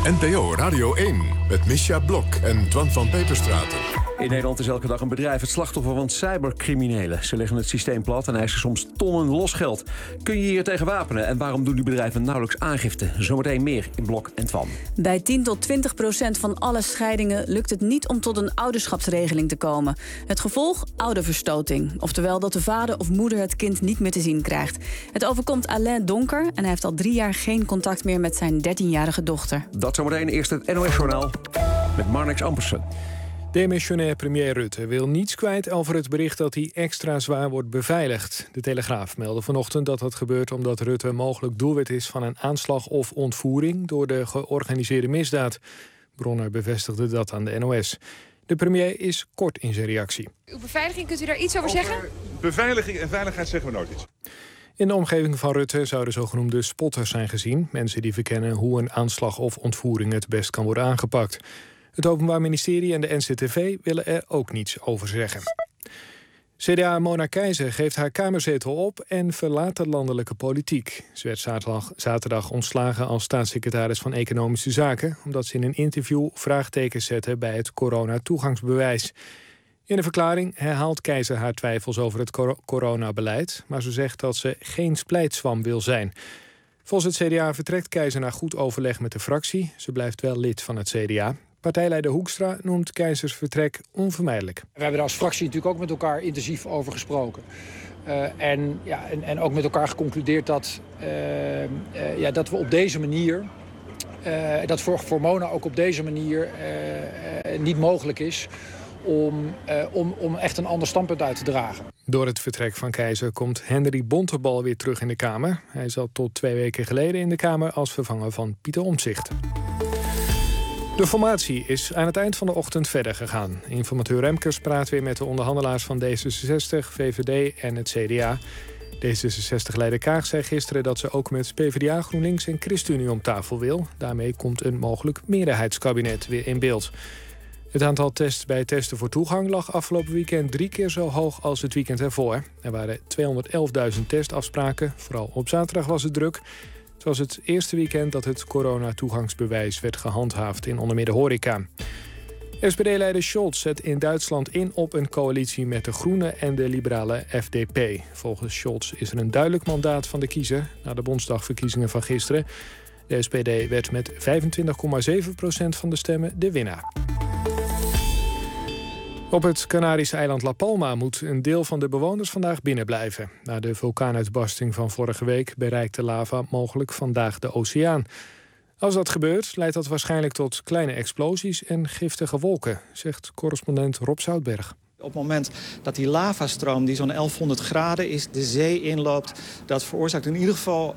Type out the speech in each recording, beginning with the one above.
NPO Radio 1 met Misja Blok en Twan van Peperstraten. In Nederland is elke dag een bedrijf het slachtoffer van cybercriminelen. Ze leggen het systeem plat en eisen soms tonnen losgeld. Kun je hier tegen wapenen en waarom doen die bedrijven nauwelijks aangifte? Zometeen meer in Blok en Twan. Bij 10-20% van alle scheidingen lukt het niet om tot een ouderschapsregeling te komen. Het gevolg? Ouderverstoting. Oftewel dat de vader of moeder het kind niet meer te zien krijgt. Het overkomt Alain Donker en hij heeft al 3 jaar geen contact meer met zijn 13-jarige dochter. Dat zometeen eerst het NOS-journaal met Marnix Ampersen. Demissionair premier Rutte wil niets kwijt over het bericht dat hij extra zwaar wordt beveiligd. De Telegraaf meldde vanochtend dat dat gebeurt omdat Rutte mogelijk doelwit is van een aanslag of ontvoering door de georganiseerde misdaad. Bronner bevestigde dat aan de NOS. De premier is kort in zijn reactie. Uw beveiliging, kunt u daar iets over zeggen? Beveiliging en veiligheid zeggen we nooit iets. In de omgeving van Rutte zouden zogenoemde spotters zijn gezien. Mensen die verkennen hoe een aanslag of ontvoering het best kan worden aangepakt. Het Openbaar Ministerie en de NCTV willen er ook niets over zeggen. CDA Mona Keijzer geeft haar kamerzetel op en verlaat de landelijke politiek. Ze werd zaterdag ontslagen als staatssecretaris van Economische Zaken, omdat ze in een interview vraagtekens zette bij het corona-toegangsbewijs. In een verklaring herhaalt Keijzer haar twijfels over het coronabeleid, maar ze zegt dat ze geen splijtswam wil zijn. Volgens het CDA vertrekt Keijzer na goed overleg met de fractie. Ze blijft wel lid van het CDA. Partijleider Hoekstra noemt Keijzers vertrek onvermijdelijk. We hebben er als fractie natuurlijk ook met elkaar intensief over gesproken. En ook met elkaar geconcludeerd dat we op deze manier, dat voor Mona ook op deze manier niet mogelijk is om echt een ander standpunt uit te dragen. Door het vertrek van Keijzer komt Henry Bontebal weer terug in de Kamer. Hij zat tot 2 weken geleden in de Kamer als vervanger van Pieter Omtzigt. De formatie is aan het eind van de ochtend verder gegaan. Informateur Remkes praat weer met de onderhandelaars van D66, VVD en het CDA. D66-leider Kaag zei gisteren dat ze ook met PvdA, GroenLinks en ChristenUnie om tafel wil. Daarmee komt een mogelijk meerderheidskabinet weer in beeld. Het aantal tests bij testen voor toegang lag afgelopen weekend 3 keer zo hoog als het weekend ervoor. Er waren 211.000 testafspraken, vooral op zaterdag was het druk. Het was het eerste weekend dat het coronatoegangsbewijs werd gehandhaafd in onder meer de horeca. SPD-leider Scholz zet in Duitsland in op een coalitie met de Groenen en de liberale FDP. Volgens Scholz is er een duidelijk mandaat van de kiezer na de Bondsdagverkiezingen van gisteren. De SPD werd met 25,7% van de stemmen de winnaar. Op het Canarische eiland La Palma moet een deel van de bewoners vandaag binnenblijven. Na de vulkaanuitbarsting van vorige week bereikt de lava mogelijk vandaag de oceaan. Als dat gebeurt, leidt dat waarschijnlijk tot kleine explosies en giftige wolken, zegt correspondent Rob Zoutberg. Op het moment dat die lavastroom, die zo'n 1100 graden is, de zee inloopt, dat veroorzaakt in ieder geval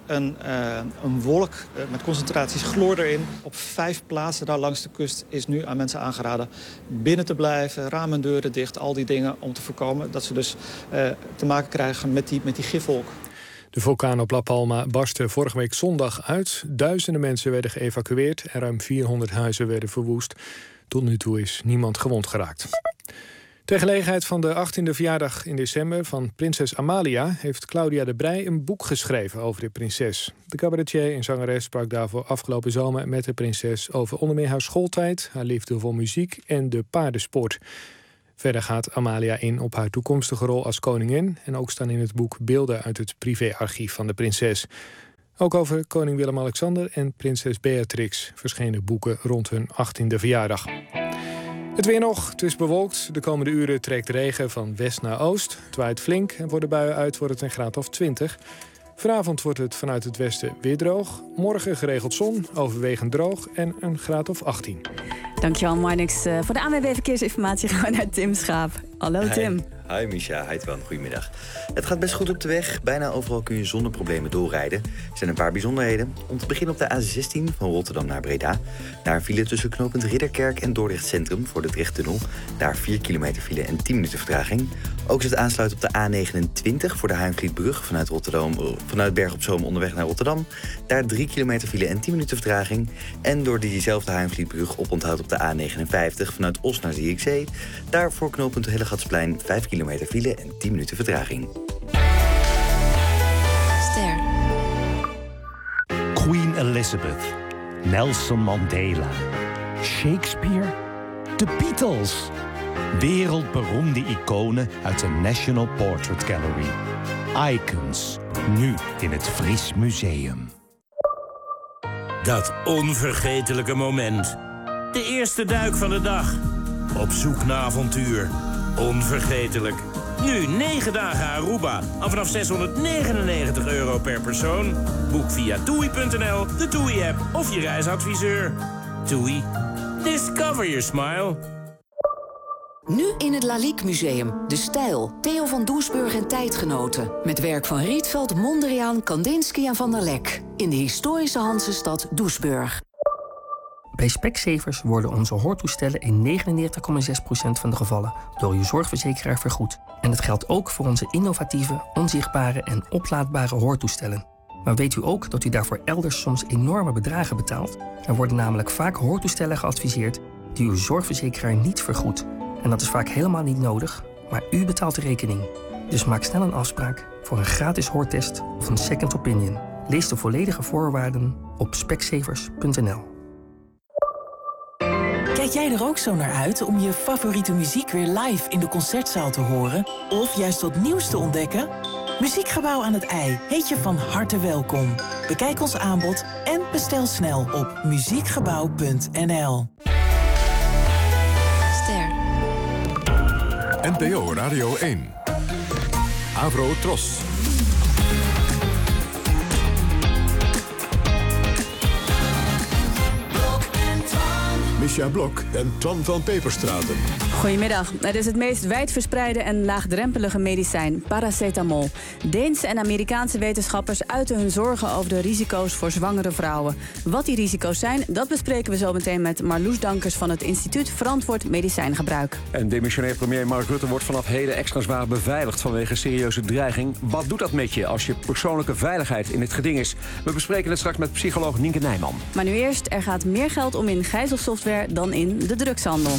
een wolk met concentraties chloor erin. Op 5 plaatsen daar langs de kust is nu aan mensen aangeraden binnen te blijven, ramen en deuren dicht, al die dingen om te voorkomen dat ze dus te maken krijgen met die gifwolk. De vulkaan op La Palma barstte vorige week zondag uit. Duizenden mensen werden geëvacueerd en ruim 400 huizen werden verwoest. Tot nu toe is niemand gewond geraakt. Ter gelegenheid van de 18e verjaardag in december van prinses Amalia heeft Claudia de Breij een boek geschreven over de prinses. De cabaretier en zangeres sprak daarvoor afgelopen zomer met de prinses over onder meer haar schooltijd, haar liefde voor muziek en de paardensport. Verder gaat Amalia in op haar toekomstige rol als koningin en ook staan in het boek beelden uit het privéarchief van de prinses. Ook over koning Willem-Alexander en prinses Beatrix verschenen boeken rond hun 18e verjaardag. Het weer nog, het is bewolkt. De komende uren trekt regen van west naar oost. Het waait flink en voor de buien uit wordt het een graad of 20. Vanavond wordt het vanuit het westen weer droog. Morgen geregeld zon, overwegend droog en een graad of 18. Dankjewel Marnix. Voor de ANWB Verkeersinformatie gaan we naar Tim Schaap. Hallo Tim. Hi Misha, hi Twan, goedemiddag. Het gaat best goed op de weg. Bijna overal kun je zonder problemen doorrijden. Er zijn een paar bijzonderheden. Om te beginnen op de A16 van Rotterdam naar Breda. Daar file tussen knooppunt Ridderkerk en Dordrecht Centrum voor de Drechttunnel. Daar 4 kilometer file en 10 minuten vertraging. Ook is het aansluiten op de A29 voor de Hainvlietbrug vanuit Berg op Zoom onderweg naar Rotterdam. Daar 3 kilometer file en 10 minuten vertraging. En door diezelfde Hainvlietbrug oponthoud op de A59 vanuit Os naar Zierikzee. Daar voor knooppunt Hellegatsplein 5 kilometer file en 10 minuten vertraging. Queen Elizabeth. Nelson Mandela, Shakespeare, de Beatles. Wereldberoemde iconen uit de National Portrait Gallery. Icons, nu in het Fries Museum. Dat onvergetelijke moment. De eerste duik van de dag. Op zoek naar avontuur. Onvergetelijk. Nu 9 dagen Aruba. Al vanaf €699 per persoon. Boek via TUI.nl, de TUI-app of je reisadviseur. TUI. Discover your smile. Nu in het Lalique Museum. De Stijl. Theo van Doesburg en tijdgenoten. Met werk van Rietveld, Mondriaan, Kandinsky en Van der Lek. In de historische Hansestad Doesburg. Bij Specsavers worden onze hoortoestellen in 99,6% van de gevallen door uw zorgverzekeraar vergoed. En dat geldt ook voor onze innovatieve, onzichtbare en oplaadbare hoortoestellen. Maar weet u ook dat u daarvoor elders soms enorme bedragen betaalt? Er worden namelijk vaak hoortoestellen geadviseerd die uw zorgverzekeraar niet vergoedt. En dat is vaak helemaal niet nodig, maar u betaalt de rekening. Dus maak snel een afspraak voor een gratis hoortest of een second opinion. Lees de volledige voorwaarden op specsavers.nl. Kijk jij er ook zo naar uit om je favoriete muziek weer live in de concertzaal te horen? Of juist wat nieuws te ontdekken? Muziekgebouw aan het IJ heet je van harte welkom. Bekijk ons aanbod en bestel snel op muziekgebouw.nl. Ster. NPO Radio 1. Avro Tros. Misja Blok en Twan van Peperstraten. Goedemiddag. Het is het meest wijdverspreide en laagdrempelige medicijn, paracetamol. Deense en Amerikaanse wetenschappers uiten hun zorgen over de risico's voor zwangere vrouwen. Wat die risico's zijn, dat bespreken we zo meteen met Marloes Dankers van het Instituut Verantwoord Medicijngebruik. En demissionair premier Mark Rutte wordt vanaf heden extra zwaar beveiligd vanwege serieuze dreiging. Wat doet dat met je als je persoonlijke veiligheid in het geding is? We bespreken het straks met psycholoog Nienke Nijman. Maar nu eerst, er gaat meer geld om in gijzelsoftware dan in de drugshandel.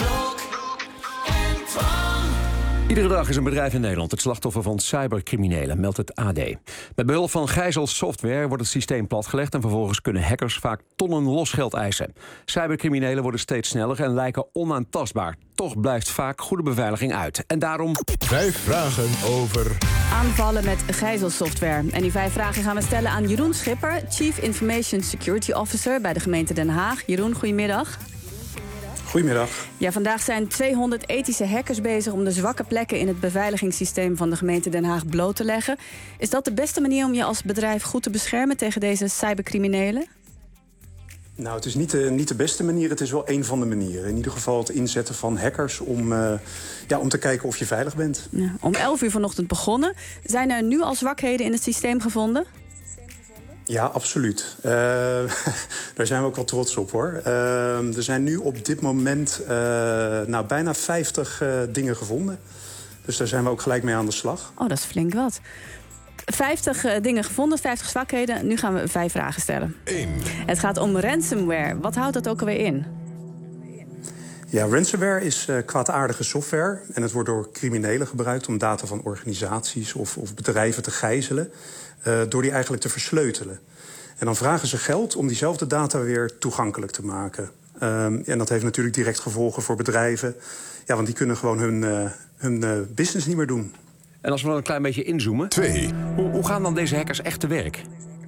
Iedere dag is een bedrijf in Nederland het slachtoffer van cybercriminelen, meldt het AD. Met behulp van gijzelsoftware wordt het systeem platgelegd en vervolgens kunnen hackers vaak tonnen losgeld eisen. Cybercriminelen worden steeds sneller en lijken onaantastbaar. Toch blijft vaak goede beveiliging uit. En daarom 5 vragen over aanvallen met gijzelsoftware. En die 5 vragen gaan we stellen aan Jeroen Schipper, Chief Information Security Officer bij de gemeente Den Haag. Jeroen, goedemiddag. Goedemiddag. Ja, vandaag zijn 200 ethische hackers bezig om de zwakke plekken in het beveiligingssysteem van de gemeente Den Haag bloot te leggen. Is dat de beste manier om je als bedrijf goed te beschermen tegen deze cybercriminelen? Nou, het is niet de beste manier, het is wel één van de manieren. In ieder geval het inzetten van hackers om te kijken of je veilig bent. Ja, om 11 uur vanochtend begonnen. Zijn er nu al zwakheden in het systeem gevonden? Ja, absoluut. Daar zijn we ook wel trots op, hoor. Er zijn nu op dit moment bijna 50 dingen gevonden. Dus daar zijn we ook gelijk mee aan de slag. Oh, dat is flink wat. 50 dingen gevonden, 50 zwakheden. Nu gaan we 5 vragen stellen. 1. Het gaat om ransomware. Wat houdt dat ook alweer in? Ja, ransomware is kwaadaardige software. En het wordt door criminelen gebruikt om data van organisaties of bedrijven te gijzelen. Door die eigenlijk te versleutelen. En dan vragen ze geld om diezelfde data weer toegankelijk te maken. En dat heeft natuurlijk direct gevolgen voor bedrijven. Ja, want die kunnen gewoon hun business niet meer doen. En als we dan een klein beetje inzoomen. 2. Hoe gaan dan deze hackers echt te werk?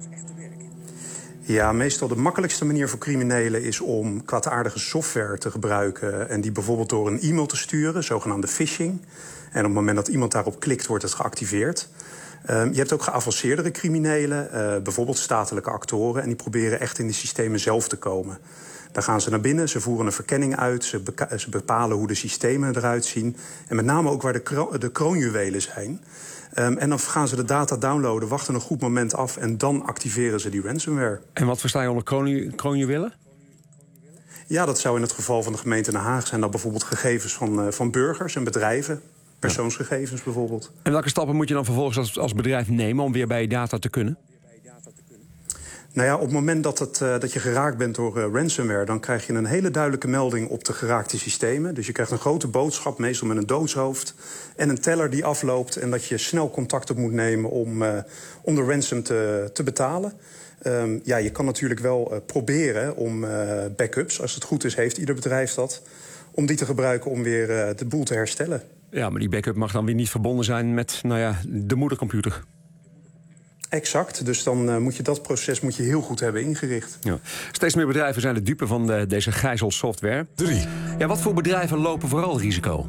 Ja, meestal de makkelijkste manier voor criminelen is om kwaadaardige software te gebruiken. En die bijvoorbeeld door een e-mail te sturen, zogenaamde phishing. En op het moment dat iemand daarop klikt, wordt het geactiveerd. Je hebt ook geavanceerdere criminelen, bijvoorbeeld statelijke actoren. En die proberen echt in de systemen zelf te komen. Daar gaan ze naar binnen, ze voeren een verkenning uit. Ze bepalen hoe de systemen eruit zien. En met name ook waar de kroonjuwelen zijn. En dan gaan ze de data downloaden, wachten een goed moment af en dan activeren ze die ransomware. En wat versta je onder kroonjuwelen? Ja, dat zou in het geval van de gemeente Den Haag zijn dat bijvoorbeeld gegevens van burgers en bedrijven. Persoonsgegevens bijvoorbeeld. En welke stappen moet je dan vervolgens als bedrijf nemen om weer bij je data te kunnen? Nou ja, op het moment dat je geraakt bent door ransomware, dan krijg je een hele duidelijke melding op de geraakte systemen. Dus je krijgt een grote boodschap, meestal met een doodshoofd, en een teller die afloopt en dat je snel contact op moet nemen om de ransom te betalen. Je kan natuurlijk wel proberen om backups, als het goed is, heeft ieder bedrijf dat, om die te gebruiken om weer de boel te herstellen. Ja, maar die backup mag dan weer niet verbonden zijn met de moedercomputer. Exact, dus dan moet je dat proces heel goed hebben ingericht. Ja. Steeds meer bedrijven zijn de dupe van deze gijzelsoftware. 3. Ja, wat voor bedrijven lopen vooral risico?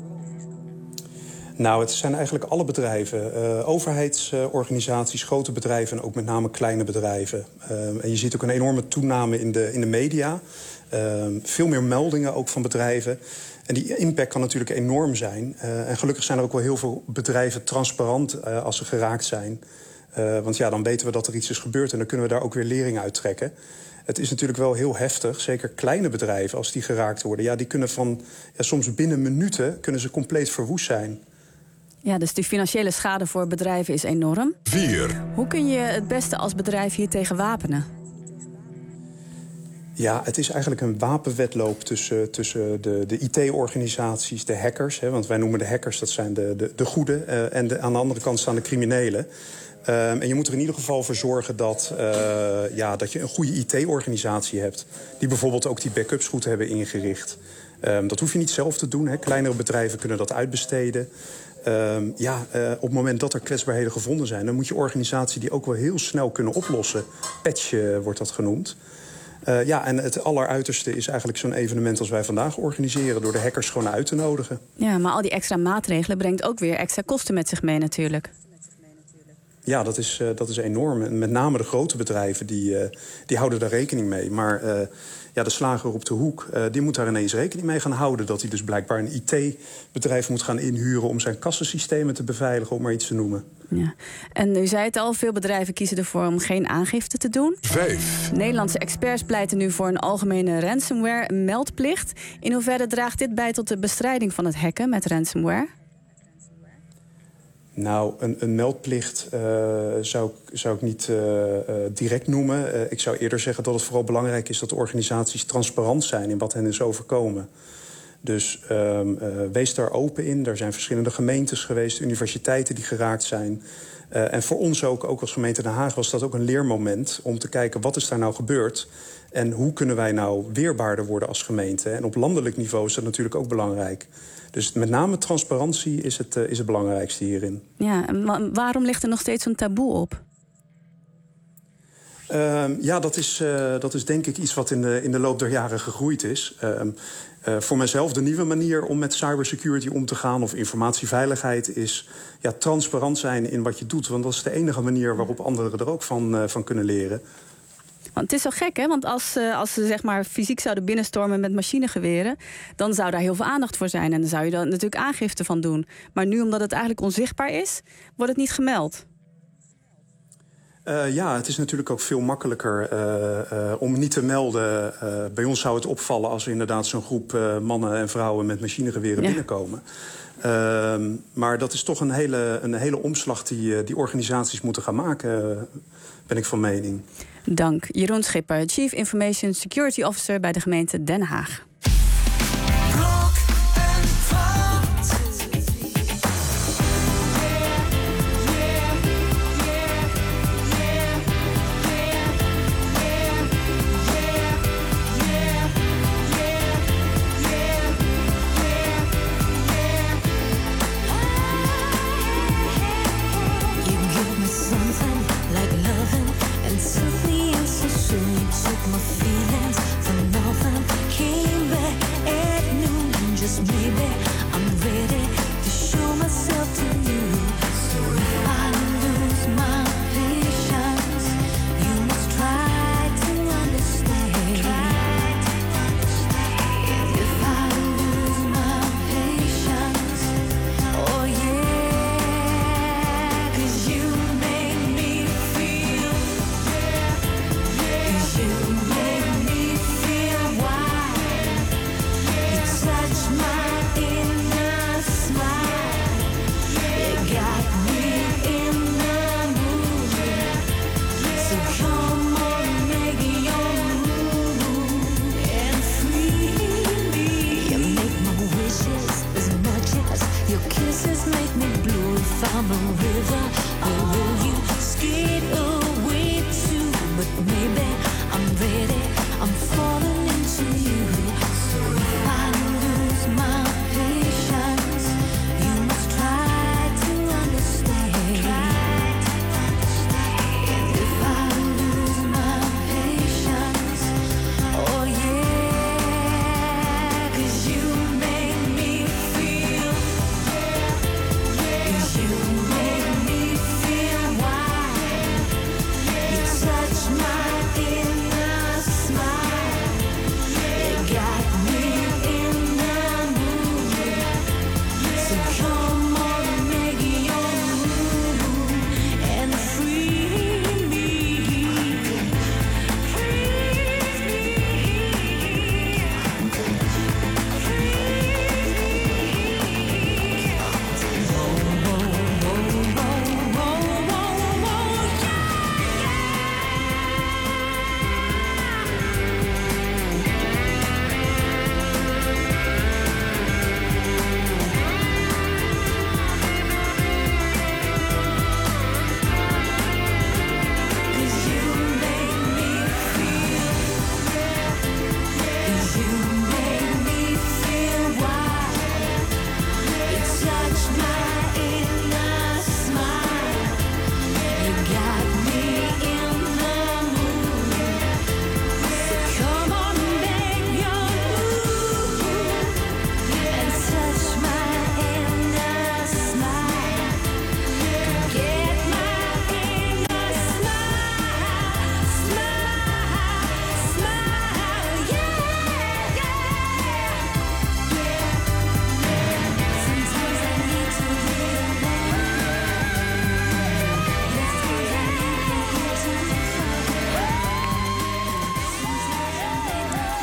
Nou, het zijn eigenlijk alle bedrijven. Overheidsorganisaties, grote bedrijven en ook met name kleine bedrijven. En je ziet ook een enorme toename in de media. Veel meer meldingen ook van bedrijven. En die impact kan natuurlijk enorm zijn. En gelukkig zijn er ook wel heel veel bedrijven transparant als ze geraakt zijn. Want dan weten we dat er iets is gebeurd en dan kunnen we daar ook weer lering uit trekken. Het is natuurlijk wel heel heftig, zeker kleine bedrijven als die geraakt worden. Ja, die kunnen soms binnen minuten kunnen ze compleet verwoest zijn. Ja, dus die financiële schade voor bedrijven is enorm. 4. Hoe kun je het beste als bedrijf hier tegen wapenen? Ja, het is eigenlijk een wapenwedloop tussen de IT-organisaties, de hackers. Want wij noemen de hackers, dat zijn de goede. En aan de andere kant staan de criminelen. En je moet er in ieder geval voor zorgen dat je een goede IT-organisatie hebt. Die bijvoorbeeld ook die backups goed hebben ingericht. Dat hoef je niet zelf te doen. Hè. Kleinere bedrijven kunnen dat uitbesteden. Op het moment dat er kwetsbaarheden gevonden zijn, dan moet je organisatie die ook wel heel snel kunnen oplossen. Patch wordt dat genoemd. En het alleruiterste is eigenlijk zo'n evenement als wij vandaag organiseren, door de hackers gewoon uit te nodigen. Ja, maar al die extra maatregelen brengt ook weer extra kosten met zich mee natuurlijk. Ja, dat is enorm. En met name de grote bedrijven die houden daar rekening mee. Maar de slager op de hoek die moet daar ineens rekening mee gaan houden. Dat hij dus blijkbaar een IT-bedrijf moet gaan inhuren om zijn kassensystemen te beveiligen, om maar iets te noemen. Ja. En u zei het al, veel bedrijven kiezen ervoor om geen aangifte te doen. 5. Nederlandse experts pleiten nu voor een algemene ransomware-meldplicht. In hoeverre draagt dit bij tot de bestrijding van het hacken met ransomware? Nou, een meldplicht zou ik niet direct noemen. Ik zou eerder zeggen dat het vooral belangrijk is dat de organisaties transparant zijn in wat hen is overkomen. Dus wees daar open in. Er zijn verschillende gemeentes geweest, universiteiten die geraakt zijn. En voor ons ook als gemeente Den Haag was dat ook een leermoment om te kijken wat is daar nou gebeurd en hoe kunnen wij nou weerbaarder worden als gemeente. En op landelijk niveau is dat natuurlijk ook belangrijk. Dus met name transparantie is het belangrijkste hierin. Ja, en waarom ligt er nog steeds zo'n taboe op? Dat is denk ik iets wat in de loop der jaren gegroeid is. Voor mijzelf de nieuwe manier om met cybersecurity om te gaan of informatieveiligheid is transparant zijn in wat je doet. Want dat is de enige manier waarop anderen er ook van kunnen leren. Want het is zo gek, hè? Want als ze zeg maar fysiek zouden binnenstormen met machinegeweren, dan zou daar heel veel aandacht voor zijn. En dan zou je daar natuurlijk aangifte van doen. Maar nu, omdat het eigenlijk onzichtbaar is, wordt het niet gemeld. Het is natuurlijk ook veel makkelijker om niet te melden. Bij ons zou het opvallen als er inderdaad zo'n groep mannen en vrouwen met machinegeweren binnenkomen. Maar dat is toch een hele omslag die organisaties moeten gaan maken, ben ik van mening. Dank. Jeroen Schipper, Chief Information Security Officer bij de gemeente Den Haag. My feelings for nothing came back.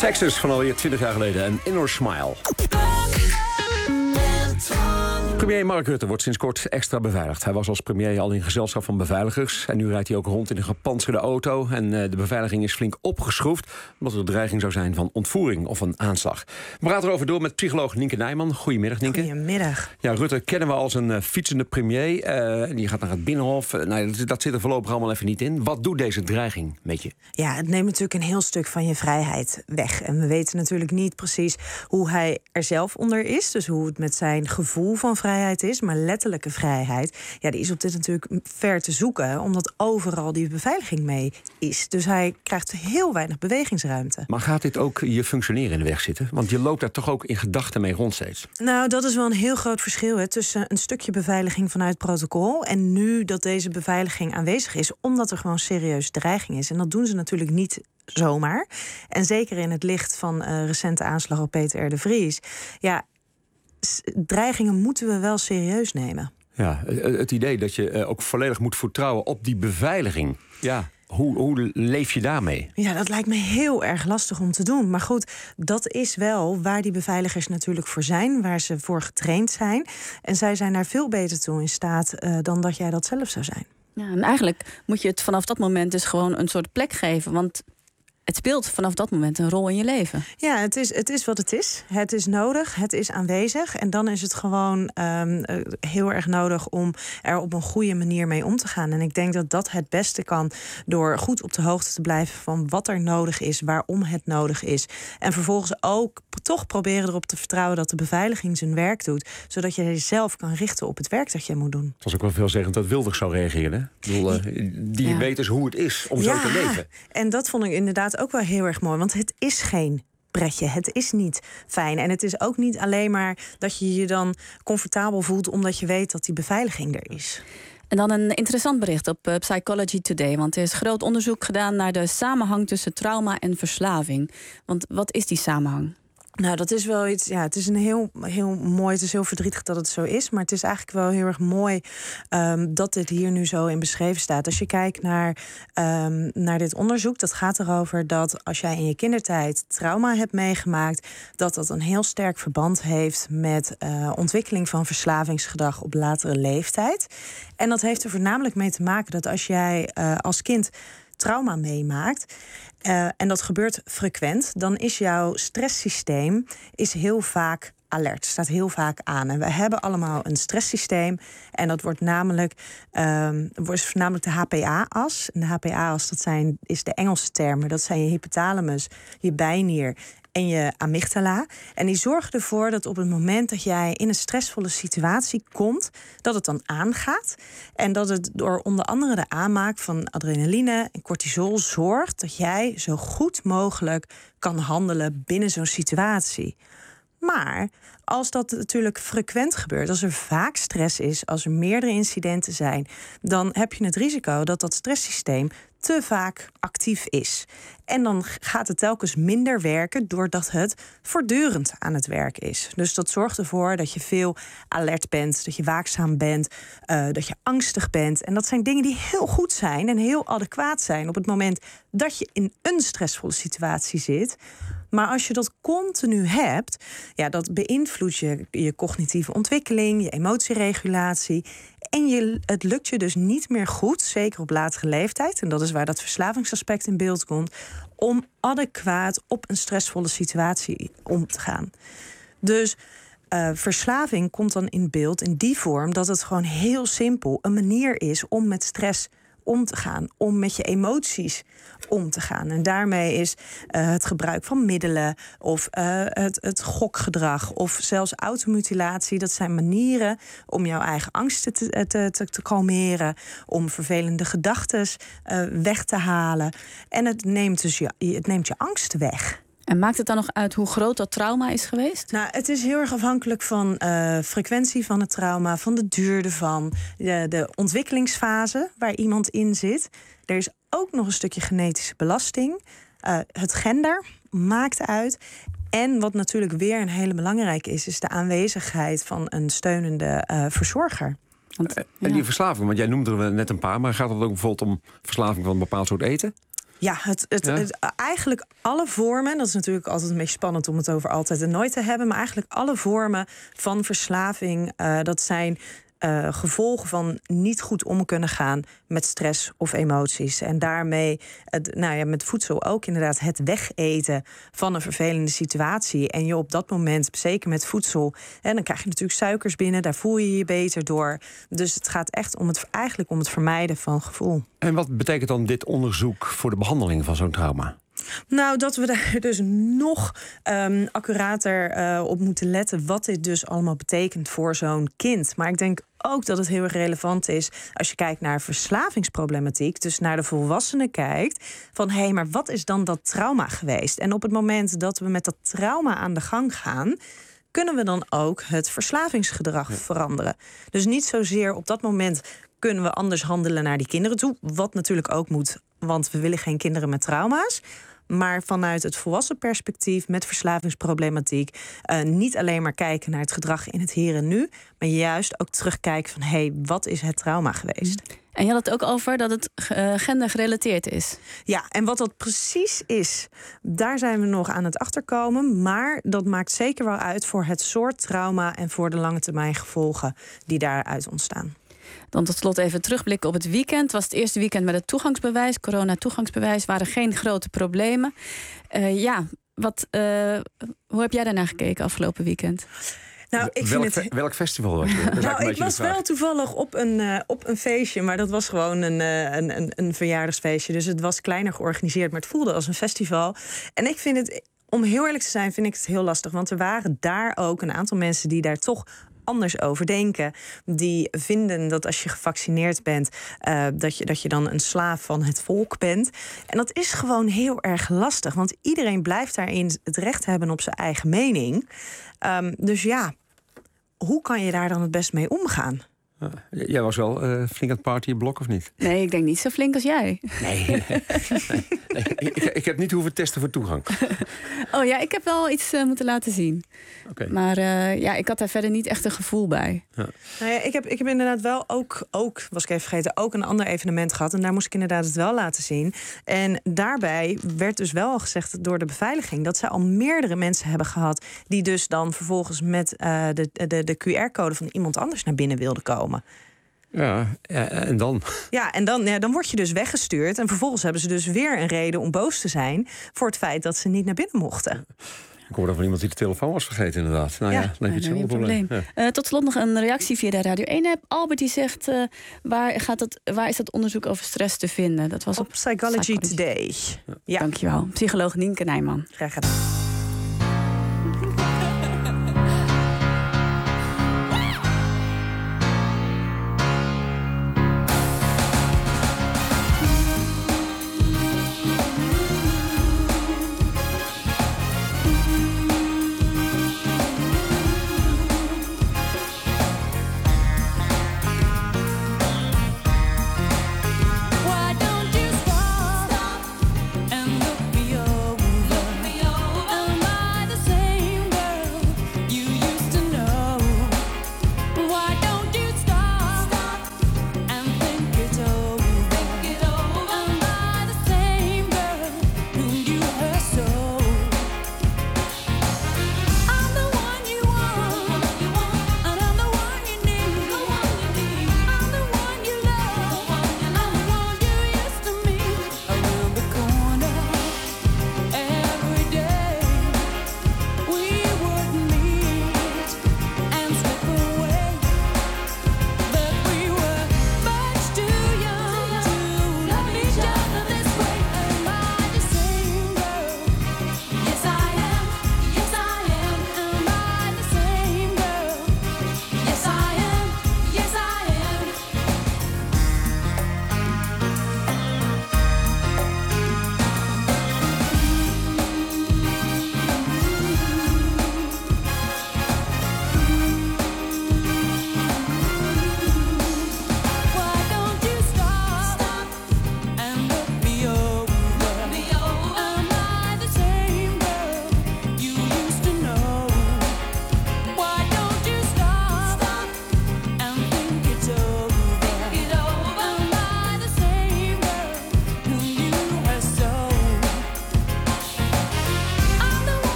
Texas van alweer 20 jaar geleden. Een Inner Smile. Premier Mark Rutte wordt sinds kort extra beveiligd. Hij was als premier al in gezelschap van beveiligers. En nu rijdt hij ook rond in een gepantserde auto. En de beveiliging is flink opgeschroefd, omdat er dreiging zou zijn van ontvoering of een aanslag. We praten erover door met psycholoog Nienke Nijman. Goedemiddag, Nienke. Goedemiddag. Ja, Rutte kennen we als een fietsende premier. Die gaat naar het Binnenhof. Dat zit er voorlopig allemaal even niet in. Wat doet deze dreiging met je? Ja, het neemt natuurlijk een heel stuk van je vrijheid weg. En we weten natuurlijk niet precies hoe hij er zelf onder is. Dus hoe het met zijn gevoel van vrijheid is. Maar letterlijke vrijheid, ja, die is op dit natuurlijk ver te zoeken. Omdat overal die beveiliging mee is. Dus hij krijgt heel weinig bewegingsruimte. Maar gaat dit ook je functioneren in de weg zitten? Want je loopt daar toch ook in gedachten mee rond steeds? Nou, dat is wel een heel groot verschil tussen een stukje beveiliging vanuit protocol en nu dat deze beveiliging aanwezig is, omdat er gewoon serieus dreiging is. En dat doen ze natuurlijk niet zomaar. En zeker in het licht van recente aanslag op Peter R. de Vries. Ja, dreigingen moeten we wel serieus nemen. Ja, het idee dat je ook volledig moet vertrouwen op die beveiliging. Ja. Hoe leef je daarmee? Ja, dat lijkt me heel erg lastig om te doen. Maar goed, dat is wel waar die beveiligers natuurlijk voor zijn, waar ze voor getraind zijn. En zij zijn daar veel beter toe in staat dan dat jij dat zelf zou zijn. Ja, en eigenlijk moet je het vanaf dat moment dus gewoon een soort plek geven. Want het speelt vanaf dat moment een rol in je leven. Ja, het is wat het is. Het is nodig, het is aanwezig. En dan is het gewoon heel erg nodig om er op een goede manier mee om te gaan. En ik denk dat dat het beste kan door goed op de hoogte te blijven van wat er nodig is, waarom het nodig is. En vervolgens ook toch proberen erop te vertrouwen dat de beveiliging zijn werk doet, zodat je jezelf kan richten op het werk dat je moet doen. Het was ook wel veelzeggend dat Wilders zou reageren. Hè? Ik bedoel, die weet dus hoe het is om zo te leven. En dat vond ik inderdaad ook wel heel erg mooi, want het is geen pretje. Het is niet fijn. En het is ook niet alleen maar dat je je dan comfortabel voelt omdat je weet dat die beveiliging er is. En dan een interessant bericht op Psychology Today. Want er is groot onderzoek gedaan naar de samenhang tussen trauma en verslaving. Want wat is die samenhang? Nou, dat is wel iets. Ja, het is een heel mooi. Het is heel verdrietig dat het zo is. Maar het is eigenlijk wel heel erg mooi dat dit hier nu zo in beschreven staat. Als je kijkt naar dit onderzoek, dat gaat erover dat als jij in je kindertijd trauma hebt meegemaakt, dat een heel sterk verband heeft met ontwikkeling van verslavingsgedrag op latere leeftijd. En dat heeft er voornamelijk mee te maken dat als jij als kind trauma meemaakt, en dat gebeurt frequent, dan is jouw stresssysteem heel vaak alert, staat heel vaak aan. En we hebben allemaal een stresssysteem en dat wordt voornamelijk de HPA-as. En de HPA-as, is de Engelse term, dat zijn je hypothalamus, je bijnier en je amygdala. En die zorgen ervoor dat op het moment dat jij in een stressvolle situatie komt, dat het dan aangaat. En dat het door onder andere de aanmaak van adrenaline en cortisol zorgt dat jij zo goed mogelijk kan handelen binnen zo'n situatie. Maar als dat natuurlijk frequent gebeurt, als er vaak stress is, als er meerdere incidenten zijn, dan heb je het risico dat dat stresssysteem te vaak actief is. En dan gaat het telkens minder werken doordat het voortdurend aan het werk is. Dus dat zorgt ervoor dat je veel alert bent, dat je waakzaam bent, dat je angstig bent. En dat zijn dingen die heel goed zijn en heel adequaat zijn op het moment dat je in een stressvolle situatie zit. Maar als je dat continu hebt, ja, dat beïnvloedt je cognitieve ontwikkeling, je emotieregulatie. En het lukt je dus niet meer goed, zeker op latere leeftijd, en dat is waar dat verslavingsaspect in beeld komt, om adequaat op een stressvolle situatie om te gaan. Dus verslaving komt dan in beeld in die vorm dat het gewoon heel simpel een manier is om met stress om te gaan, om met je emoties om te gaan. En daarmee is het gebruik van middelen of het gokgedrag of zelfs automutilatie, dat zijn manieren om jouw eigen angsten te kalmeren, om vervelende gedachten weg te halen. En het neemt je angsten weg. En maakt het dan nog uit hoe groot dat trauma is geweest? Nou, het is heel erg afhankelijk van frequentie van het trauma, van de duur ervan, de ontwikkelingsfase waar iemand in zit. Er is ook nog een stukje genetische belasting. Het gender maakt uit. En wat natuurlijk weer een hele belangrijke is de aanwezigheid van een steunende verzorger. En die verslaving, want jij noemde er net een paar, maar gaat het ook bijvoorbeeld om verslaving van een bepaald soort eten? Ja, eigenlijk alle vormen... dat is natuurlijk altijd een beetje spannend om het over altijd en nooit te hebben... maar eigenlijk alle vormen van verslaving... dat zijn gevolgen van niet goed om kunnen gaan met stress of emoties. En daarmee, met voedsel ook inderdaad het wegeten van een vervelende situatie. En je op dat moment, zeker met voedsel... dan krijg je natuurlijk suikers binnen, daar voel je je beter door. Dus het gaat echt om het vermijden van gevoel. En wat betekent dan dit onderzoek voor de behandeling van zo'n trauma? Nou, dat we daar dus nog accurater op moeten letten... wat dit dus allemaal betekent voor zo'n kind. Maar ik denk ook dat het heel erg relevant is... als je kijkt naar verslavingsproblematiek... dus naar de volwassenen kijkt... van maar wat is dan dat trauma geweest? En op het moment dat we met dat trauma aan de gang gaan... kunnen we dan ook het verslavingsgedrag veranderen. Dus niet zozeer op dat moment... kunnen we anders handelen naar die kinderen toe. Wat natuurlijk ook moet, want we willen geen kinderen met trauma's. Maar vanuit het volwassen perspectief met verslavingsproblematiek... niet alleen maar kijken naar het gedrag in het hier en nu... maar juist ook terugkijken van wat is het trauma geweest? En je had het ook over dat het gendergerelateerd is. Ja, en wat dat precies is, daar zijn we nog aan het achterkomen. Maar dat maakt zeker wel uit voor het soort trauma... en voor de lange termijn gevolgen die daaruit ontstaan. Dan tot slot even terugblikken op het weekend. Het was het eerste weekend met het toegangsbewijs, corona-toegangsbewijs. Waren geen grote problemen. Hoe heb jij daarnaar gekeken afgelopen weekend? Nou, welk festival was je? Ik was wel toevallig op een feestje, maar dat was gewoon een verjaardagsfeestje. Dus het was kleiner georganiseerd, maar het voelde als een festival. En ik vind het, om heel eerlijk te zijn, vind ik het heel lastig. Want er waren daar ook een aantal mensen die daar toch anders over denken. Die vinden dat als je gevaccineerd bent, dat je dan een slaaf van het volk bent. En dat is gewoon heel erg lastig. Want iedereen blijft daarin het recht hebben op zijn eigen mening. Dus ja, hoe kan je daar dan het best mee omgaan? Jij was wel flink aan het partyblok, of niet? Nee, ik denk niet zo flink als jij. Nee. Ik heb niet hoeven testen voor toegang. Oh ja, ik heb wel iets moeten laten zien. Okay. Maar ik had daar verder niet echt een gevoel bij. Ja. Nou ja, ik heb inderdaad wel ook, was ik even vergeten, ook een ander evenement gehad. En daar moest ik inderdaad het wel laten zien. En daarbij werd dus wel al gezegd door de beveiliging... dat ze al meerdere mensen hebben gehad... die dus dan vervolgens met de QR-code van iemand anders naar binnen wilden komen. Ja, en dan? Ja, en dan word je dus weggestuurd. En vervolgens hebben ze dus weer een reden om boos te zijn... voor het feit dat ze niet naar binnen mochten. Ik hoorde van iemand die de telefoon was vergeten, inderdaad. Nou ja, dan heb je hetzelfde probleem. Ja. Tot slot nog een reactie via de Radio 1-app. Albert die zegt, waar is dat onderzoek over stress te vinden? Dat was op Psychology Today. Ja. Dankjewel. Psycholoog Nienke Nijman. Graag gedaan. Why don't you stop and look me over?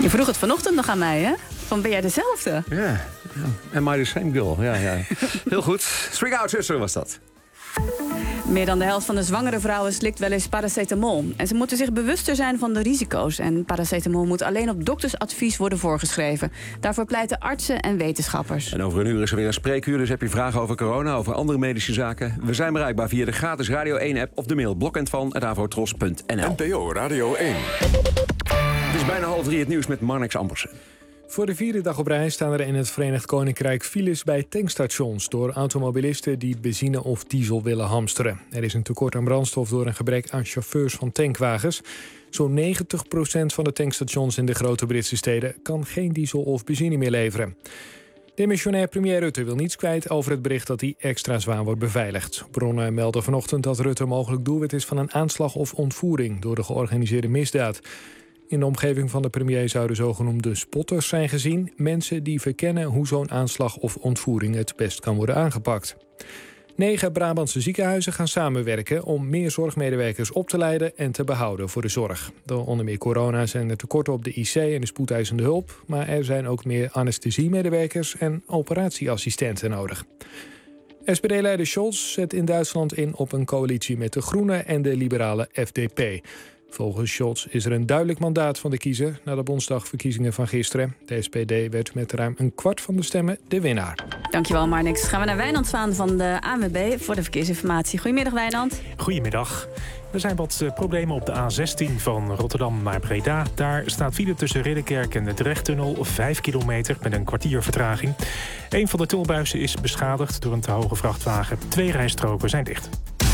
Je vroeg het vanochtend nog aan mij, hè? Van, ben jij dezelfde? Ja. Am I the same girl? Ja. Heel goed. Swing Out Sister was dat. Meer dan de helft van de zwangere vrouwen slikt wel eens paracetamol. En ze moeten zich bewuster zijn van de risico's. En paracetamol moet alleen op doktersadvies worden voorgeschreven. Daarvoor pleiten artsen en wetenschappers. En over een uur is er weer een spreekuur, dus heb je vragen over corona, over andere medische zaken? We zijn bereikbaar via de gratis Radio 1-app of de mail blokendvan@avotros.nl. NPO Radio 1. Het is bijna 2:30 het nieuws met Marnix Ampersen. Voor de 4e dag op rij staan er in het Verenigd Koninkrijk files bij tankstations door automobilisten die benzine of diesel willen hamsteren. Er is een tekort aan brandstof door een gebrek aan chauffeurs van tankwagens. Zo'n 90% van de tankstations in de grote Britse steden kan geen diesel of benzine meer leveren. Demissionair premier Rutte wil niets kwijt over het bericht dat hij extra zwaar wordt beveiligd. Bronnen melden vanochtend dat Rutte mogelijk doelwit is van een aanslag of ontvoering door de georganiseerde misdaad. In de omgeving van de premier zouden zogenoemde spotters zijn gezien. Mensen die verkennen hoe zo'n aanslag of ontvoering het best kan worden aangepakt. 9 Brabantse ziekenhuizen gaan samenwerken om meer zorgmedewerkers op te leiden en te behouden voor de zorg. Door onder meer corona zijn er tekorten op de IC en de spoedeisende hulp. Maar er zijn ook meer anesthesiemedewerkers en operatieassistenten nodig. SPD-leider Scholz zet in Duitsland in op een coalitie met de Groenen en de liberale FDP. Volgens Scholz is er een duidelijk mandaat van de kiezer na de Bondsdagverkiezingen van gisteren. De SPD werd met ruim een kwart van de stemmen de winnaar. Dankjewel, Marnix. Gaan we naar Wijnand Zwaan van de ANWB voor de verkeersinformatie. Goedemiddag, Wijnand. Goedemiddag. Er zijn wat problemen op de A16 van Rotterdam naar Breda. Daar staat file tussen Ridderkerk en de Drechttunnel, 5 kilometer met een kwartier vertraging. Een van de tunnelbuizen is beschadigd door een te hoge vrachtwagen. 2 rijstroken zijn dicht.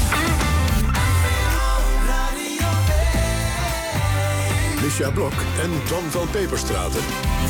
Misja Blok en Twan van Peperstraten.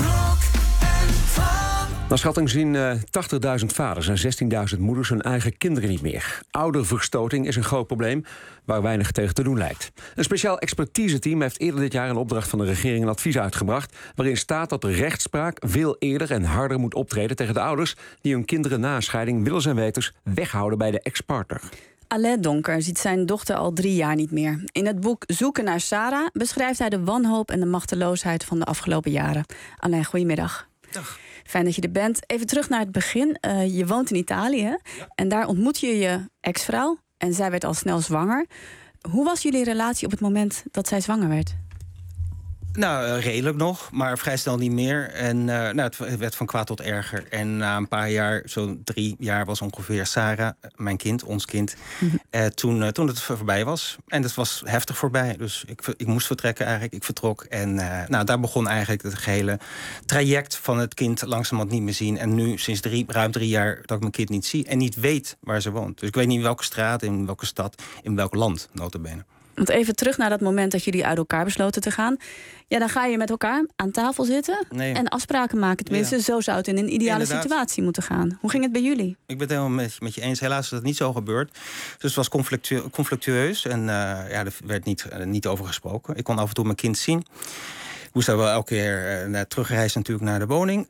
Naar schatting zien 80.000 vaders en 16.000 moeders hun eigen kinderen niet meer. Ouderverstoting is een groot probleem waar weinig tegen te doen lijkt. Een speciaal expertiseteam heeft eerder dit jaar een opdracht van de regering een advies uitgebracht waarin staat dat de rechtspraak veel eerder en harder moet optreden tegen de ouders die hun kinderen na een scheiding willens en wetens weghouden bij de ex-partner. Alain Donker ziet zijn dochter al 3 jaar niet meer. In het boek Zoeken naar Sarah beschrijft hij de wanhoop en de machteloosheid van de afgelopen jaren. Alain, goedemiddag. Dag. Fijn dat je er bent. Even terug naar het begin. Je woont in Italië, hè? En daar ontmoet je je ex-vrouw en zij werd al snel zwanger. Hoe was jullie relatie op het moment dat zij zwanger werd? Nou, redelijk nog, maar vrij snel niet meer. En het werd van kwaad tot erger. En na een paar jaar, zo'n 3 jaar was ongeveer Sarah, mijn kind, ons kind, toen het voorbij was. En het was heftig voorbij, dus ik moest vertrekken eigenlijk. Ik vertrok en daar begon eigenlijk het gehele traject van het kind langzamerhand niet meer zien. En nu sinds ruim 3 jaar dat ik mijn kind niet zie en niet weet waar ze woont. Dus ik weet niet in welke straat, in welke stad, in welk land, nota bene. Want even terug naar dat moment dat jullie uit elkaar besloten te gaan. Ja, dan ga je met elkaar aan tafel zitten en afspraken maken. Tenminste, zo zou het in een ideale situatie moeten gaan. Hoe ging het bij jullie? Ik ben het helemaal met je eens. Helaas is dat niet zo gebeurd. Dus het was conflictueus en er werd niet over gesproken. Ik kon af en toe mijn kind zien. Ik moest daar wel elke keer terugreizen natuurlijk naar de woning.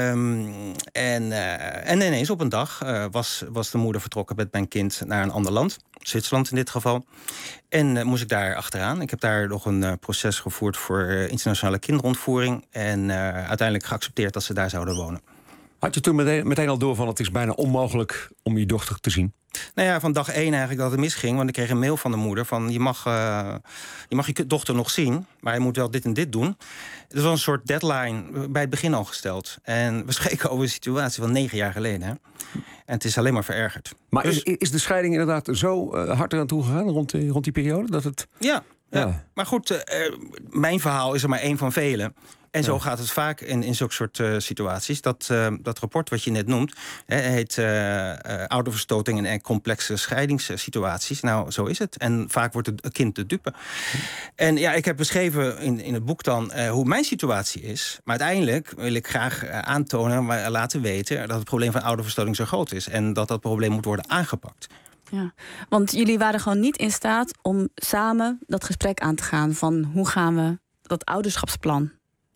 En ineens op een dag was de moeder vertrokken met mijn kind naar een ander land. Zwitserland in dit geval. En moest ik daar achteraan. Ik heb daar nog een proces gevoerd voor internationale kinderontvoering. En uiteindelijk geaccepteerd dat ze daar zouden wonen. Had je toen meteen al door van het is bijna onmogelijk om je dochter te zien? Nou ja, van dag 1 eigenlijk dat het misging. Want ik kreeg een mail van de moeder van je mag je dochter nog zien, maar je moet wel dit en dit doen. Het was een soort deadline bij het begin al gesteld. En we spreken over een situatie van 9 jaar geleden. Hè? En het is alleen maar verergerd. Maar dus, is de scheiding inderdaad zo hard eraan toe gegaan rond die periode? Dat het... Ja. Maar goed, mijn verhaal is er maar 1 van velen. En zo gaat het vaak in zulke soort situaties. Dat rapport wat je net noemt, heet ouderverstoting en complexe scheidingssituaties. Nou, zo is het. En vaak wordt het kind de dupe. En ja, ik heb beschreven in het boek dan hoe mijn situatie is. Maar uiteindelijk wil ik graag aantonen, maar laten weten dat het probleem van ouderverstoting zo groot is. En dat probleem moet worden aangepakt. Ja, want jullie waren gewoon niet in staat om samen dat gesprek aan te gaan van hoe gaan we dat ouderschapsplan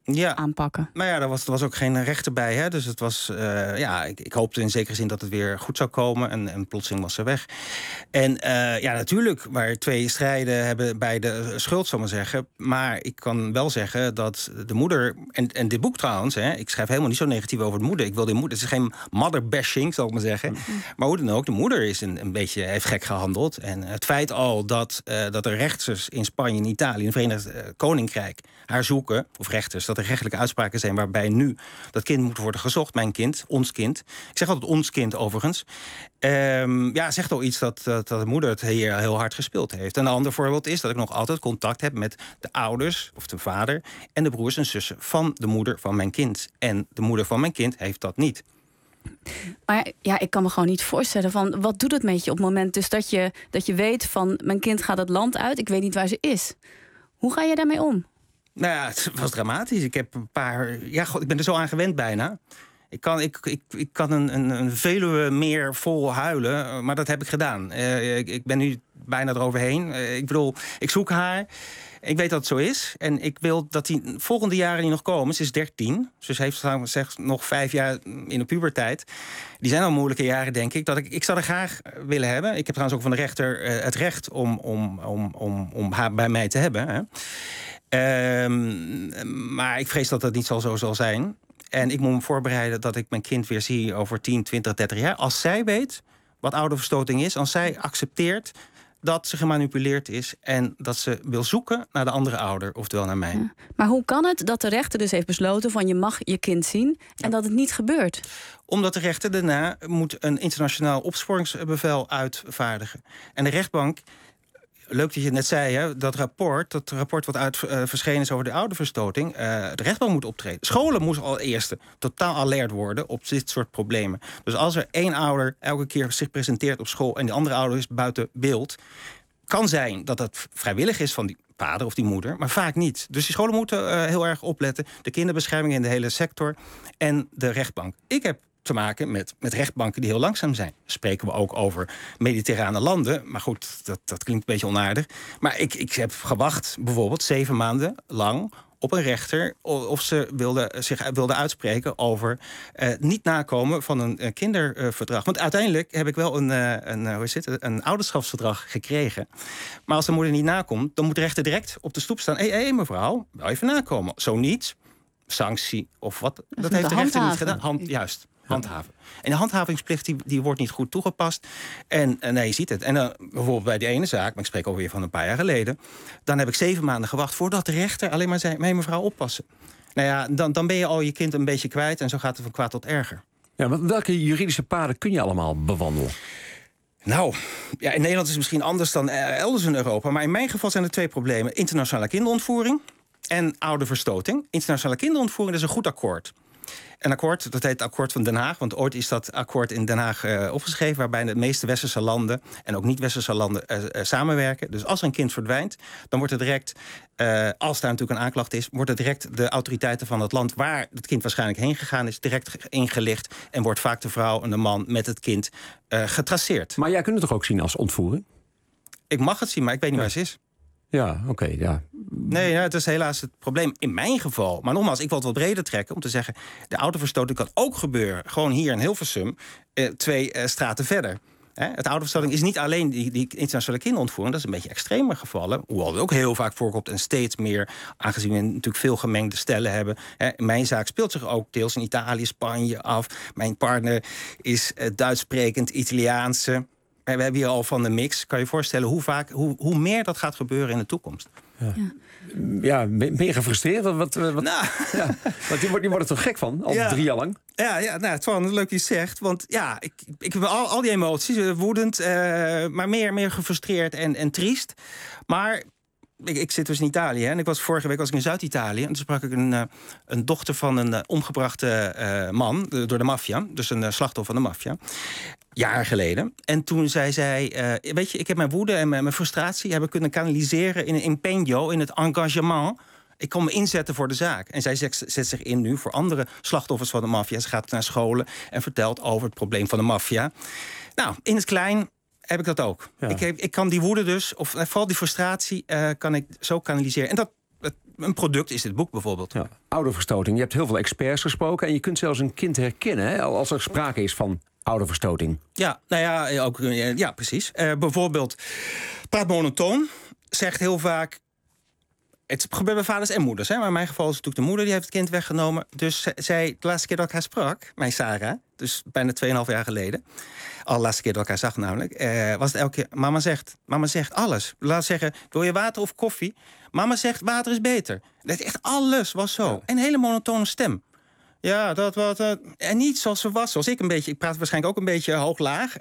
aanpakken. Maar ja, er was ook geen rechter bij. Hè? Dus het was, ik hoopte in zekere zin dat het weer goed zou komen. En plotseling was ze weg. En natuurlijk, waar twee strijden hebben bij de schuld, zal ik maar zeggen. Maar ik kan wel zeggen dat de moeder... En dit boek trouwens, ik schrijf helemaal niet zo negatief over de moeder. Ik wil de moeder, het is geen mother-bashing, zal ik maar zeggen. Maar hoe dan ook, de moeder is een beetje, heeft gek gehandeld. En het feit al dat er rechters in Spanje, in Italië, in het Verenigd Koninkrijk haar zoeken, of rechters, dat er rechtelijke uitspraken zijn waarbij nu dat kind moet worden gezocht, mijn kind, ons kind. Ik zeg altijd ons kind overigens. Zegt al iets dat de moeder het hier heel hard gespeeld heeft. En een ander voorbeeld is dat ik nog altijd contact heb met de ouders, of de vader, en de broers en zussen van de moeder van mijn kind. En de moeder van mijn kind heeft dat niet. Maar ja, ik kan me gewoon niet voorstellen van wat doet het met je op het moment dus dat je weet van mijn kind gaat het land uit, ik weet niet waar ze is. Hoe ga je daarmee om? Nou ja, het was dramatisch. Ik heb een paar... Ja, ik ben er zo aan gewend bijna. Ik kan een Veluwe meer vol huilen, maar dat heb ik gedaan. Ik ben nu bijna eroverheen. Ik bedoel, ik zoek haar. Ik weet dat het zo is. En ik wil dat die volgende jaren die nog komen... Ze is 13, dus ze heeft nog 5 jaar in de puberteit. Die zijn al moeilijke jaren, denk ik. Ik zou er graag willen hebben. Ik heb trouwens ook van de rechter het recht om haar bij mij te hebben. Hè. Maar ik vrees dat dat niet zo zal zijn. En ik moet me voorbereiden dat ik mijn kind weer zie over 10, 20, 30 jaar. Als zij weet wat ouderverstoting is, als zij accepteert dat ze gemanipuleerd is en dat ze wil zoeken naar de andere ouder, oftewel naar mij. Ja. Maar hoe kan het dat de rechter dus heeft besloten van je mag je kind zien en dat het niet gebeurt? Omdat de rechter daarna moet een internationaal opsporingsbevel uitvaardigen. En de rechtbank, leuk dat je het net zei, hè, dat rapport wat verschenen is over de ouderverstoting, de rechtbank moet optreden. Scholen moesten al eerst totaal alert worden op dit soort problemen. Dus als er één ouder elke keer zich presenteert op school en die andere ouder is buiten beeld, kan zijn dat het vrijwillig is van die vader of die moeder, maar vaak niet. Dus die scholen moeten heel erg opletten. De kinderbescherming in de hele sector en de rechtbank. Ik heb te maken met rechtbanken die heel langzaam zijn. Spreken we ook over mediterrane landen. Maar goed, dat klinkt een beetje onaardig. Maar ik heb gewacht bijvoorbeeld 7 maanden lang op een rechter of ze zich wilde uitspreken over niet nakomen van een kinderverdrag. Want uiteindelijk heb ik wel een ouderschapsverdrag gekregen. Maar als de moeder niet nakomt, dan moet de rechter direct op de stoep staan. Hé, mevrouw, wel even nakomen. Zo niet, sanctie of wat. Dat heeft de rechter niet gedaan. Juist. Handhaven. En de handhavingsplicht die wordt niet goed toegepast. En je ziet het. En bijvoorbeeld bij die ene zaak, maar ik spreek alweer van een paar jaar geleden, dan heb ik 7 maanden gewacht voordat de rechter alleen maar zei, nee, mevrouw, oppassen. Nou ja, dan ben je al je kind een beetje kwijt en zo gaat het van kwaad tot erger. Ja, maar welke juridische paden kun je allemaal bewandelen? Nou, ja, in Nederland is het misschien anders dan elders in Europa. Maar in mijn geval zijn er 2 problemen. Internationale kinderontvoering en ouderverstoting. Internationale kinderontvoering, dat is een goed akkoord. Een akkoord, dat heet het Akkoord van Den Haag. Want ooit is dat akkoord in Den Haag opgeschreven, waarbij de meeste westerse landen en ook niet-westerse landen samenwerken. Dus als er een kind verdwijnt, dan wordt er direct, als daar natuurlijk een aanklacht is, wordt er direct de autoriteiten van het land waar het kind waarschijnlijk heen gegaan is, direct ingelicht. En wordt vaak de vrouw en de man met het kind getraceerd. Maar jij kunt het toch ook zien als ontvoering? Ik mag het zien, maar ik weet niet waar ze is. Ja, oké, ja. Nee, het is helaas het probleem in mijn geval. Maar nogmaals, ik wil het wat breder trekken om te zeggen, de ouderverstoting kan ook gebeuren. Gewoon hier in Hilversum, 2 straten verder. Het ouderverstoting is niet alleen die internationale kinderontvoering. Dat is een beetje extremer gevallen. Hoewel het ook heel vaak voorkomt en steeds meer, aangezien we natuurlijk veel gemengde stellen hebben. Mijn zaak speelt zich ook deels in Italië, Spanje af. Mijn partner is Duits sprekend, Italiaanse. We hebben hier al van de mix. Kan je je voorstellen hoe meer dat gaat gebeuren in de toekomst? Ja, ben je gefrustreerd? Want je wordt er toch gek van, al 3 jaar lang? Ja, het is wel leuk dat je het zegt. Want ja, ik heb al die emoties, woedend, maar meer gefrustreerd en triest. Maar ik zit dus in Italië. En vorige week was ik in Zuid-Italië. En toen sprak ik een dochter van een omgebrachte man door de maffia. Dus een slachtoffer van de maffia. Jaar geleden. En toen zei zij, weet je, ik heb mijn woede en mijn frustratie hebben kunnen kanaliseren in een impegno, in het engagement. Ik kon me inzetten voor de zaak. En zij zet zich in nu voor andere slachtoffers van de maffia. Ze gaat naar scholen en vertelt over het probleem van de maffia. Nou, in het klein heb ik dat ook. Ja. Ik kan die woede dus, of vooral die frustratie, kan ik zo kanaliseren. En dat Een product is dit boek bijvoorbeeld. Ja. Ouderverstoting. Je hebt heel veel experts gesproken en je kunt zelfs een kind herkennen, hè, als er sprake is van ouderverstoting. Ja, precies. Bijvoorbeeld, praat monotoon, zegt heel vaak. Het gebeurt bij vaders en moeders. Hè? Maar in mijn geval is het natuurlijk de moeder die heeft het kind weggenomen. Dus zij, de laatste keer dat ik haar sprak, mijn Sarah, dus bijna 2,5 jaar geleden, al de laatste keer dat ik haar zag namelijk, was het elke keer, mama zegt alles. Laat zeggen, wil je water of koffie? Mama zegt, water is beter. Dat echt alles was zo. En een hele monotone stem. Ja, en niet zoals ze was. Zoals ik een beetje, ik praat waarschijnlijk ook een beetje hoog-laag.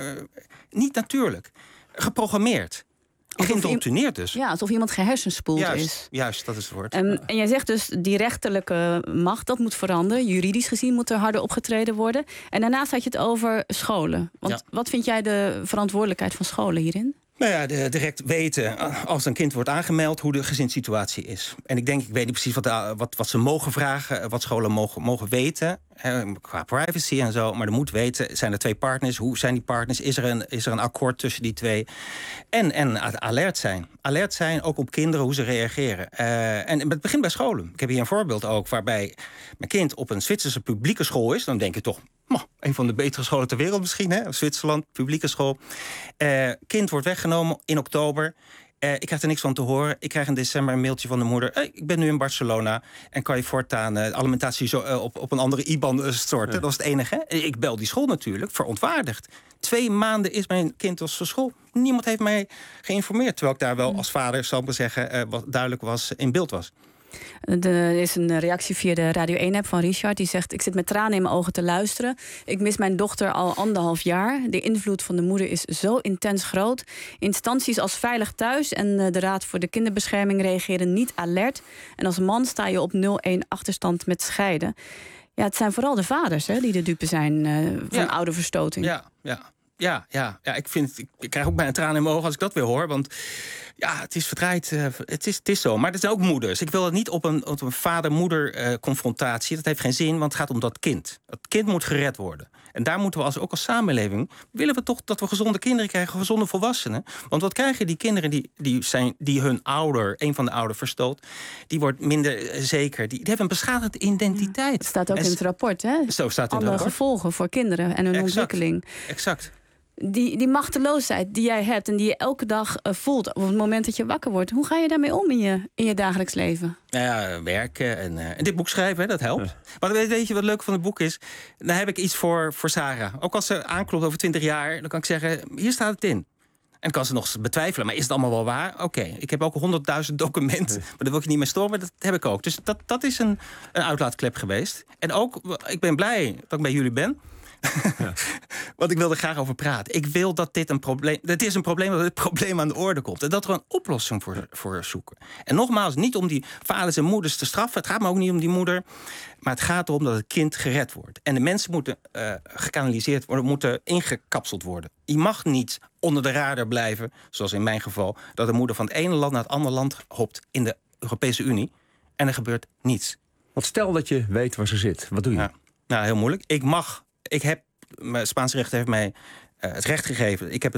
Niet natuurlijk. Geprogrammeerd. Geïndoctrineerd dus. Ja, alsof iemand gehersenspoeld is. Juist, dat is het woord. En jij zegt dus, die rechterlijke macht, dat moet veranderen. Juridisch gezien moet er harder opgetreden worden. En daarnaast had je het over scholen. Want wat vind jij de verantwoordelijkheid van scholen hierin? Nou ja, direct weten, als een kind wordt aangemeld, hoe de gezinssituatie is. En ik weet niet precies wat ze mogen vragen, wat scholen mogen weten, qua privacy en zo. Maar er moet weten, zijn er 2 partners? Hoe zijn die partners? Is er een akkoord tussen die 2? En alert zijn. Alert zijn, ook op kinderen, hoe ze reageren. En het begint bij scholen. Ik heb hier een voorbeeld ook, waarbij mijn kind op een Zwitserse publieke school is. Dan denk je toch, een van de betere scholen ter wereld misschien, hè? Zwitserland, publieke school. Kind wordt weggenomen in oktober. Ik krijg er niks van te horen. Ik krijg in december een mailtje van de moeder. Ik ben nu in Barcelona en kan je voortaan de alimentatie zo, op een andere IBAN storten. Ja. Dat is het enige. Ik bel die school natuurlijk, verontwaardigd. 2 maanden is mijn kind op school. Niemand heeft mij geïnformeerd. Terwijl ik daar wel als vader, zal ik maar zeggen, wat duidelijk was, in beeld was. Er is een reactie via de Radio 1-app van Richard. Die zegt, ik zit met tranen in mijn ogen te luisteren. Ik mis mijn dochter al 1,5 jaar. De invloed van de moeder is zo intens groot. Instanties als Veilig Thuis en de Raad voor de Kinderbescherming reageren niet alert. En als man sta je op 0-1 achterstand met scheiden. Ja, het zijn vooral de vaders die de dupe zijn van ouderverstoting. Ja, ik krijg ook bijna tranen in mijn ogen als ik dat weer hoor. Want ja, het is verdraaid. Het is zo. Maar er zijn ook moeders. Ik wil het niet op een vader-moeder confrontatie. Dat heeft geen zin, want het gaat om dat kind. Dat kind moet gered worden. En daar moeten we ook als samenleving, willen we toch dat we gezonde kinderen krijgen, gezonde volwassenen. Want wat krijgen die kinderen die hun ouder, een van de ouders verstoot, die wordt minder zeker. Die hebben een beschadigde identiteit. Het staat ook in het rapport, hè? Zo staat het in het rapport. Alle gevolgen voor kinderen en hun ontwikkeling. Exact. Die machteloosheid die jij hebt en die je elke dag voelt op het moment dat je wakker wordt. Hoe ga je daarmee om in je dagelijks leven? Ja, werken en dit boek schrijven, dat helpt. Maar weet je wat leuk van het boek is? Dan heb ik iets voor Sarah. Ook als ze aanklopt over 20 jaar, dan kan ik zeggen, hier staat het in. En kan ze nog betwijfelen, maar is het allemaal wel waar? Oké, ik heb ook 100.000 documenten, maar daar wil ik je niet mee storen, maar dat heb ik ook. Dus dat is een uitlaatklep geweest. En ook, ik ben blij dat ik bij jullie ben. Ja. Want ik wil er graag over praten. Ik wil dat dit een probleem... Het is een probleem dat dit probleem aan de orde komt. En dat we een oplossing voor zoeken. En nogmaals, niet om die vaders en moeders te straffen. Het gaat me ook niet om die moeder. Maar het gaat erom dat het kind gered wordt. En de mensen moeten gekanaliseerd worden, moeten ingekapseld worden. Je mag niet onder de radar blijven, zoals in mijn geval, dat de moeder van het ene land naar het andere land hopt in de Europese Unie. En er gebeurt niets. Want stel dat je weet waar ze zit. Wat doe je? Ja. Nou, heel moeilijk. Mijn Spaanse rechter heeft mij het recht gegeven. Ik heb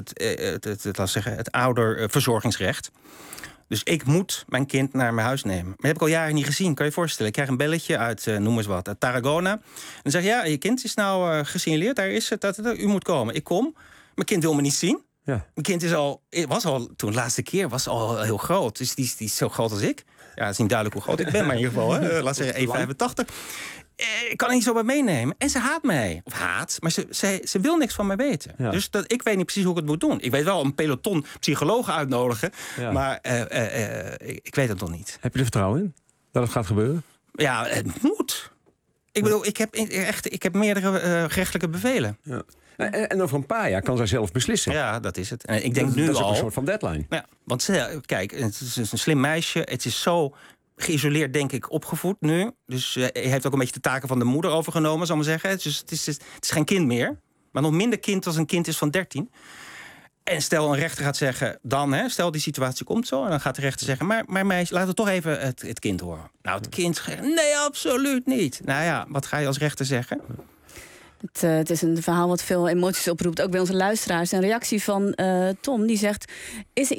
het ouderverzorgingsrecht. Dus ik moet mijn kind naar mijn huis nemen. Maar dat heb ik al jaren niet gezien. Kan je je voorstellen? Ik krijg een belletje uit, noem eens wat, uit Tarragona. En dan zeg je, ja, je kind is nou gesignaleerd. Daar is het, u moet komen. Ik kom. Mijn kind wil me niet zien. Ja. Mijn kind was al, toen de laatste keer, was al heel groot. Dus die is zo groot als ik. Ja, het is niet duidelijk hoe groot ik ben, maar in ieder geval, laat zeggen 1,85. Ik kan er niet zo bij meenemen. En ze haat mij. Of haat, maar ze wil niks van mij weten. Ja. Dus ik weet niet precies hoe ik het moet doen. Ik weet wel een peloton psychologen uitnodigen. Ja. Maar ik weet het nog niet. Heb je er vertrouwen in dat het gaat gebeuren? Ja, het moet. Ik bedoel, ik heb meerdere gerechtelijke bevelen. Ja. En over een paar jaar kan zij zelf beslissen. Ja, dat is het. En ik denk nu dat is ook al een soort van deadline. Ja, want kijk, het is een slim meisje. Het is zo geïsoleerd, denk ik, opgevoed nu. Dus hij heeft ook een beetje de taken van de moeder overgenomen, zal ik maar zeggen. Dus het is geen kind meer. Maar nog minder kind als een kind is van 13. En stel een rechter gaat zeggen, stel die situatie komt zo. En dan gaat de rechter zeggen, maar meisje, laat het toch even het kind horen. Nou, het kind zegt, nee, absoluut niet. Nou ja, wat ga je als rechter zeggen? Het is een verhaal wat veel emoties oproept, ook bij onze luisteraars. Een reactie van Tom, die zegt, is er iets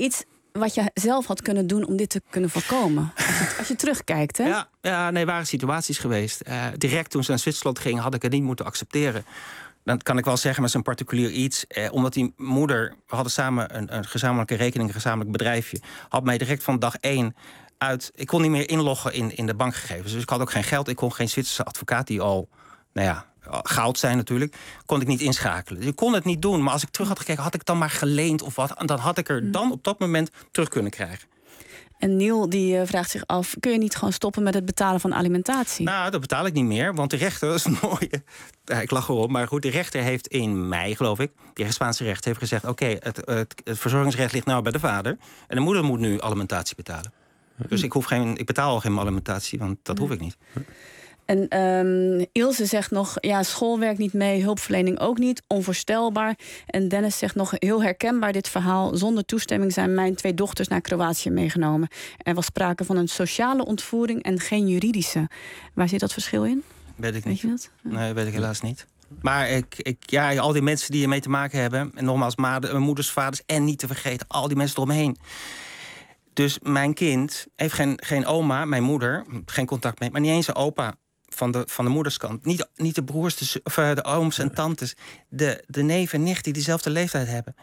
wat je zelf had kunnen doen om dit te kunnen voorkomen? Als je terugkijkt, hè? Ja, waren situaties geweest. Direct toen ze naar Zwitserland ging, had ik het niet moeten accepteren. Dan kan ik wel zeggen met zo'n particulier iets. Omdat die moeder, we hadden samen een gezamenlijke rekening, een gezamenlijk bedrijfje, had mij direct van dag 1 uit. Ik kon niet meer inloggen in de bankgegevens. Dus ik had ook geen geld. Ik kon geen Zwitserse advocaat die al, goud zijn natuurlijk, kon ik niet inschakelen. Dus ik kon het niet doen. Maar als ik terug had gekeken, had ik dan maar geleend of wat. En dan had ik er dan op dat moment terug kunnen krijgen. En Neil die vraagt zich af, kun je niet gewoon stoppen met het betalen van alimentatie? Nou, dat betaal ik niet meer, want de rechter, dat is een mooie. Ik lach erop, maar goed, de rechter heeft in mei, geloof ik, de Spaanse rechter heeft gezegd, oké, het verzorgingsrecht ligt nou bij de vader en de moeder moet nu alimentatie betalen. Dus ik betaal al geen alimentatie, want dat hoef ik niet. En Ilse zegt nog, school werkt niet mee, hulpverlening ook niet, onvoorstelbaar. En Dennis zegt nog, heel herkenbaar dit verhaal. Zonder toestemming zijn mijn 2 dochters naar Kroatië meegenomen. Er was sprake van een sociale ontvoering en geen juridische. Waar zit dat verschil in? Weet ik niet. Weet je dat? Nee, weet ik helaas niet. Maar al die mensen die ermee te maken hebben, en nogmaals, moeders, vaders en niet te vergeten, al die mensen eromheen. Dus mijn kind heeft geen oma, mijn moeder, geen contact mee, maar niet eens een opa. Van de moederskant. Niet de broers, de ooms en tantes. De neven en nicht die dezelfde leeftijd hebben.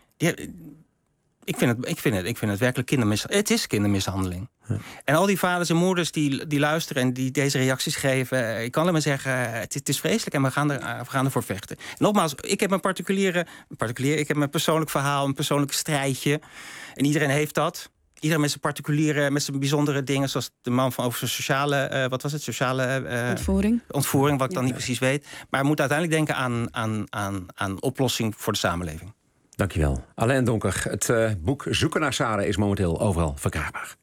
Ik vind het werkelijk kindermishandeling. Het is kindermishandeling. Ja. En al die vaders en moeders die luisteren en die deze reacties geven, ik kan alleen maar zeggen, het is vreselijk en we gaan ervoor vechten. En nogmaals, ik heb ik heb mijn persoonlijk verhaal, een persoonlijk strijdje. En iedereen heeft dat. Iedereen met zijn particuliere, met zijn bijzondere dingen, zoals de man over zijn sociale, ontvoering, wat ik dan niet precies weet. Maar je moet uiteindelijk denken aan oplossing voor de samenleving. Dankjewel. Alain Donker, het boek Zoeken naar Sarah is momenteel overal verkrijgbaar.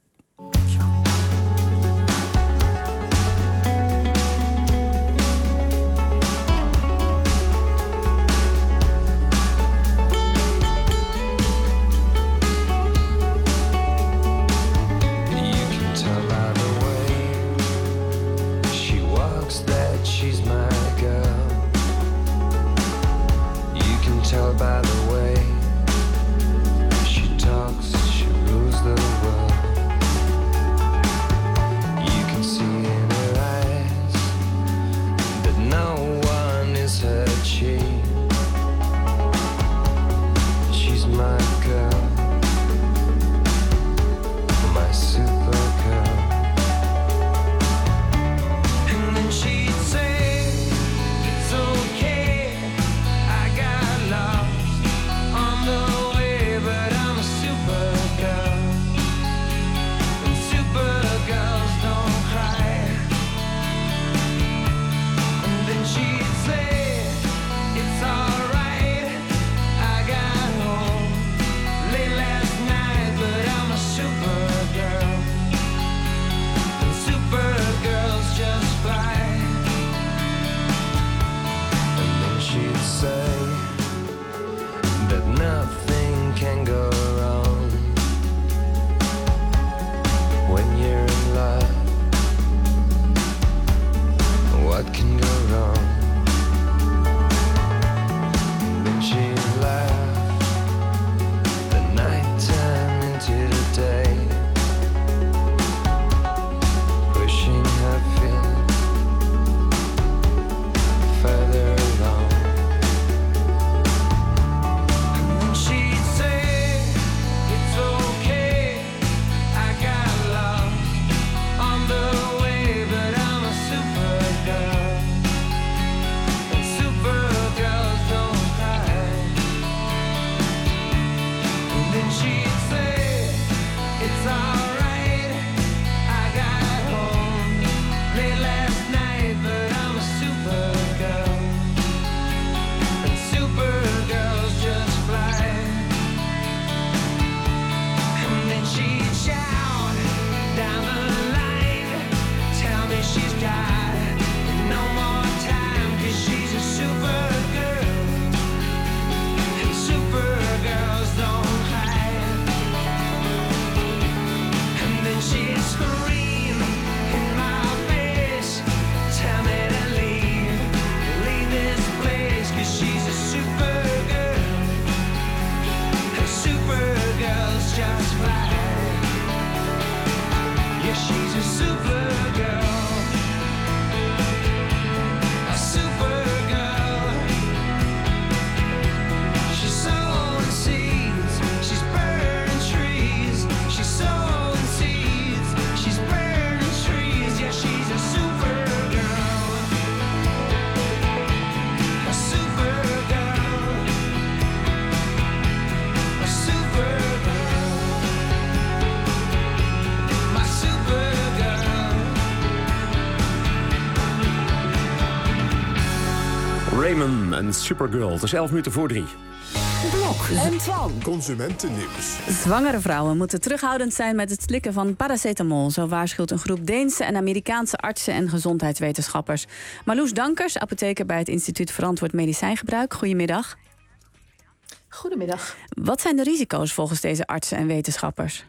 Tell by the way she talks, she rules the world. You can see in her eyes that no one is her chief. She's my girl, my super girl. And then she'd say, it's okay. Nothing can go wrong when you're in love. What can go wrong? Then she laughed. The night turned into the day, pushing her feet further along. Yeah, she's a supergirl. A supergirl. She's sowing seeds. She's burning trees. She's sowing seeds. She's burning trees. Yeah, she's a supergirl. A supergirl. A supergirl. My supergirl. Raymond en Supergirl. Het is 11 minuten voor 3. Blok en Twan. Consumentennieuws. Zwangere vrouwen moeten terughoudend zijn met het slikken van paracetamol. Zo waarschuwt een groep Deense en Amerikaanse artsen en gezondheidswetenschappers. Marloes Dankers, apotheker bij het Instituut Verantwoord Medicijngebruik. Goedemiddag. Goedemiddag. Wat zijn de risico's volgens deze artsen en wetenschappers?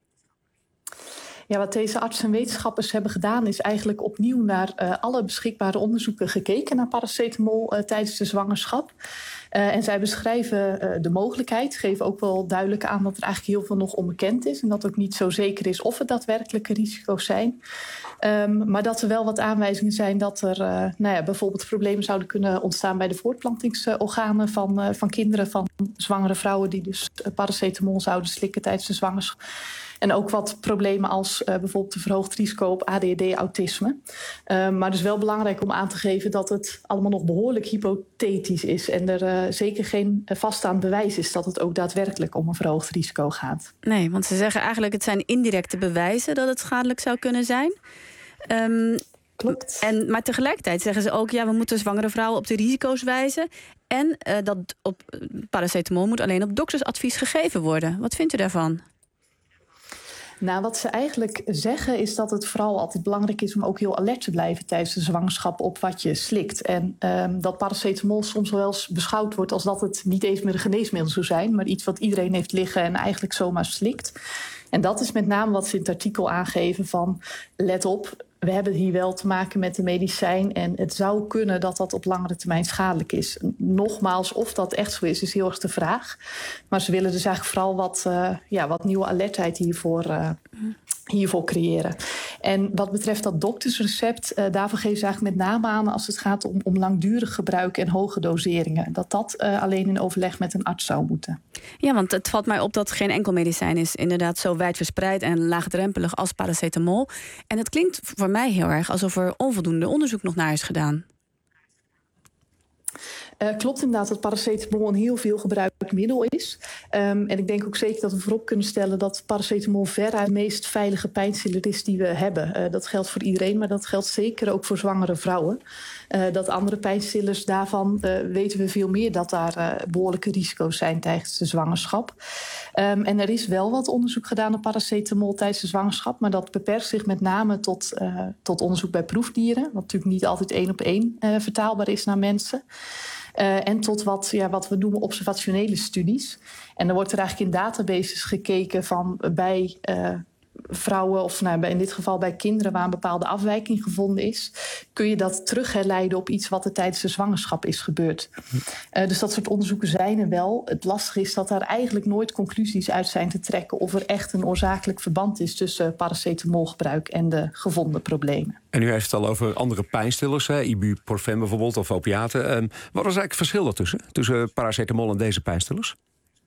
Ja, wat deze artsen en wetenschappers hebben gedaan is eigenlijk opnieuw naar alle beschikbare onderzoeken gekeken naar paracetamol tijdens de zwangerschap. En zij beschrijven de mogelijkheid, geven ook wel duidelijk aan dat er eigenlijk heel veel nog onbekend is en dat ook niet zo zeker is of er daadwerkelijke risico's zijn. Maar dat er wel wat aanwijzingen zijn dat er bijvoorbeeld problemen zouden kunnen ontstaan bij de voortplantingsorganen van kinderen van zwangere vrouwen die dus paracetamol zouden slikken tijdens de zwangerschap. En ook wat problemen als bijvoorbeeld een verhoogd risico op ADHD-autisme. Maar dus wel belangrijk om aan te geven dat het allemaal nog behoorlijk hypothetisch is. En er zeker geen vaststaand bewijs is dat het ook daadwerkelijk om een verhoogd risico gaat. Nee, want ze zeggen eigenlijk het zijn indirecte bewijzen dat het schadelijk zou kunnen zijn. Klopt. Maar tegelijkertijd zeggen ze ook, ja, we moeten zwangere vrouwen op de risico's wijzen. En dat op paracetamol moet alleen op doktersadvies gegeven worden. Wat vindt u daarvan? Nou, wat ze eigenlijk zeggen is dat het vooral altijd belangrijk is om ook heel alert te blijven tijdens de zwangerschap op wat je slikt. En dat paracetamol soms wel eens beschouwd wordt als dat het niet eens meer een geneesmiddel zou zijn, maar iets wat iedereen heeft liggen en eigenlijk zomaar slikt. En dat is met name wat ze in het artikel aangeven van, let op, we hebben hier wel te maken met een medicijn en het zou kunnen dat dat op langere termijn schadelijk is. Nogmaals, of dat echt zo is heel erg de vraag. Maar ze willen dus eigenlijk vooral wat nieuwe alertheid hiervoor creëren. En wat betreft dat doktersrecept, daarvoor geven ze eigenlijk met name aan als het gaat om langdurig gebruik en hoge doseringen. Dat alleen in overleg met een arts zou moeten. Ja, want het valt mij op dat geen enkel medicijn is inderdaad zo wijdverspreid en laagdrempelig als paracetamol. En het klinkt voor mij heel erg alsof er onvoldoende onderzoek nog naar is gedaan. Klopt inderdaad dat paracetamol een heel veel gebruikt middel is. En ik denk ook zeker dat we voorop kunnen stellen dat paracetamol veruit de meest veilige pijnstiller is die we hebben. Dat geldt voor iedereen, maar dat geldt zeker ook voor zwangere vrouwen. Dat andere pijnstillers, daarvan weten we veel meer dat daar behoorlijke risico's zijn tijdens de zwangerschap. En er is wel wat onderzoek gedaan op paracetamol tijdens de zwangerschap, maar dat beperkt zich met name tot onderzoek bij proefdieren, wat natuurlijk niet altijd 1-op-1 vertaalbaar is naar mensen. En tot wat we noemen observationele studies. En dan wordt er eigenlijk in databases gekeken van bij vrouwen, of in dit geval bij kinderen waar een bepaalde afwijking gevonden is, kun je dat terugherleiden op iets wat er tijdens de zwangerschap is gebeurd. Dus dat soort onderzoeken zijn er wel. Het lastige is dat daar eigenlijk nooit conclusies uit zijn te trekken of er echt een oorzakelijk verband is tussen paracetamolgebruik en de gevonden problemen. En u heeft het al over andere pijnstillers, ibuprofen bijvoorbeeld, of opiaten. Wat is eigenlijk het verschil daartussen? Tussen paracetamol en deze pijnstillers?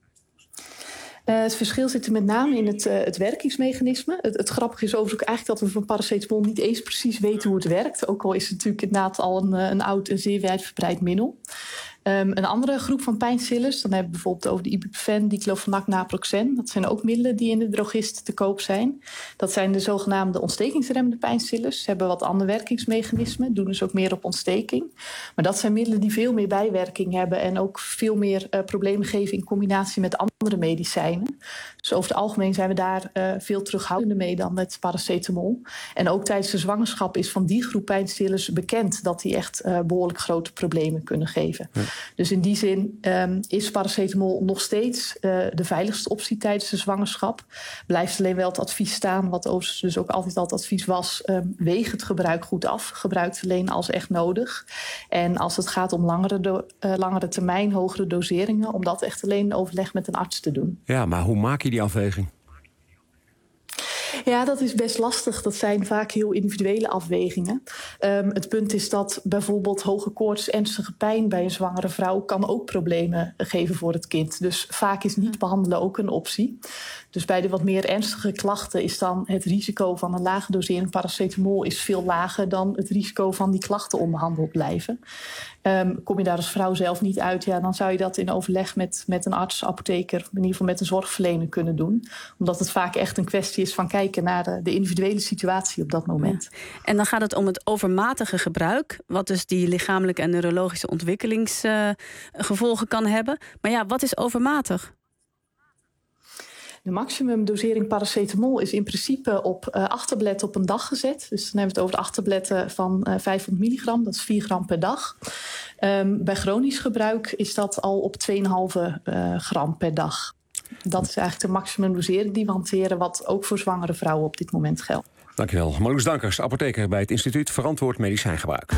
Het verschil zit er met name in het werkingsmechanisme. Het grappige is overigens ook eigenlijk dat we van paracetamol niet eens precies weten hoe het werkt. Ook al is het natuurlijk inderdaad al een oud en zeer wijdverbreid middel. Een andere groep van pijnstillers, dan hebben we bijvoorbeeld over de ibuprofen, diclofenac, naproxen. Dat zijn ook middelen die in de drogist te koop zijn. Dat zijn de zogenaamde ontstekingsremmende pijnstillers. Ze hebben wat ander werkingsmechanisme, doen dus ook meer op ontsteking. Maar dat zijn middelen die veel meer bijwerking hebben en ook veel meer problemen geven in combinatie met andere medicijnen. Dus over het algemeen zijn we daar veel terughoudender mee dan met paracetamol. En ook tijdens de zwangerschap is van die groep pijnstillers bekend dat die echt behoorlijk grote problemen kunnen geven. Ja. Dus in die zin is paracetamol nog steeds de veiligste optie tijdens de zwangerschap. Blijft alleen wel het advies staan, wat overigens dus ook altijd al het advies was, weeg het gebruik goed af. Gebruik het alleen als echt nodig. En als het gaat om langere termijn, hogere doseringen, om dat echt alleen in overleg met een arts te doen. Ja, maar hoe maak je die afweging? Ja, dat is best lastig. Dat zijn vaak heel individuele afwegingen. Het punt is dat bijvoorbeeld hoge koorts, ernstige pijn bij een zwangere vrouw kan ook problemen geven voor het kind. Dus vaak is niet behandelen ook een optie. Dus bij de wat meer ernstige klachten is dan het risico van een lage dosering paracetamol is veel lager dan het risico van die klachten onbehandeld blijven. Kom je daar als vrouw zelf niet uit, ja, dan zou je dat in overleg met een arts, apotheker, in ieder geval met een zorgverlener kunnen doen. Omdat het vaak echt een kwestie is van kijken naar de individuele situatie op dat moment. Ja. En dan gaat het om het overmatige gebruik, wat dus die lichamelijke en neurologische ontwikkelingsgevolgen kan hebben. Maar ja, wat is overmatig? De maximumdosering paracetamol is in principe op 8 tabletten op een dag gezet. Dus dan hebben we het over de 8 tabletten van 500 milligram. Dat is 4 gram per dag. Bij chronisch gebruik is dat al op 2,5 gram per dag. Dat is eigenlijk de maximumdosering die we hanteren, wat ook voor zwangere vrouwen op dit moment geldt. Dankjewel. Marloes Dankers, apotheker bij het Instituut Verantwoord Medicijngebruik.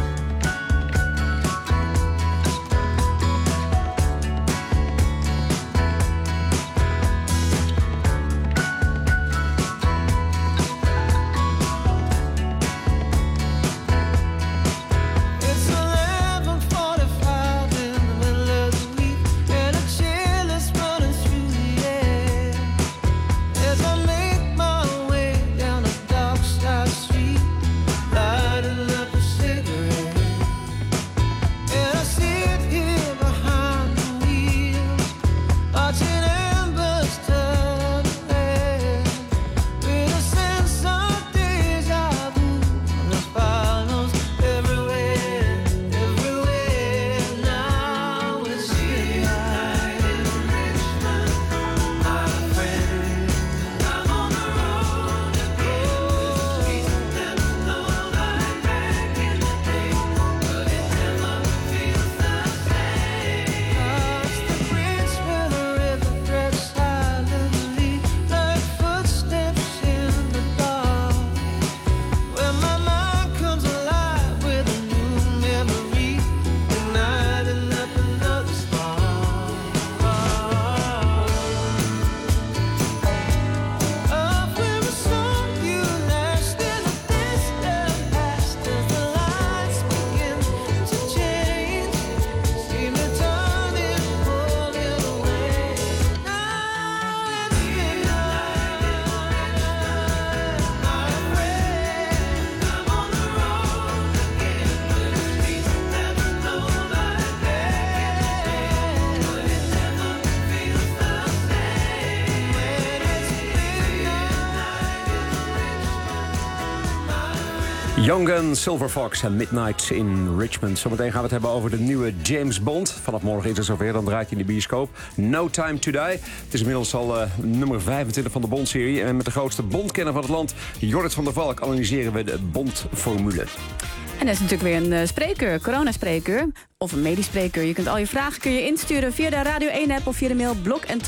Young Gun, Silver Fox en Midnight in Richmond. Zometeen gaan we het hebben over de nieuwe James Bond. Vanaf morgen is het zover, dan draait hij in de bioscoop. No Time to Die. Het is inmiddels al nummer 25 van de Bond-serie. En met de grootste Bondkenner van het land, Jorrit van der Valk, analyseren we de Bond-formule. En er is natuurlijk weer een spreker, coronaspreker of een medisch spreker. Je kunt al je vragen insturen via de Radio 1-app of via de mail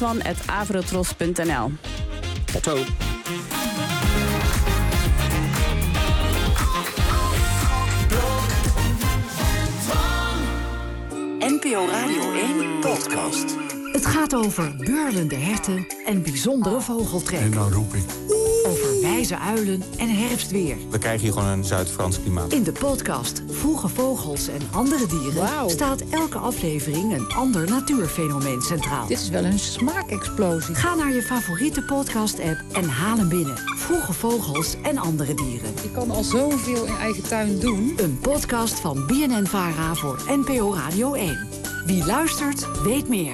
blokentwan@avrotros.nl. Tot zo. NPO Radio 1 podcast. Het gaat over beurlende herten en bijzondere vogeltrek. En dan roep ik. Over wijze uilen en herfstweer. Dan krijg je gewoon een Zuid-Frans klimaat. In de podcast Vroege Vogels en Andere Dieren staat elke aflevering een ander natuurfenomeen centraal. Dit is wel een smaakexplosie. Ga naar je favoriete podcast-app en haal hem binnen. Vroege Vogels en Andere Dieren. Je kan al zoveel in eigen tuin doen. Een podcast van BNN-VARA voor NPO Radio 1. Wie luistert, weet meer.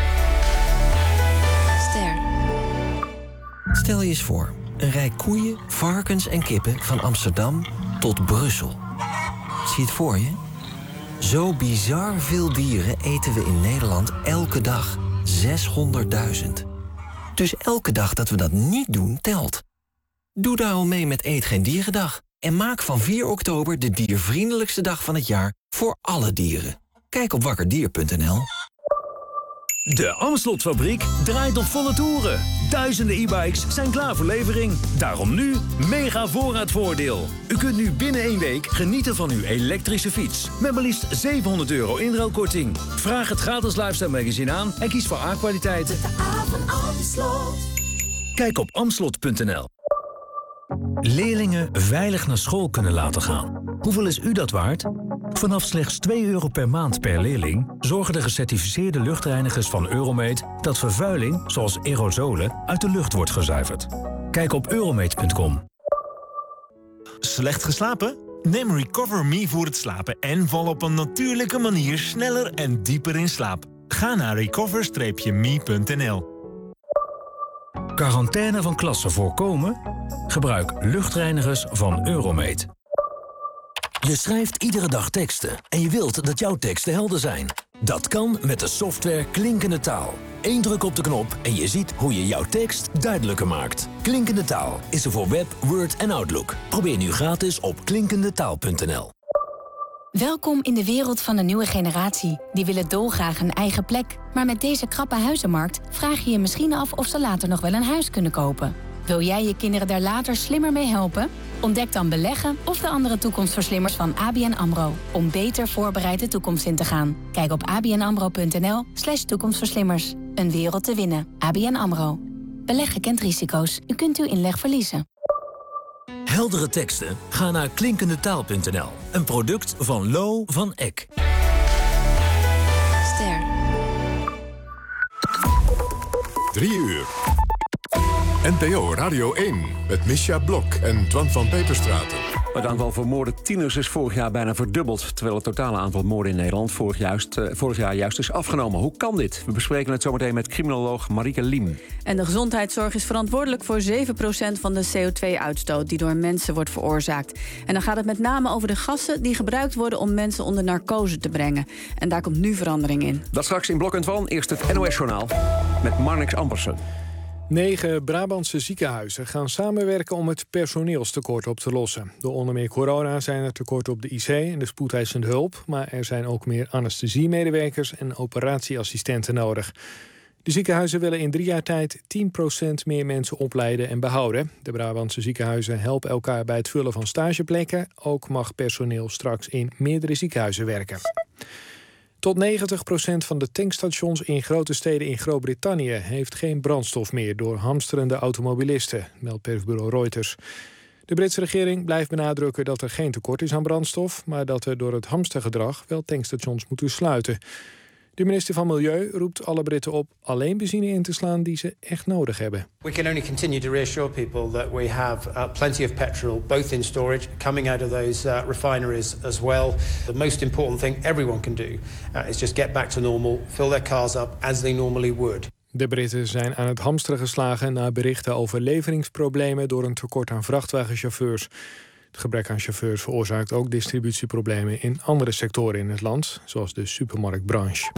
Ster. Stel je eens voor, een rij koeien, varkens en kippen van Amsterdam tot Brussel. Zie het voor je? Zo bizar veel dieren eten we in Nederland elke dag. 600.000. Dus elke dag dat we dat niet doen, telt. Doe daarom mee met Eet Geen Dierendag. En maak van 4 oktober de diervriendelijkste dag van het jaar voor alle dieren. Kijk op wakkerdier.nl. De Amstelotfabriek draait op volle toeren. Duizenden e-bikes zijn klaar voor levering. Daarom nu mega voorraadvoordeel. U kunt nu binnen 1 week genieten van uw elektrische fiets. Met maar liefst €700 inruilkorting. Vraag het gratis Lifestyle magazine aan en kies voor A-kwaliteit. Kijk op amslot.nl. Leerlingen veilig naar school kunnen laten gaan. Hoeveel is u dat waard? Vanaf slechts €2 per maand per leerling zorgen de gecertificeerde luchtreinigers van Euromate dat vervuiling, zoals aerosolen, uit de lucht wordt gezuiverd. Kijk op euromate.com. Slecht geslapen? Neem Recover Me voor het slapen en val op een natuurlijke manier sneller en dieper in slaap. Ga naar recover-me.nl. Quarantaine van klassen voorkomen? Gebruik luchtreinigers van Euromate. Je schrijft iedere dag teksten en je wilt dat jouw teksten helder zijn. Dat kan met de software Klinkende Taal. 1 druk op de knop en je ziet hoe je jouw tekst duidelijker maakt. Klinkende Taal is er voor Web, Word en Outlook. Probeer nu gratis op klinkendetaal.nl. Welkom in de wereld van de nieuwe generatie. Die willen dolgraag een eigen plek. Maar met deze krappe huizenmarkt vraag je je misschien af of ze later nog wel een huis kunnen kopen. Wil jij je kinderen daar later slimmer mee helpen? Ontdek dan beleggen of de andere toekomstverslimmers van ABN AMRO. Om beter voorbereid de toekomst in te gaan. Kijk op abnamro.nl/toekomstverslimmers. Een wereld te winnen. ABN AMRO. Beleggen kent risico's. U kunt uw inleg verliezen. Heldere teksten? Ga naar klinkendetaal.nl. Een product van Lo van Eck. Ster. 3 uur. NPO Radio 1 met Misja Blok en Twan van Peperstraten. Het aantal vermoorde tieners is vorig jaar bijna verdubbeld, terwijl het totale aantal moorden in Nederland vorig jaar juist is afgenomen. Hoe kan dit? We bespreken het zometeen met criminoloog Marieke Liem. En de gezondheidszorg is verantwoordelijk voor 7% van de CO2-uitstoot die door mensen wordt veroorzaakt. En dan gaat het met name over de gassen die gebruikt worden om mensen onder narcose te brengen. En daar komt nu verandering in. Dat straks in Blok en Twan. Eerst het NOS-journaal met Marnix Ampersen. 9 Brabantse ziekenhuizen gaan samenwerken om het personeelstekort op te lossen. Door onder meer corona zijn er tekorten op de IC en de spoedeisende hulp, maar er zijn ook meer anesthesiemedewerkers en operatieassistenten nodig. De ziekenhuizen willen in 3 jaar tijd 10% meer mensen opleiden en behouden. De Brabantse ziekenhuizen helpen elkaar bij het vullen van stageplekken. Ook mag personeel straks in meerdere ziekenhuizen werken. Tot 90% van de tankstations in grote steden in Groot-Brittannië heeft geen brandstof meer door hamsterende automobilisten, meldt persbureau Reuters. De Britse regering blijft benadrukken dat er geen tekort is aan brandstof, maar dat er door het hamstergedrag wel tankstations moeten sluiten. De minister van Milieu roept alle Britten op alleen benzine in te slaan die ze echt nodig hebben. We can only continue to reassure people that we have plenty of petrol, both in storage, coming out of those refineries as well. The most important thing everyone can do is just get back to normal, fill their cars up as they normally would. De Britten zijn aan het hamsteren geslagen na berichten over leveringsproblemen door een tekort aan vrachtwagenchauffeurs. Het gebrek aan chauffeurs veroorzaakt ook distributieproblemen in andere sectoren in het land, zoals de supermarktbranche.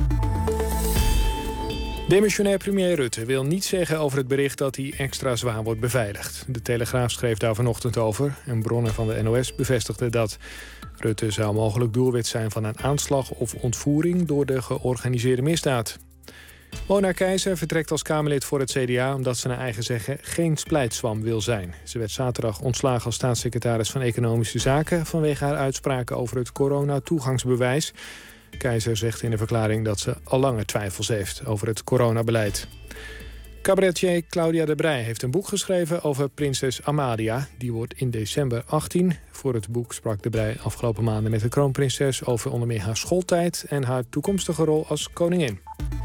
Demissionair premier Rutte wil niets zeggen over het bericht dat hij extra zwaar wordt beveiligd. De Telegraaf schreef daar vanochtend over en bronnen van de NOS bevestigden dat. Rutte zou mogelijk doelwit zijn van een aanslag of ontvoering door de georganiseerde misdaad. Mona Keizer vertrekt als Kamerlid voor het CDA omdat ze naar eigen zeggen geen splijtswam wil zijn. Ze werd zaterdag ontslagen als staatssecretaris van Economische Zaken vanwege haar uitspraken over het corona-toegangsbewijs. Keizer zegt in een verklaring dat ze al lange twijfels heeft over het coronabeleid. Cabaretier Claudia de Breij heeft een boek geschreven over prinses Amalia. Die wordt in december 18. Voor het boek sprak de Breij afgelopen maanden met de kroonprinses over onder meer haar schooltijd en haar toekomstige rol als koningin.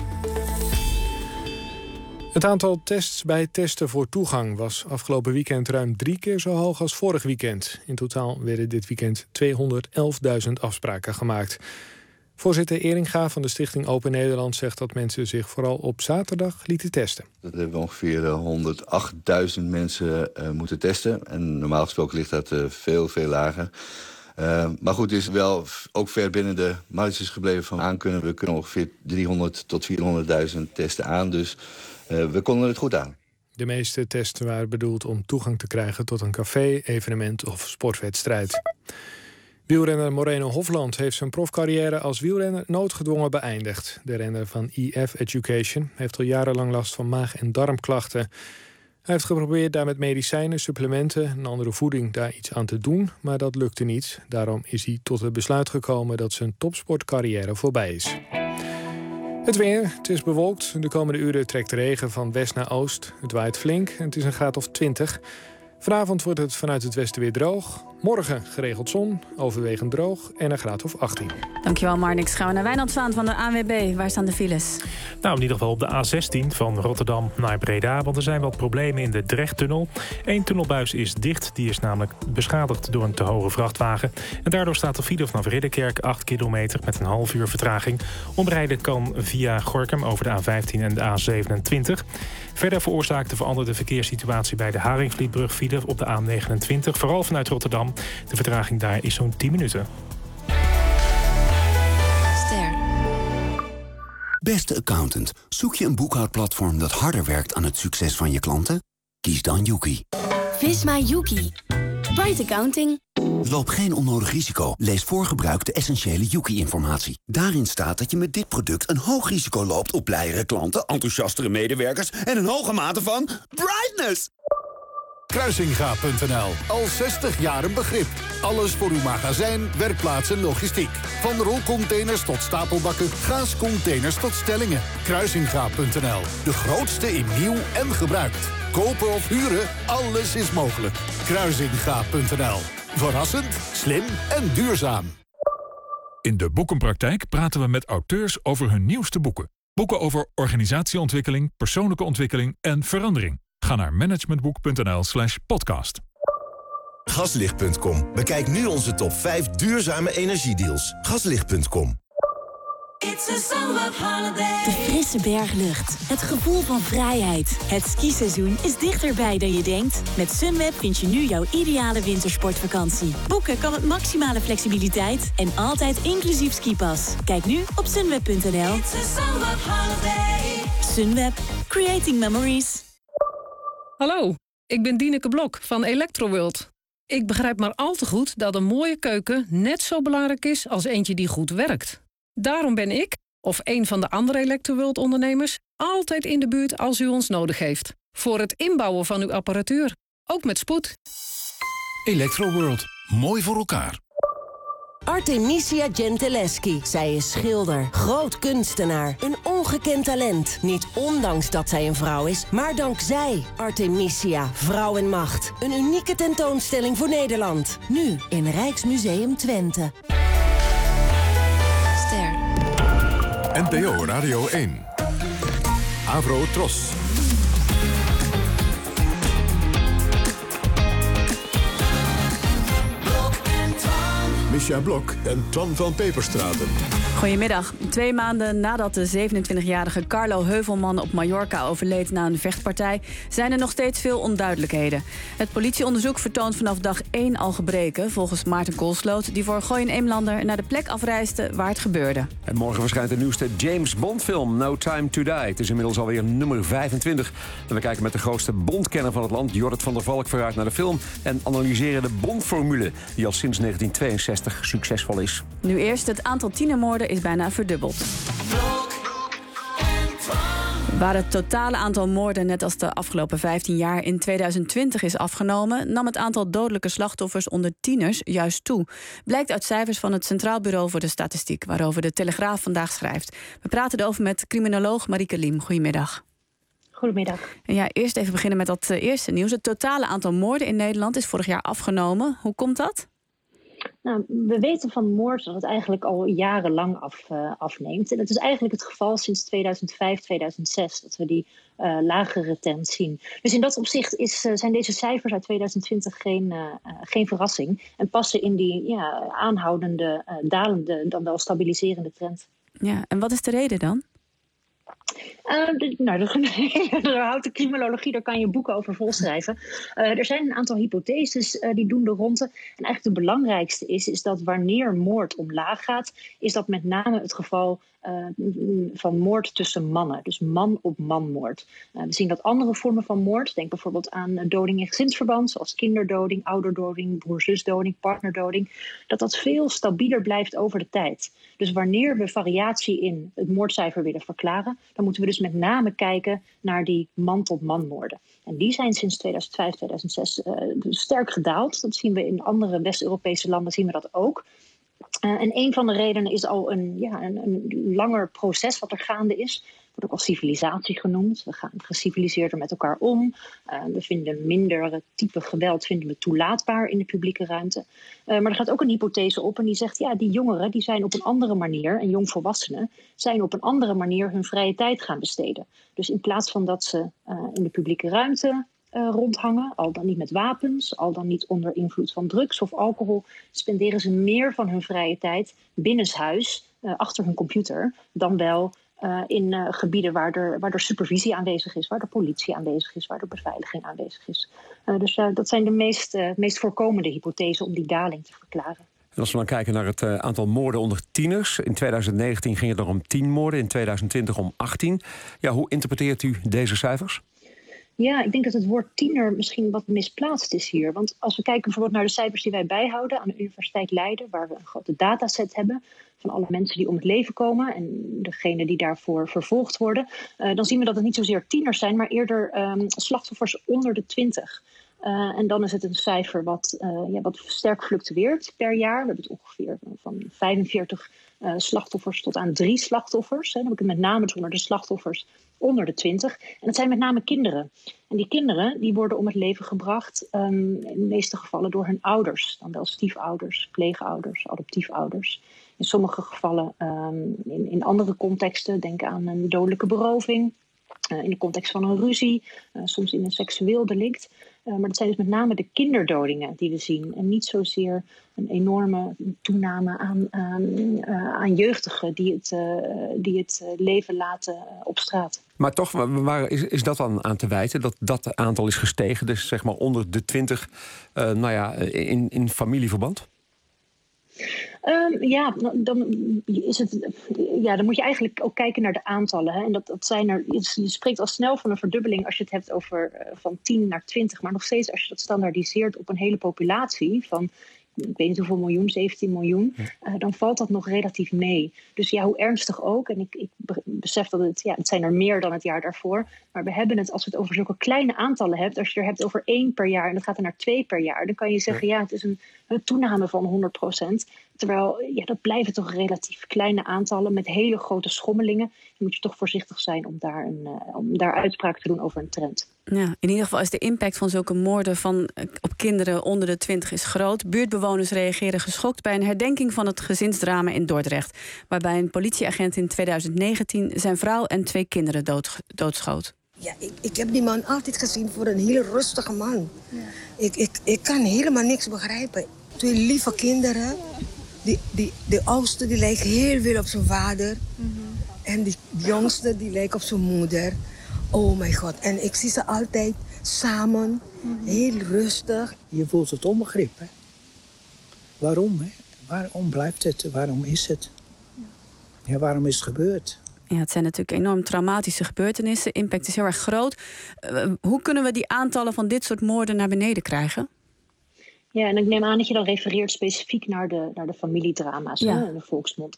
Het aantal tests bij testen voor toegang was afgelopen weekend ruim 3 keer zo hoog als vorig weekend. In totaal werden dit weekend 211.000 afspraken gemaakt. Voorzitter Eringa van de stichting Open Nederland zegt dat mensen zich vooral op zaterdag lieten testen. Dat hebben we ongeveer 108.000 mensen moeten testen. En normaal gesproken ligt dat veel lager. Maar goed, het is wel ook ver binnen de marges gebleven van aankunnen. We kunnen ongeveer 300 tot 400.000 testen aan, dus we konden het goed aan. De meeste testen waren bedoeld om toegang te krijgen tot een café, evenement of sportwedstrijd. Wielrenner Moreno Hofland heeft zijn profcarrière als wielrenner noodgedwongen beëindigd. De renner van EF Education heeft al jarenlang last van maag- en darmklachten. Hij heeft geprobeerd daar met medicijnen, supplementen en andere voeding daar iets aan te doen, maar dat lukte niet. Daarom is hij tot het besluit gekomen dat zijn topsportcarrière voorbij is. Het weer, het is bewolkt. De komende uren trekt de regen van west naar oost. Het waait flink en het is een graad of 20. Vanavond wordt het vanuit het westen weer droog. Morgen geregeld zon, overwegend droog en een graad of 18. Dankjewel Marnix. Gaan we naar Wijnand Zwaan van de ANWB. Waar staan de files? Nou, in ieder geval op de A16 van Rotterdam naar Breda. Want er zijn wat problemen in de Drechttunnel. Eén tunnelbuis is dicht. Die is namelijk beschadigd door een te hoge vrachtwagen. En daardoor staat de file vanaf Ridderkerk 8 kilometer met een half uur vertraging. Omrijden kan via Gorinchem over de A15 en de A27. Verder veroorzaakt de veranderde verkeerssituatie bij de Haringvlietbrug file op de A29. Vooral vanuit Rotterdam. De vertraging daar is zo'n 10 minuten. Beste accountant, zoek je een boekhoudplatform dat harder werkt aan het succes van je klanten? Kies dan Yuki. Visma Yuki. Bright Accounting. Loop geen onnodig risico. Lees voor gebruik de essentiële Yuki-informatie. Daarin staat dat je met dit product een hoog risico loopt op blijere klanten, enthousiastere medewerkers en een hoge mate van brightness. Kruisinga.nl. Al 60 jaar een begrip. Alles voor uw magazijn, werkplaats en logistiek. Van rolcontainers tot stapelbakken, gaascontainers tot stellingen. Kruisinga.nl. De grootste in nieuw en gebruikt. Kopen of huren, alles is mogelijk. Kruisinga.nl. Verrassend, slim en duurzaam. In de Boekenpraktijk praten we met auteurs over hun nieuwste boeken. Boeken over organisatieontwikkeling, persoonlijke ontwikkeling en verandering. Ga naar managementboek.nl/podcast. Gaslicht.com. Bekijk nu onze top 5 duurzame energiedeals. Gaslicht.com. De frisse berglucht, het gevoel van vrijheid. Het skiseizoen is dichterbij dan je denkt. Met Sunweb vind je nu jouw ideale wintersportvakantie. Boeken kan met maximale flexibiliteit en altijd inclusief skipas. Kijk nu op sunweb.nl. Sunweb, creating memories. Hallo, ik ben Dieneke Blok van Electroworld. Ik begrijp maar al te goed dat een mooie keuken net zo belangrijk is als eentje die goed werkt. Daarom ben ik, of een van de andere Electroworld-ondernemers, altijd in de buurt als u ons nodig heeft. Voor het inbouwen van uw apparatuur, ook met spoed. Electroworld. Mooi voor elkaar. Artemisia Gentileschi. Zij is schilder, groot kunstenaar, een ongekend talent. Niet ondanks dat zij een vrouw is, maar dankzij Artemisia, vrouw en macht. Een unieke tentoonstelling voor Nederland. Nu in Rijksmuseum Twente. NPO Radio 1. Avro Tros. Misja Blok en Twan van Peperstraten. Goedemiddag. 2 maanden nadat de 27-jarige Carlo Heuvelman op Mallorca overleed na een vechtpartij, zijn er nog steeds veel onduidelijkheden. Het politieonderzoek vertoont vanaf dag 1 al gebreken, volgens Maarten Koolsloot, die voor Gooi en Eemlander naar de plek afreisde waar het gebeurde. En morgen verschijnt de nieuwste James Bond film, No Time to Die. Het is inmiddels alweer nummer 25. En we kijken met de grootste Bondkenner van het land, Jorrit van der Valk, vooruit naar de film en analyseren de Bond-formule, die al sinds 1962 succesvol is. Nu eerst, het aantal tienermoorden is bijna verdubbeld. Waar het totale aantal moorden net als de afgelopen 15 jaar in 2020 is afgenomen, nam het aantal dodelijke slachtoffers onder tieners juist toe. Blijkt uit cijfers van het Centraal Bureau voor de Statistiek, waarover de Telegraaf vandaag schrijft. We praten erover met criminoloog Marieke Liem. Goedemiddag. Goedemiddag. En ja, eerst even beginnen met dat eerste nieuws. Het totale aantal moorden in Nederland is vorig jaar afgenomen. Hoe komt dat? Nou, we weten van moord dat het eigenlijk al jarenlang afneemt. En dat is eigenlijk het geval sinds 2005, 2006, dat we die lagere trend zien. Dus in dat opzicht zijn deze cijfers uit 2020 geen verrassing. En passen in die aanhoudende, dalende, dan wel stabiliserende trend. Ja, en wat is de reden dan? Daar houdt de criminologie, daar kan je boeken over volschrijven. Er zijn een aantal hypotheses die doen de ronde. En eigenlijk de belangrijkste is dat wanneer moord omlaag gaat, is dat met name het geval van moord tussen mannen. Dus man op man moord. We zien dat andere vormen van moord, denk bijvoorbeeld aan doding in gezinsverband, zoals kinderdoding, ouderdoding, broer-zusdoding, partnerdoding, dat veel stabieler blijft over de tijd. Dus wanneer we variatie in het moordcijfer willen verklaren, dan moeten we dus met name kijken naar die man-tot-man moorden. En die zijn sinds 2005, 2006 sterk gedaald. Dat zien we in andere West-Europese landen, zien we dat ook. En een van de redenen is al een langer proces wat er gaande is. Wordt ook al civilisatie genoemd. We gaan geciviliseerder met elkaar om. We vinden mindere type geweld toelaatbaar in de publieke ruimte. Maar er gaat ook een hypothese op en die zegt... ja, die jongeren die zijn op een andere manier... en jongvolwassenen zijn op een andere manier... hun vrije tijd gaan besteden. Dus in plaats van dat ze in de publieke ruimte... rondhangen, al dan niet met wapens, al dan niet onder invloed van drugs of alcohol, spenderen ze meer van hun vrije tijd binnenshuis, achter hun computer, dan wel in gebieden waar er supervisie aanwezig is, waar de politie aanwezig is, waar de beveiliging aanwezig is. Dus dat zijn de meest voorkomende hypothesen om die daling te verklaren. En als we dan kijken naar het aantal moorden onder tieners. In 2019 ging het er om 10 moorden, in 2020 om 18. Ja, hoe interpreteert u deze cijfers? Ja, ik denk dat het woord tiener misschien wat misplaatst is hier. Want als we kijken bijvoorbeeld naar de cijfers die wij bijhouden aan de Universiteit Leiden, waar we een grote dataset hebben van alle mensen die om het leven komen en degenen die daarvoor vervolgd worden, dan zien we dat het niet zozeer tieners zijn, maar eerder slachtoffers onder de 20. En dan is het een cijfer wat sterk fluctueert per jaar. We hebben het ongeveer van 45 slachtoffers tot aan 3 slachtoffers. Dan heb ik het met name onder de slachtoffers onder de 20. En dat zijn met name kinderen. En die kinderen die worden om het leven gebracht in de meeste gevallen door hun ouders. Dan wel stiefouders, pleegouders, adoptiefouders. In sommige gevallen in andere contexten, denk aan een dodelijke beroving. In de context van een ruzie, soms in een seksueel delict. Maar dat zijn dus met name de kinderdodingen die we zien. En niet zozeer een enorme toename aan jeugdigen die het leven laten op straat. Maar toch, waar is dat dan aan te wijten? Dat aantal is gestegen, dus zeg maar onder de 20 in familieverband? Dan moet je eigenlijk ook kijken naar de aantallen. Hè? En dat zijn er. Je spreekt al snel van een verdubbeling als je het hebt over van 10 naar 20. Maar nog steeds, als je dat standaardiseert op een hele populatie van, ik weet niet hoeveel miljoen, 17 miljoen, dan valt dat nog relatief mee. Dus ja, hoe ernstig ook. En ik besef dat het zijn er meer dan het jaar daarvoor. Maar we hebben het, als we het over zulke kleine aantallen hebt, als je er hebt over 1 per jaar en dat gaat er naar 2 per jaar, dan kan je zeggen, het is een toename van 100%. Terwijl, dat blijven toch relatief kleine aantallen met hele grote schommelingen. Dan moet je toch voorzichtig zijn om daar uitspraak te doen over een trend. Ja, in ieder geval is de impact van zulke moorden op kinderen onder de 20 is groot. Buurtbewoners reageren geschokt bij een herdenking van het gezinsdrama in Dordrecht, waarbij een politieagent in 2019 zijn vrouw en 2 kinderen doodschoot. Ja, ik heb die man altijd gezien voor een heel rustige man. Ja. Ik kan helemaal niks begrijpen. 2 lieve kinderen. De oudste die lijkt heel veel op zijn vader. Mm-hmm. En die jongste die lijkt op zijn moeder. Oh mijn god. En ik zie ze altijd samen. Mm-hmm. Heel rustig. Je voelt het onbegrip, hè? Waarom, hè? Waarom blijft het? Waarom is het? Ja, waarom is het gebeurd? Ja, het zijn natuurlijk enorm traumatische gebeurtenissen. Impact is heel erg groot. Hoe kunnen we die aantallen van dit soort moorden naar beneden krijgen? Ja, en ik neem aan dat je dan refereert specifiek naar de familiedrama's. Ja. Hè? De volksmond. Of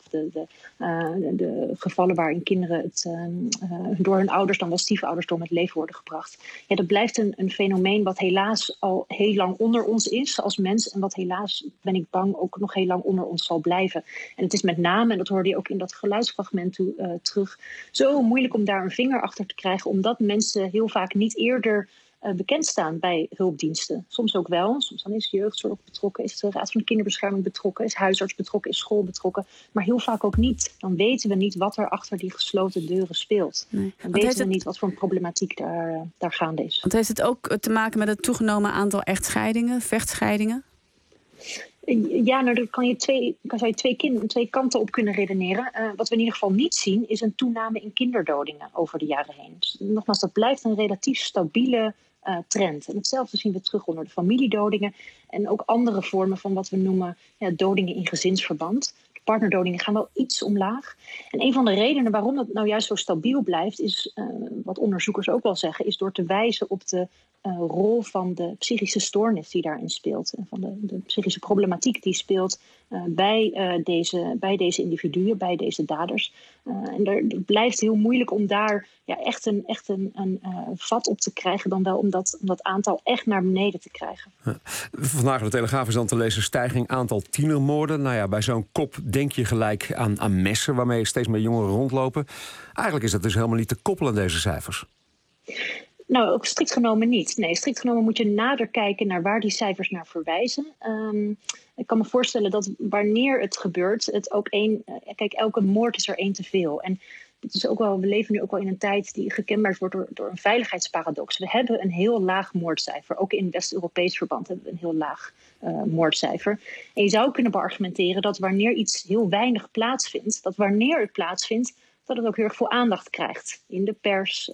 de gevallen waarin kinderen door hun ouders, dan wel stiefouders, door het leven worden gebracht. Ja, dat blijft een fenomeen wat helaas al heel lang onder ons is als mens. En wat helaas, ben ik bang, ook nog heel lang onder ons zal blijven. En het is met name, en dat hoorde je ook in dat geluidsfragment terug, zo moeilijk om daar een vinger achter te krijgen. Omdat mensen heel vaak niet eerder bekend staan bij hulpdiensten. Soms ook wel. Soms dan is jeugdzorg betrokken, is de Raad van de Kinderbescherming betrokken, is huisarts betrokken, is school betrokken. Maar heel vaak ook niet. Dan weten we niet wat er achter die gesloten deuren speelt. Nee. Dan weten we niet wat voor een problematiek daar gaande is. Want heeft het ook te maken met het toegenomen aantal echtscheidingen, vechtscheidingen? Ja, daar zou je twee kanten op kunnen redeneren. Wat we in ieder geval niet zien, is een toename in kinderdodingen over de jaren heen. Dus, nogmaals, dat blijft een relatief stabiele trend. En hetzelfde zien we terug onder de familiedodingen en ook andere vormen van wat we noemen dodingen in gezinsverband. De partnerdodingen gaan wel iets omlaag. En een van de redenen waarom het nou juist zo stabiel blijft, is, wat onderzoekers ook wel zeggen, is door te wijzen op de rol van de psychische stoornis die daarin speelt. En van de psychische problematiek die speelt bij deze individuen, bij deze daders. En het blijft heel moeilijk om daar echt een vat op te krijgen, dan wel om dat aantal echt naar beneden te krijgen. Vandaag in de Telegraaf is dan te lezen stijging aantal tienermoorden. Nou ja, bij zo'n kop denk je gelijk aan messen waarmee steeds meer jongeren rondlopen. Eigenlijk is dat dus helemaal niet te koppelen aan deze cijfers. Nou, ook strikt genomen niet. Nee, strikt genomen moet je nader kijken naar waar die cijfers naar verwijzen. Ik kan me voorstellen dat wanneer het gebeurt, het ook kijk, elke moord is er één te veel. En het is ook wel, we leven nu ook wel in een tijd die gekenmerkt wordt door een veiligheidsparadox. We hebben een heel laag moordcijfer. Ook in West-Europees verband hebben we een heel laag moordcijfer. En je zou kunnen beargumenteren dat wanneer iets heel weinig plaatsvindt, dat wanneer het plaatsvindt, dat het ook heel erg veel aandacht krijgt. In de pers,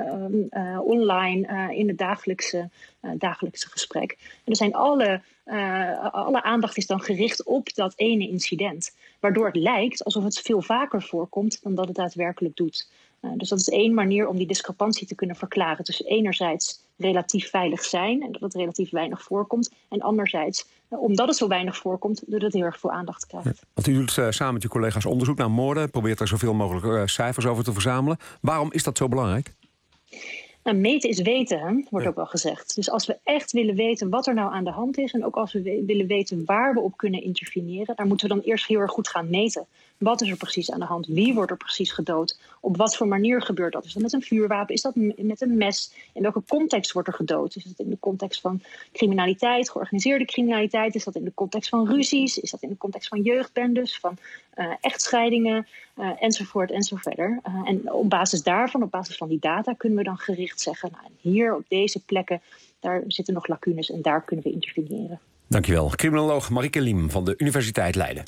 online, in het dagelijkse gesprek. En er zijn alle aandacht is dan gericht op dat ene incident. Waardoor het lijkt alsof het veel vaker voorkomt dan dat het daadwerkelijk doet. Dus dat is één manier om die discrepantie te kunnen verklaren. Tussen enerzijds relatief veilig zijn en dat het relatief weinig voorkomt. En anderzijds, omdat het zo weinig voorkomt, dat het heel erg veel aandacht krijgt. Ja, want u doet samen met uw collega's onderzoek naar moorden. Probeert er zoveel mogelijk cijfers over te verzamelen. Waarom is dat zo belangrijk? Nou, meten is weten, wordt ook wel gezegd. Dus als we echt willen weten wat er nou aan de hand is, en ook als we willen weten waar we op kunnen interveneren, daar moeten we dan eerst heel erg goed gaan meten. Wat is er precies aan de hand? Wie wordt er precies gedood? Op wat voor manier gebeurt dat? Is dat met een vuurwapen? Is dat met een mes? In welke context wordt er gedood? Is dat in de context van criminaliteit, georganiseerde criminaliteit? Is dat in de context van ruzies? Is dat in de context van jeugdbendes, van echtscheidingen, enzovoort en zo verder? En op basis daarvan, op basis van die data, kunnen we dan gericht zeggen, nou, hier op deze plekken, daar zitten nog lacunes en daar kunnen we interveneren. Dankjewel. Criminoloog Marieke Liem van de Universiteit Leiden.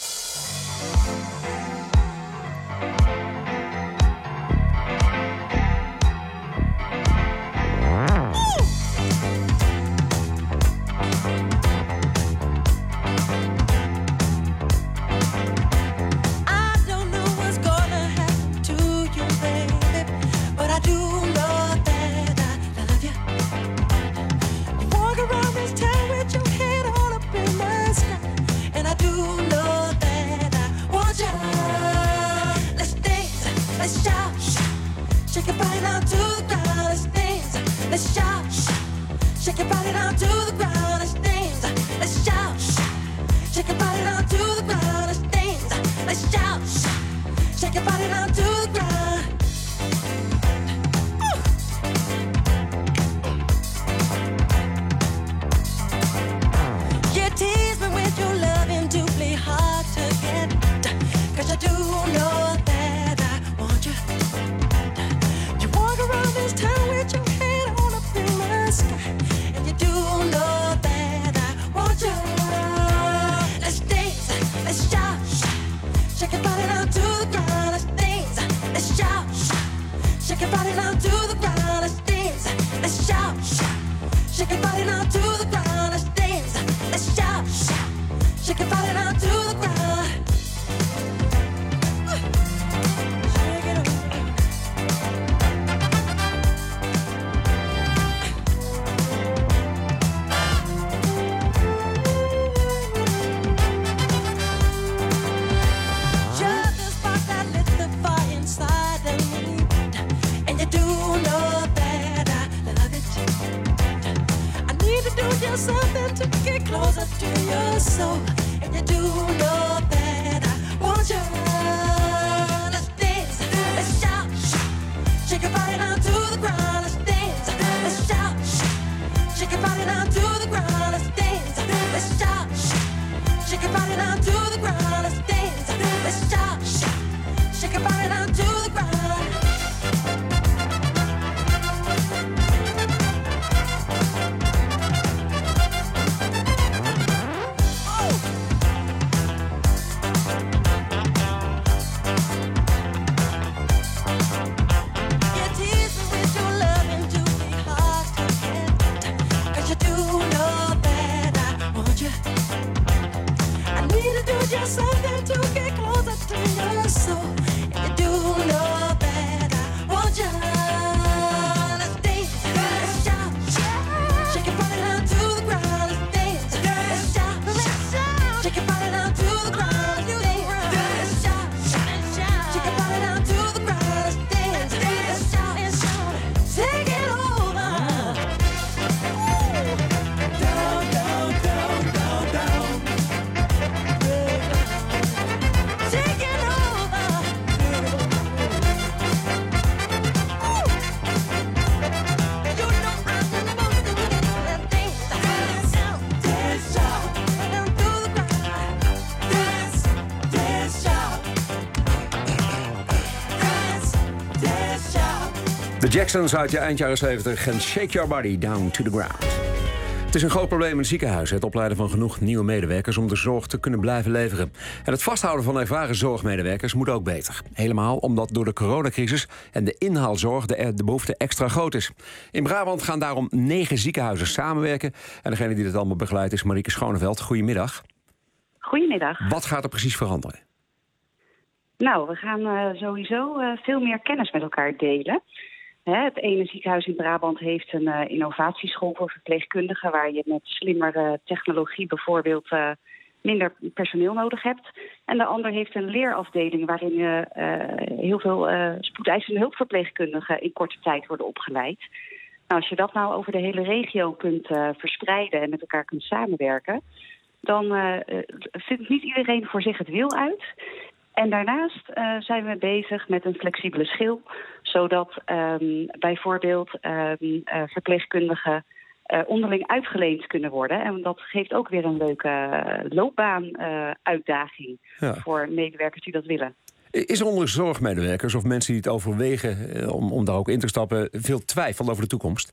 De Jacksons uit de eind jaren 70 en Shake Your Body Down to the Ground. Het is een groot probleem in het ziekenhuis, het opleiden van genoeg nieuwe medewerkers om de zorg te kunnen blijven leveren. En het vasthouden van ervaren zorgmedewerkers moet ook beter. Helemaal omdat door de coronacrisis en de inhaalzorg de behoefte extra groot is. In Brabant gaan daarom 9 ziekenhuizen samenwerken. En degene die dit allemaal begeleidt is Marieke Schoneveld. Goedemiddag. Goedemiddag. Wat gaat er precies veranderen? Nou, we gaan sowieso veel meer kennis met elkaar delen. Het ene ziekenhuis in Brabant heeft een innovatieschool voor verpleegkundigen, waar je met slimmere technologie bijvoorbeeld minder personeel nodig hebt. En de ander heeft een leerafdeling waarin heel veel spoedeisende hulpverpleegkundigen in korte tijd worden opgeleid. Nou, als je dat nou over de hele regio kunt verspreiden en met elkaar kunt samenwerken, dan vindt niet iedereen voor zich het wiel uit. En daarnaast zijn we bezig met een flexibele schil, zodat bijvoorbeeld verpleegkundigen onderling uitgeleend kunnen worden. En dat geeft ook weer een leuke loopbaanuitdaging voor medewerkers die dat willen. Is er onder zorgmedewerkers of mensen die het overwegen om daar ook in te stappen veel twijfel over de toekomst?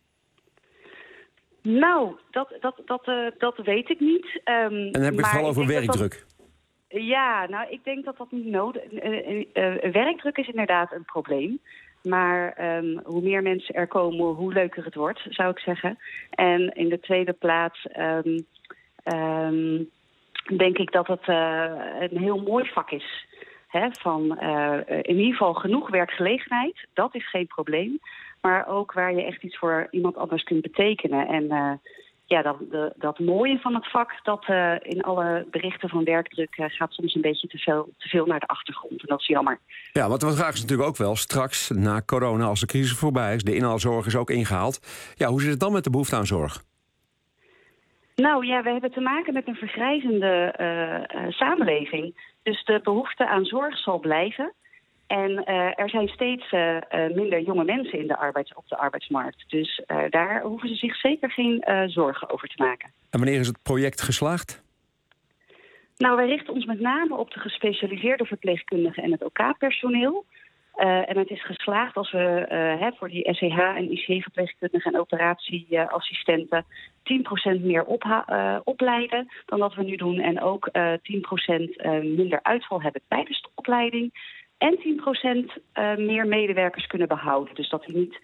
Nou, dat weet ik niet. En dan heb ik het vooral over werkdruk. Ja, nou, ik denk dat niet nodig is. Werkdruk is inderdaad een probleem. Maar hoe meer mensen er komen, hoe leuker het wordt, zou ik zeggen. En in de tweede plaats denk ik dat het een heel mooi vak is. Van in ieder geval genoeg werkgelegenheid, dat is geen probleem. Maar ook waar je echt iets voor iemand anders kunt betekenen. En dat mooie van het vak, dat in alle berichten van werkdruk gaat soms een beetje te veel naar de achtergrond. En dat is jammer. Ja, want we vragen ze natuurlijk ook wel straks na corona, als de crisis voorbij is, de inhaalzorg is ook ingehaald. Ja, hoe zit het dan met de behoefte aan zorg? Nou ja, we hebben te maken met een vergrijzende samenleving. Dus de behoefte aan zorg zal blijven. En er zijn steeds minder jonge mensen op de arbeidsmarkt. Dus daar hoeven ze zich zeker geen zorgen over te maken. En wanneer is het project geslaagd? Nou, wij richten ons met name op de gespecialiseerde verpleegkundigen en het OK-personeel. En het is geslaagd als we voor die SEH en IC-verpleegkundigen en operatieassistenten 10% meer opleiden dan wat we nu doen. En ook 10% minder uitval hebben tijdens de opleiding. En 10% meer medewerkers kunnen behouden. Dus dat die niet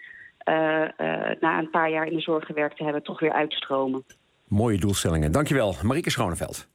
na een paar jaar in de zorg gewerkt te hebben toch weer uitstromen. Mooie doelstellingen. Dankjewel, Marieke Schoneveld.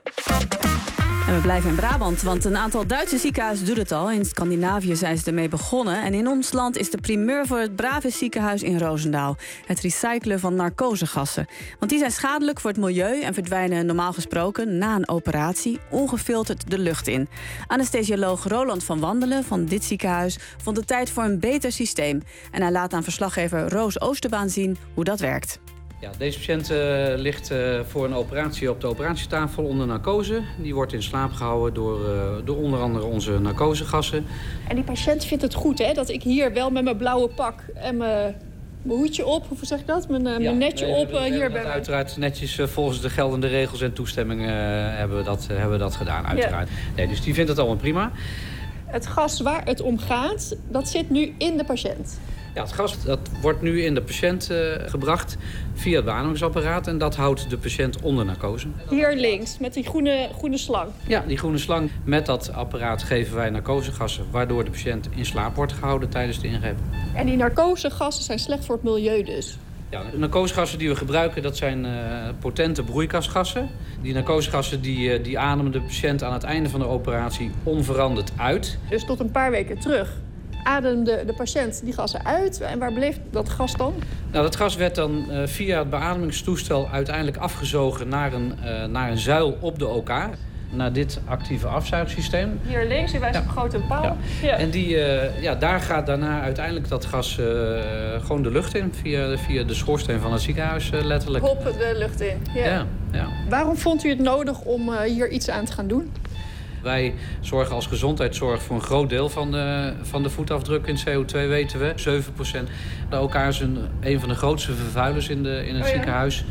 En we blijven in Brabant, want een aantal Duitse ziekenhuizen doet het al. In Scandinavië zijn ze ermee begonnen. En in ons land is de primeur voor het Bravis ziekenhuis in Roosendaal. Het recyclen van narcosegassen. Want die zijn schadelijk voor het milieu en verdwijnen normaal gesproken na een operatie ongefilterd de lucht in. Anesthesioloog Roland van Wandelen van dit ziekenhuis vond het tijd voor een beter systeem. En hij laat aan verslaggever Roos Oosterbaan zien hoe dat werkt. Ja, deze patiënt ligt voor een operatie op de operatietafel onder narcose. Die wordt in slaap gehouden door onder andere onze narcosegassen. En die patiënt vindt het goed, hè, dat ik hier wel met mijn blauwe pak en mijn hoedje op, hoe zeg ik dat? Mijn netje op hier ben. Uiteraard netjes volgens de geldende regels en toestemming hebben we dat gedaan, uiteraard. Ja. Nee, dus die vindt het allemaal prima. Het gas waar het om gaat, dat zit nu in de patiënt. Ja, het gas dat wordt nu in de patiënt gebracht via het beademingsapparaat. En dat houdt de patiënt onder narcose. Hier links, met die groene slang. Ja, die groene slang. Met dat apparaat geven wij narcosegassen, waardoor de patiënt in slaap wordt gehouden tijdens de ingreep. En die narcosegassen zijn slecht voor het milieu dus? Ja, de narcosegassen die we gebruiken, dat zijn potente broeikasgassen. Die narcosegassen die ademen de patiënt aan het einde van de operatie onveranderd uit. Dus tot een paar weken terug ademde de patiënt die gassen uit. En waar bleef dat gas dan? Nou, dat gas werd dan via het beademingstoestel uiteindelijk afgezogen naar een zuil op de OK. Naar dit actieve afzuigsysteem. Hier links, u wijst op een grote paal. Ja. Ja. En daar gaat daarna uiteindelijk dat gas gewoon de lucht in. Via de schoorsteen van het ziekenhuis letterlijk. Hoppen de lucht in. Ja. Ja. Waarom vond u het nodig om hier iets aan te gaan doen? Wij zorgen als gezondheidszorg voor een groot deel van de voetafdruk in CO2, weten we. 7%. De OK is een van de grootste vervuilers in het ziekenhuis.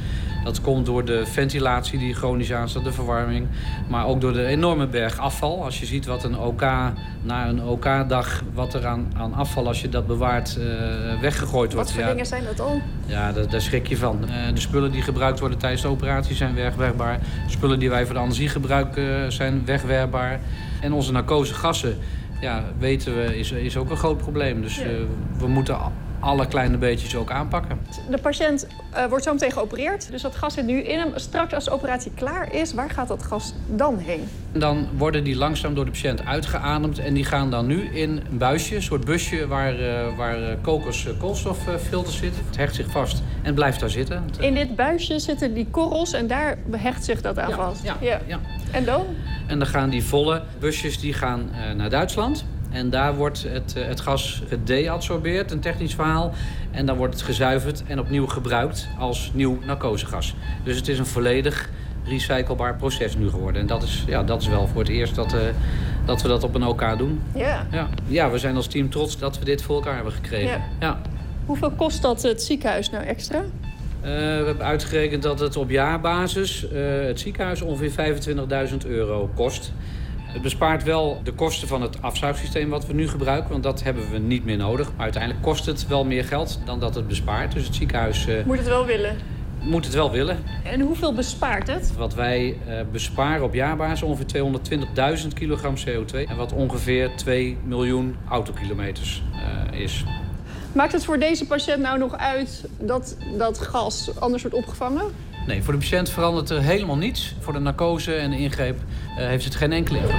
Dat komt door de ventilatie die chronisch aanstaat, de verwarming. Maar ook door de enorme berg afval. Als je ziet wat een OK, na een OK-dag, wat er aan afval, als je dat bewaart, weggegooid wordt. Wat voor dingen zijn dat al? Ja, daar schrik je van. De spullen die gebruikt worden tijdens de operatie zijn wegwerkbaar. De spullen die wij voor de anesthesie gebruiken zijn wegwerkbaar. En onze narcosegassen, weten we, is ook een groot probleem. Dus we moeten alle kleine beetjes ook aanpakken. De patiënt wordt zo meteen geopereerd. Dus dat gas zit nu in hem. Straks als de operatie klaar is, waar gaat dat gas dan heen? Dan worden die langzaam door de patiënt uitgeademd. En die gaan dan nu in een buisje, een soort busje waar koolstoffilters zitten. Het hecht zich vast en blijft daar zitten. In dit buisje zitten die korrels en daar hecht zich dat aan vast? Ja. En dan? En dan gaan die volle busjes naar Duitsland. En daar wordt het gas gedeabsorbeerd, een technisch verhaal. En dan wordt het gezuiverd en opnieuw gebruikt als nieuw narcosegas. Dus het is een volledig recyclebaar proces nu geworden. En dat is wel voor het eerst dat we dat op een OK doen. Ja, we zijn als team trots dat we dit voor elkaar hebben gekregen. Ja. Hoeveel kost dat het ziekenhuis nou extra? We hebben uitgerekend dat het op jaarbasis het ziekenhuis ongeveer €25.000 kost. Het bespaart wel de kosten van het afzuigsysteem wat we nu gebruiken, want dat hebben we niet meer nodig. Maar uiteindelijk kost het wel meer geld dan dat het bespaart. Dus het ziekenhuis moet het wel willen. Moet het wel willen. En hoeveel bespaart het? Wat wij besparen op jaarbasis ongeveer 220.000 kilogram CO2 en wat ongeveer 2 miljoen autokilometers is. Maakt het voor deze patiënt nou nog uit dat gas anders wordt opgevangen? Nee, voor de patiënt verandert er helemaal niets. Voor de narcose en de ingreep heeft het geen enkele invloed.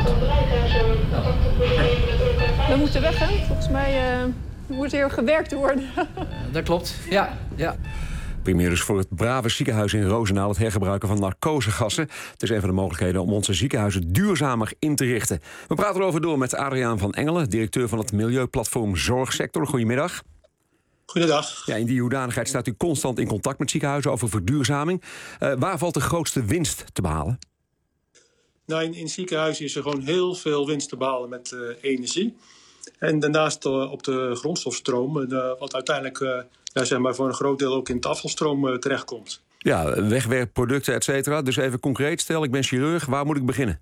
We moeten weg, hè? Volgens mij moet er gewerkt worden. Dat klopt, ja. Primeur is voor het Brave ziekenhuis in Roosendaal het hergebruiken van narcosegassen. Het is een van de mogelijkheden om onze ziekenhuizen duurzamer in te richten. We praten erover door met Adriaan van Engelen, directeur van het Milieuplatform Zorgsector. Goedemiddag. Goedendag. Ja, in die hoedanigheid staat u constant in contact met ziekenhuizen over verduurzaming. Waar valt de grootste winst te behalen? Nou, in ziekenhuizen is er gewoon heel veel winst te behalen met energie. En daarnaast op de grondstofstroom, wat uiteindelijk voor een groot deel ook in het afvalstroom terechtkomt. Ja, wegwerpproducten, et cetera. Dus even concreet, stel ik ben chirurg, waar moet ik beginnen?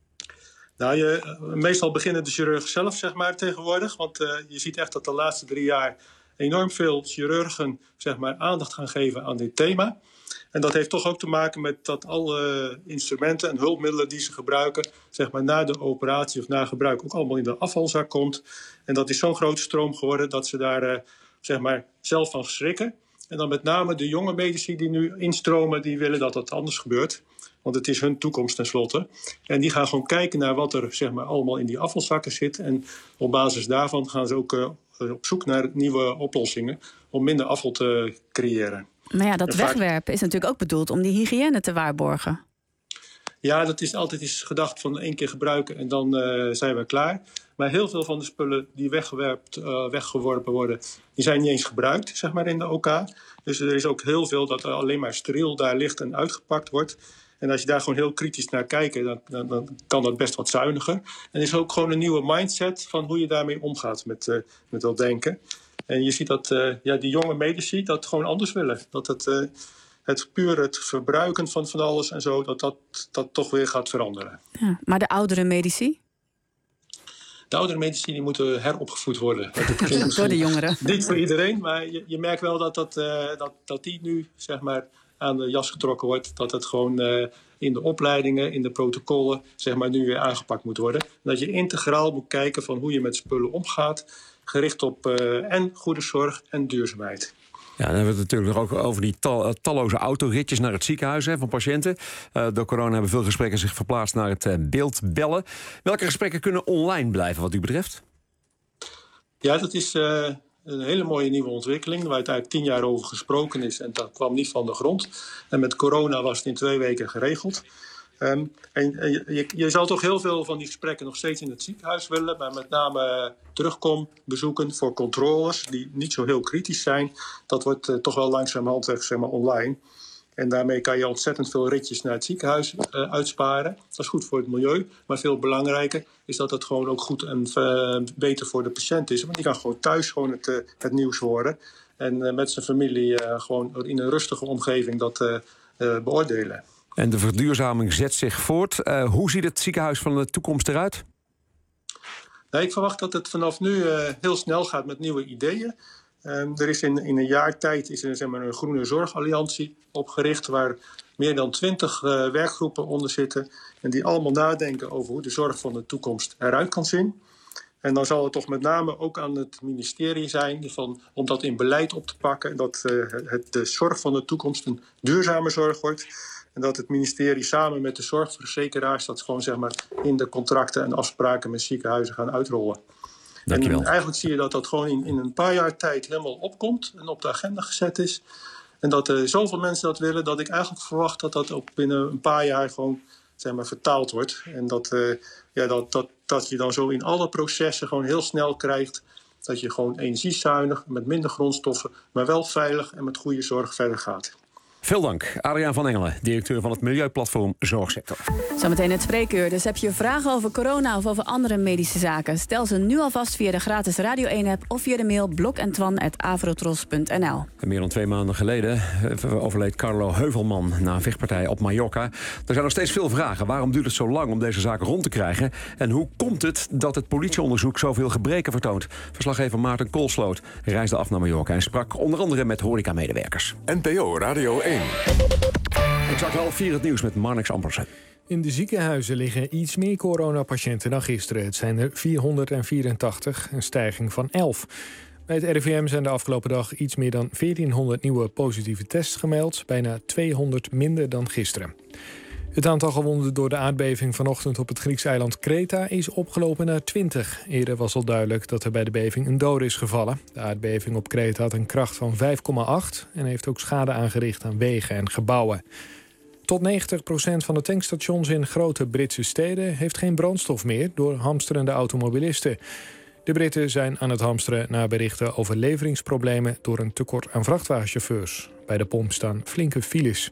Nou, meestal beginnen de chirurgen zelf, tegenwoordig. Want je ziet echt dat de laatste 3 jaar enorm veel chirurgen aandacht gaan geven aan dit thema. En dat heeft toch ook te maken met dat alle instrumenten en hulpmiddelen die ze gebruiken, na de operatie of na gebruik ook allemaal in de afvalzak komt. En dat is zo'n grote stroom geworden dat ze daar zelf van schrikken. En dan met name de jonge medici die nu instromen, die willen dat dat anders gebeurt. Want het is hun toekomst tenslotte. En die gaan gewoon kijken naar wat er allemaal in die afvalzakken zit. En op basis daarvan gaan ze ook op zoek naar nieuwe oplossingen om minder afval te creëren. Maar ja, dat wegwerpen is natuurlijk ook bedoeld om die hygiëne te waarborgen. Ja, dat is altijd eens gedacht van 1 keer gebruiken en dan zijn we klaar. Maar heel veel van de spullen die weggeworpen worden, die zijn niet eens gebruikt, in de OK. Dus er is ook heel veel dat er alleen maar steriel daar ligt en uitgepakt wordt. En als je daar gewoon heel kritisch naar kijkt, dan kan dat best wat zuiniger. En er is ook gewoon een nieuwe mindset van hoe je daarmee omgaat met dat denken. En je ziet dat die jonge medici dat gewoon anders willen. Dat het verbruiken van alles en zo, dat toch weer gaat veranderen. Ja, maar de oudere medici? De oudere medici die moeten heropgevoed worden. Door de jongeren. Niet voor iedereen, maar je merkt wel dat die nu aan de jas getrokken wordt. Dat het gewoon in de opleidingen, in de protocollen nu weer aangepakt moet worden. Dat je integraal moet kijken van hoe je met spullen omgaat. Gericht op en goede zorg en duurzaamheid. Ja, dan hebben we het natuurlijk ook over die talloze autoritjes naar het ziekenhuis van patiënten. Door corona hebben veel gesprekken zich verplaatst naar het beeldbellen. Welke gesprekken kunnen online blijven wat u betreft? Ja, dat is een hele mooie nieuwe ontwikkeling waar uiteindelijk 10 jaar over gesproken is. En dat kwam niet van de grond. En met corona was het in 2 weken geregeld. En je zal toch heel veel van die gesprekken nog steeds in het ziekenhuis willen. Maar met name terugkombezoeken voor controles die niet zo heel kritisch zijn. Dat wordt toch wel langzamerhand online. En daarmee kan je ontzettend veel ritjes naar het ziekenhuis uitsparen. Dat is goed voor het milieu. Maar veel belangrijker is dat het gewoon ook goed en beter voor de patiënt is. Want die kan gewoon thuis het nieuws horen. En met zijn familie gewoon in een rustige omgeving beoordelen. En de verduurzaming zet zich voort. Hoe ziet het ziekenhuis van de toekomst eruit? Nou, ik verwacht dat het vanaf nu heel snel gaat met nieuwe ideeën. Er is in een jaar tijd is er, zeg maar, een groene zorgalliantie opgericht, waar meer dan 20 werkgroepen onder zitten en die allemaal nadenken over hoe de zorg van de toekomst eruit kan zien. En dan zal het toch met name ook aan het ministerie zijn om dat in beleid op te pakken en dat de zorg van de toekomst een duurzame zorg wordt. En dat het ministerie samen met de zorgverzekeraars dat gewoon, zeg maar, in de contracten en afspraken met ziekenhuizen gaan uitrollen. Dankjewel. En eigenlijk zie je dat dat gewoon in een paar jaar tijd helemaal opkomt en op de agenda gezet is. En dat zoveel mensen dat willen, dat ik eigenlijk verwacht dat dat ook binnen een paar jaar gewoon, zeg maar, vertaald wordt. En dat je dan zo in alle processen gewoon heel snel krijgt dat je gewoon energiezuinig, met minder grondstoffen, maar wel veilig en met goede zorg verder gaat. Veel dank, Adriaan van Engelen, directeur van het Milieuplatform Zorgsector. Zometeen het spreekuur. Dus heb je vragen over corona of over andere medische zaken? Stel ze nu alvast via de gratis Radio 1-app of via de mail blokentwan@avrotros.nl. Meer dan 2 maanden geleden overleed Carlo Heuvelman na een vechtpartij op Mallorca. Er zijn nog steeds veel vragen. Waarom duurt het zo lang om deze zaak rond te krijgen? En hoe komt het dat het politieonderzoek zoveel gebreken vertoont? Verslaggever Maarten Koolsloot reisde af naar Mallorca en sprak onder andere met horecamedewerkers. NPO Radio 1. Exact 3:30 het nieuws met Marnix Ampersen. In de ziekenhuizen liggen iets meer coronapatiënten dan gisteren. Het zijn er 484, een stijging van 11. Bij het RIVM zijn de afgelopen dag iets meer dan 1400 nieuwe positieve tests gemeld. Bijna 200 minder dan gisteren. Het aantal gewonden door de aardbeving vanochtend op het Griekse eiland Kreta is opgelopen naar 20. Eerder was al duidelijk dat er bij de beving een dode is gevallen. De aardbeving op Kreta had een kracht van 5,8 en heeft ook schade aangericht aan wegen en gebouwen. Tot 90% van de tankstations in grote Britse steden heeft geen brandstof meer door hamsterende automobilisten. De Britten zijn aan het hamsteren na berichten over leveringsproblemen door een tekort aan vrachtwagenchauffeurs. Bij de pomp staan flinke files.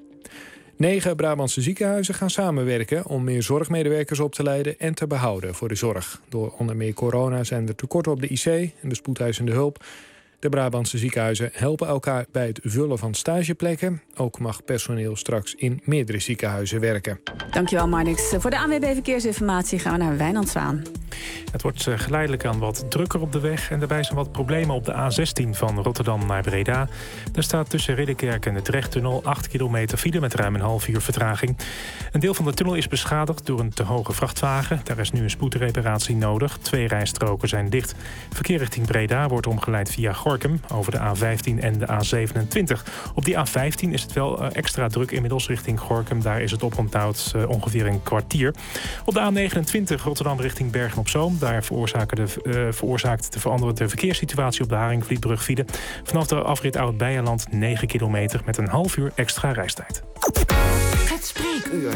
9 Brabantse ziekenhuizen gaan samenwerken om meer zorgmedewerkers op te leiden en te behouden voor de zorg. Door onder meer corona zijn er tekorten op de IC en de spoedeisende hulp. De Brabantse ziekenhuizen helpen elkaar bij het vullen van stageplekken. Ook mag personeel straks in meerdere ziekenhuizen werken. Dankjewel, Marnix. Voor de ANWB Verkeersinformatie gaan we naar Wijnand Zwaan. Het wordt geleidelijk aan wat drukker op de weg. En daarbij zijn wat problemen op de A16 van Rotterdam naar Breda. Daar staat tussen Ridderkerk en de Drechttunnel 8 kilometer file met ruim een half uur vertraging. Een deel van de tunnel is beschadigd door een te hoge vrachtwagen. Daar is nu een spoedreparatie nodig. 2 rijstroken zijn dicht. Verkeer richting Breda wordt omgeleid via Gorinchem over de A15 en de A27. Op die A15 is het wel extra druk inmiddels richting Gorinchem. Daar is het oponthoud ongeveer een kwartier. Op de A29 Rotterdam richting Bergen op Zoom. Daar veroorzaakt de veranderde verkeerssituatie op de Haringvlietbrug file. Vanaf de afrit Oud-Beijerland 9 kilometer met een half uur extra reistijd. Het spreekuur.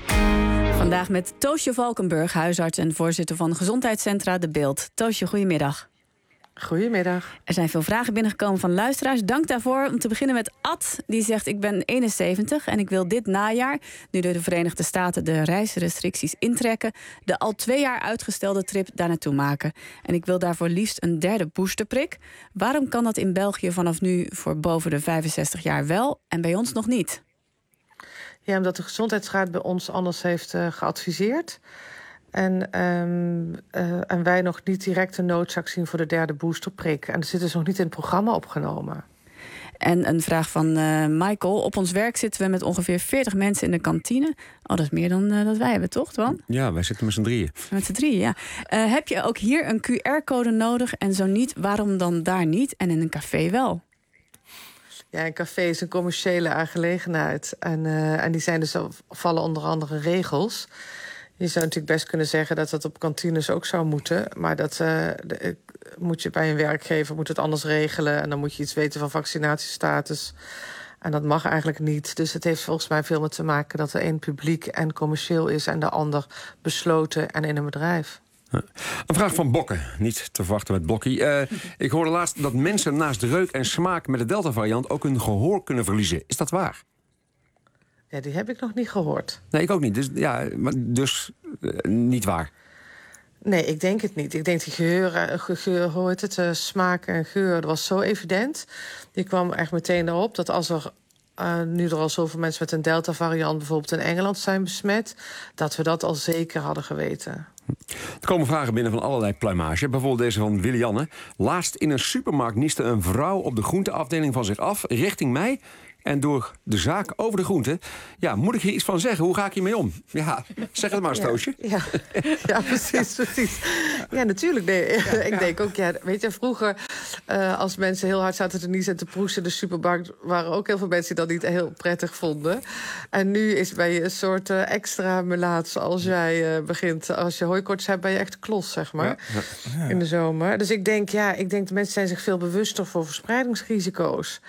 Vandaag met Toosje Valkenburg, huisarts en voorzitter van Gezondheidscentra De Beeld. Toosje, goedemiddag. Goedemiddag. Er zijn veel vragen binnengekomen van luisteraars. Dank daarvoor. Om te beginnen met Ad. Die zegt: ik ben 71 en ik wil dit najaar, nu door de Verenigde Staten de reisrestricties intrekken, de al 2 jaar uitgestelde trip daar naartoe maken. En ik wil daarvoor liefst een 3e boosterprik. Waarom kan dat in België vanaf nu voor boven de 65 jaar wel en bij ons nog niet? Ja, omdat de Gezondheidsraad bij ons anders heeft geadviseerd. En wij nog niet direct een noodzaak zien voor de 3e boosterprik. En er zit dus nog niet in het programma opgenomen. En een vraag van Michael. Op ons werk zitten we met ongeveer 40 mensen in de kantine. Oh, dat is meer dan dat wij hebben, toch, Twan? Ja, wij zitten met z'n drieën. Met z'n drieën, ja. Heb je ook hier een QR-code nodig? En zo niet, waarom dan daar niet en in een café wel? Ja, een café is een commerciële aangelegenheid. En die zijn dus vallen onder andere regels. Je zou natuurlijk best kunnen zeggen dat dat op kantines ook zou moeten. Maar dat moet je bij een werkgever moet het anders regelen. En dan moet je iets weten van vaccinatiestatus. En dat mag eigenlijk niet. Dus het heeft volgens mij veel met te maken dat de een publiek en commercieel is en de ander besloten en in een bedrijf. Een vraag van Bokke, niet te verwachten met Blokkie. Ik hoorde laatst dat mensen naast reuk en smaak met de Delta-variant ook hun gehoor kunnen verliezen. Is dat waar? Ja, die heb ik nog niet gehoord. Nee, ik ook niet. Dus, niet waar. Nee, ik denk het niet. Ik denk die smaak en geur, dat was zo evident. Die kwam echt meteen erop dat als er nu er al zoveel mensen met een Delta-variant bijvoorbeeld in Engeland zijn besmet, dat we dat al zeker hadden geweten. Er komen vragen binnen van allerlei pluimage. Bijvoorbeeld deze van Willianne. Laatst in een supermarkt nieste een vrouw op de groenteafdeling van zich af, richting mij. En door de zaak over de groenten. Ja, moet ik hier iets van zeggen? Hoe ga ik hiermee om? Ja, zeg het maar eens, Toosje. Ja, precies. Ja, natuurlijk. Nee. Ik denk ook, weet je, vroeger als mensen heel hard zaten te niezen en te proesten in de supermarkt, waren ook heel veel mensen die dat niet heel prettig vonden. En nu ben je een soort extra melaats als jij begint. Als je hooikoorts hebt, ben je echt klos, zeg maar. Ja. In de zomer. Dus ik denk de mensen zijn zich veel bewuster voor verspreidingsrisico's.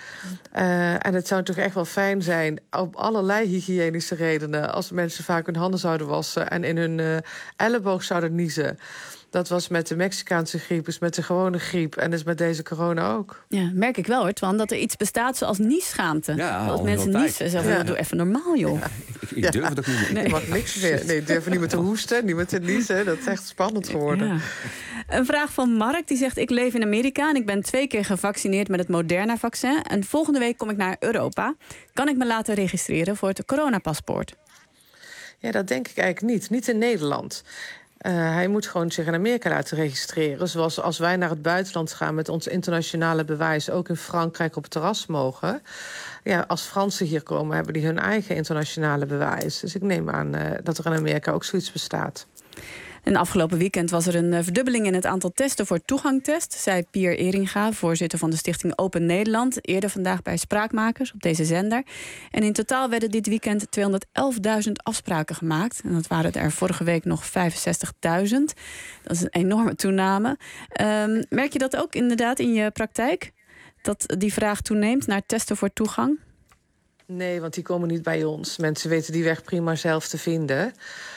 En het zou toch echt wel fijn zijn, op allerlei hygiënische redenen, als mensen vaak hun handen zouden wassen en in hun elleboog zouden niezen. Dat was met de Mexicaanse griep, dus met de gewone griep en dus met deze corona ook. Ja, merk ik wel hoor, Twan, dat er iets bestaat zoals niesschaamte. Ja, dat mensen niezen. Zeggen, doe even normaal, joh. Ik durf het ook niet meer. Nee. Je mag niks meer. Nee, durf niet meer te hoesten, niet meer te niezen. Dat is echt spannend geworden. Ja. Een vraag van Mark, die zegt: ik leef in Amerika en ik ben 2 keer gevaccineerd met het Moderna-vaccin. En volgende week kom ik naar Europa. Kan ik me laten registreren voor het coronapaspoort? Ja, dat denk ik eigenlijk niet. Niet in Nederland. Hij moet gewoon zich in Amerika laten registreren. Zoals als wij naar het buitenland gaan met ons internationale bewijs, ook in Frankrijk op het terras mogen. Ja, als Fransen hier komen, hebben die hun eigen internationale bewijs. Dus ik neem aan dat er in Amerika ook zoiets bestaat. En afgelopen weekend was er een verdubbeling in het aantal testen voor toegangtest, zei Pier Eringa, voorzitter van de stichting Open Nederland, eerder vandaag bij Spraakmakers op deze zender. En in totaal werden dit weekend 211.000 afspraken gemaakt. En dat waren er vorige week nog 65.000. Dat is een enorme toename. Merk je dat ook inderdaad in je praktijk? Dat die vraag toeneemt naar testen voor toegang? Nee, want die komen niet bij ons. Mensen weten die weg prima zelf te vinden.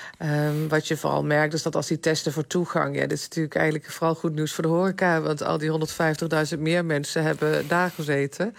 Wat je vooral merkt is dat als die testen voor toegang, dit is natuurlijk eigenlijk vooral goed nieuws voor de horeca, want al die 150.000 meer mensen hebben daar gezeten.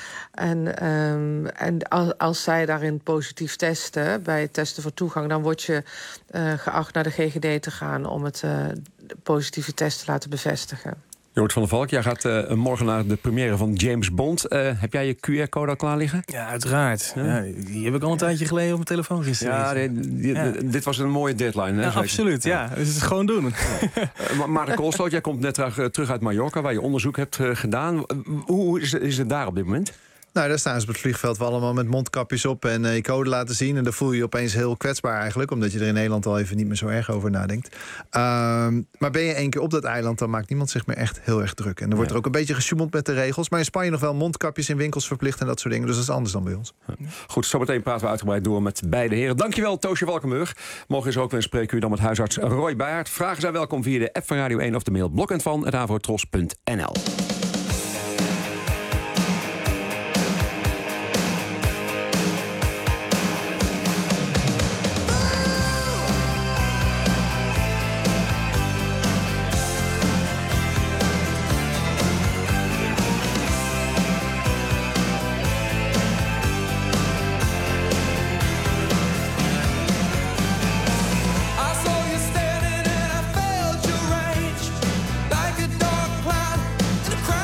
En als zij daarin positief testen, bij het testen voor toegang, dan word je geacht naar de GGD te gaan om het positieve test te laten bevestigen. Jort van der Valk, jij gaat morgen naar de première van James Bond. Heb jij je QR-code al klaar liggen? Ja, uiteraard. Ja, die heb ik al een tijdje geleden op mijn telefoon geïnstalleerd. Dit was een mooie deadline. Hè, absoluut, ja. Dus het is gewoon doen. Maarten Koolsloot, jij komt net terug uit Mallorca, waar je onderzoek hebt gedaan. Hoe is het daar op dit moment? Nou, daar staan ze op het vliegveld allemaal met mondkapjes op en je code laten zien. En dan voel je je opeens heel kwetsbaar eigenlijk, omdat je er in Nederland al even niet meer zo erg over nadenkt. Maar ben je 1 keer op dat eiland, dan maakt niemand zich meer echt heel erg druk. En dan wordt er ook een beetje gesjoemeld met de regels. Maar in Spanje nog wel mondkapjes in winkels verplicht en dat soort dingen. Dus dat is anders dan bij ons. Goed, zometeen praten we uitgebreid door met beide heren. Dankjewel, Toosje Valkenburg. Morgen is ook weer een spreekuur dan met huisarts Roy Baert. Vragen zijn welkom via de app van Radio 1 of de mail blokentvan@avrotros.nl. The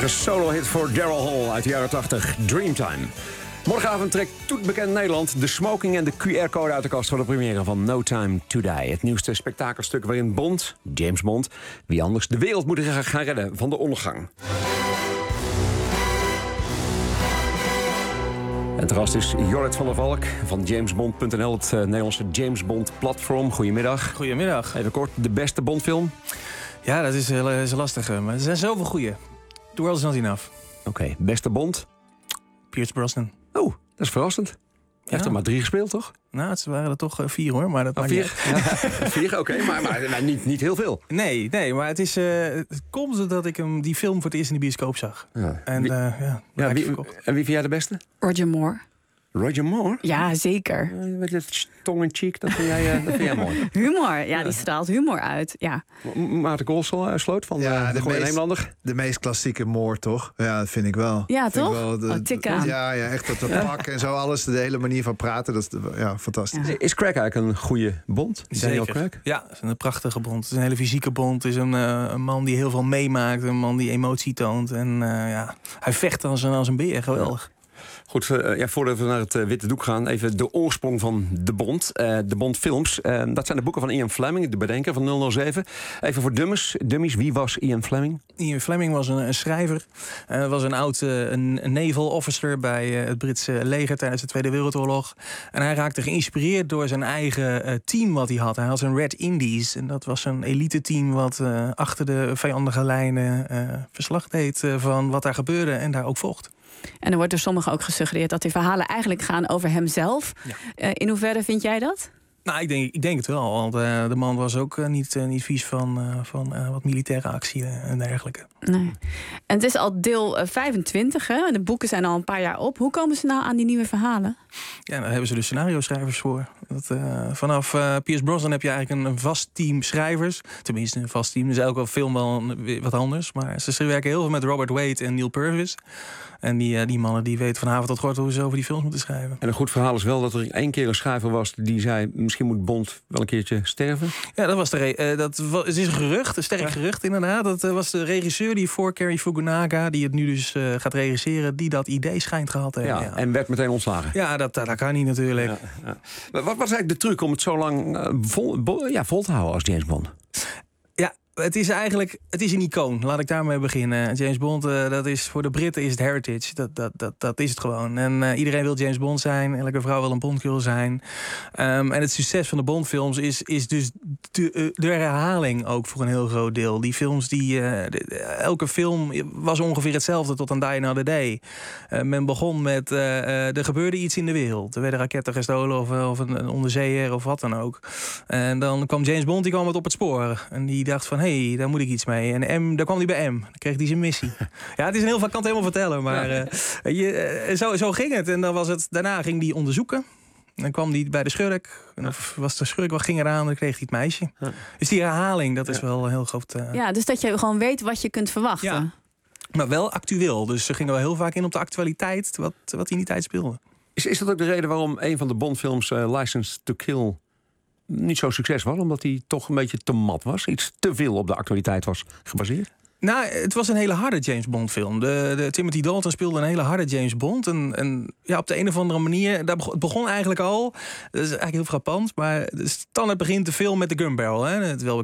prachtige solo-hit voor Daryl Hall uit de jaren 80, Dreamtime. Morgenavond trekt toetbekend Nederland de smoking en de QR-code uit de kast voor de première van No Time to Die. Het nieuwste spektakelstuk waarin Bond, James Bond, wie anders, de wereld moet gaan redden van de ondergang. En het gast is Jorrit van der Valk van Jamesbond.nl, het Nederlandse James Bond platform. Goedemiddag. Goedemiddag. Even kort, de beste Bondfilm? Ja, dat is een lastige, maar er zijn zoveel goeie. The World Is Not Enough. Oké, beste Bond? Pierce Brosnan. Oh, dat is verrassend. Hij heeft er maar 3 gespeeld, toch? Nou, het waren er toch 4 hoor. Maar dat 4? Ja. 4, oké, maar niet heel veel. Nee, maar het komt doordat ik die film voor het eerst in de bioscoop zag. Ja. En wie vind jij de beste? Roger Moore. Roger Moore? Ja, zeker. Tong in cheek, dat vind jij mooi. Humor, ja, die straalt humor uit. Ja. Maarten Koolsloot van de Nederlander. De meest klassieke Moore, toch? Ja, dat vind ik wel. Ja, toch? Tik aan. Ja, echt dat pak en zo alles. De hele manier van praten, dat is fantastisch. Ja. Is Craig eigenlijk een goede Bond? Daniel Craig? Ja, het is een prachtige Bond. Het is een hele fysieke Bond. Het is een man die heel veel meemaakt. Een man die emotie toont. En hij vecht als een beer. Geweldig. Goed, voordat we naar het witte doek gaan, even de oorsprong van de Bond. De Bond-films, dat zijn de boeken van Ian Fleming, de bedenker van 007. Even voor dummies, wie was Ian Fleming? Ian Fleming was een schrijver. Was een oud een naval officer bij het Britse leger tijdens de Tweede Wereldoorlog. En hij raakte geïnspireerd door zijn eigen team wat hij had. Hij had een Red Indies. En dat was een elite team wat achter de vijandige lijnen verslag deed van wat daar gebeurde en daar ook vocht. En er wordt door sommigen ook gesuggereerd dat die verhalen eigenlijk gaan over hemzelf. Ja. In hoeverre vind jij dat? Nou, ik denk het wel. Want de man was ook niet vies van wat militaire actie en dergelijke. Nee. En het is al deel 25, hè? De boeken zijn al een paar jaar op. Hoe komen ze nou aan die nieuwe verhalen? Ja, daar hebben ze de scenario-schrijvers voor. Vanaf Pierce Brosnan heb je eigenlijk een vast team schrijvers. Tenminste, een vast team. Dus elke film wel wat anders. Maar ze werken heel veel met Robert Wade en Neil Purvis. En die mannen die weten van avond tot kort hoe ze over die films moeten schrijven. En een goed verhaal is wel dat er 1 keer een schrijver was die zei, misschien moet Bond wel een keertje sterven. Ja, dat was het is een gerucht, een sterk gerucht inderdaad. Dat was de regisseur die voor Cary Fukunaga, die het nu dus gaat regisseren, die dat idee schijnt gehad te hebben. Ja, en werd meteen ontslagen. Ja, dat kan niet natuurlijk. Ja. Wat was eigenlijk de truc om het zo lang vol te houden als James Bond? Ja, het is een icoon. Laat ik daarmee beginnen. James Bond, dat is voor de Britten is het heritage. Dat is het gewoon. En iedereen wil James Bond zijn. Elke vrouw wil een Bondgirl zijn. En het succes van de Bondfilms is dus de herhaling ook voor een heel groot deel. Die films, elke film was ongeveer hetzelfde tot aan Die Another Day. Men begon met, er gebeurde iets in de wereld. Er werden raketten gestolen of een onderzeeër of wat dan ook. En dan kwam James Bond, die kwam het op het spoor. En die dacht van, hey, daar moet ik iets mee. En daar kwam hij bij M. Dan kreeg hij zijn missie. Ja, het is een heel vaak, kan het helemaal vertellen. Maar zo ging het. En dan was het, daarna ging hij onderzoeken. En dan kwam hij bij de schurk. En of was de schurk wat ging eraan, dan kreeg hij het meisje. Ja. Dus die herhaling, dat is wel heel groot. Ja, dus dat je gewoon weet wat je kunt verwachten. Ja. Maar wel actueel. Dus ze gingen wel heel vaak in op de actualiteit, wat in die tijd speelde. Is dat ook de reden waarom een van de Bondfilms, License to Kill, niet zo'n succes was? Omdat hij toch een beetje te mat was? Iets te veel op de actualiteit was gebaseerd? Nou, het was een hele harde James Bond film. De Timothy Dalton speelde een hele harde James Bond. En ja, op de een of andere manier, het begon eigenlijk al. Dat is eigenlijk heel frappant. Maar standaard begint de film met de gun barrel. Hè? Het wil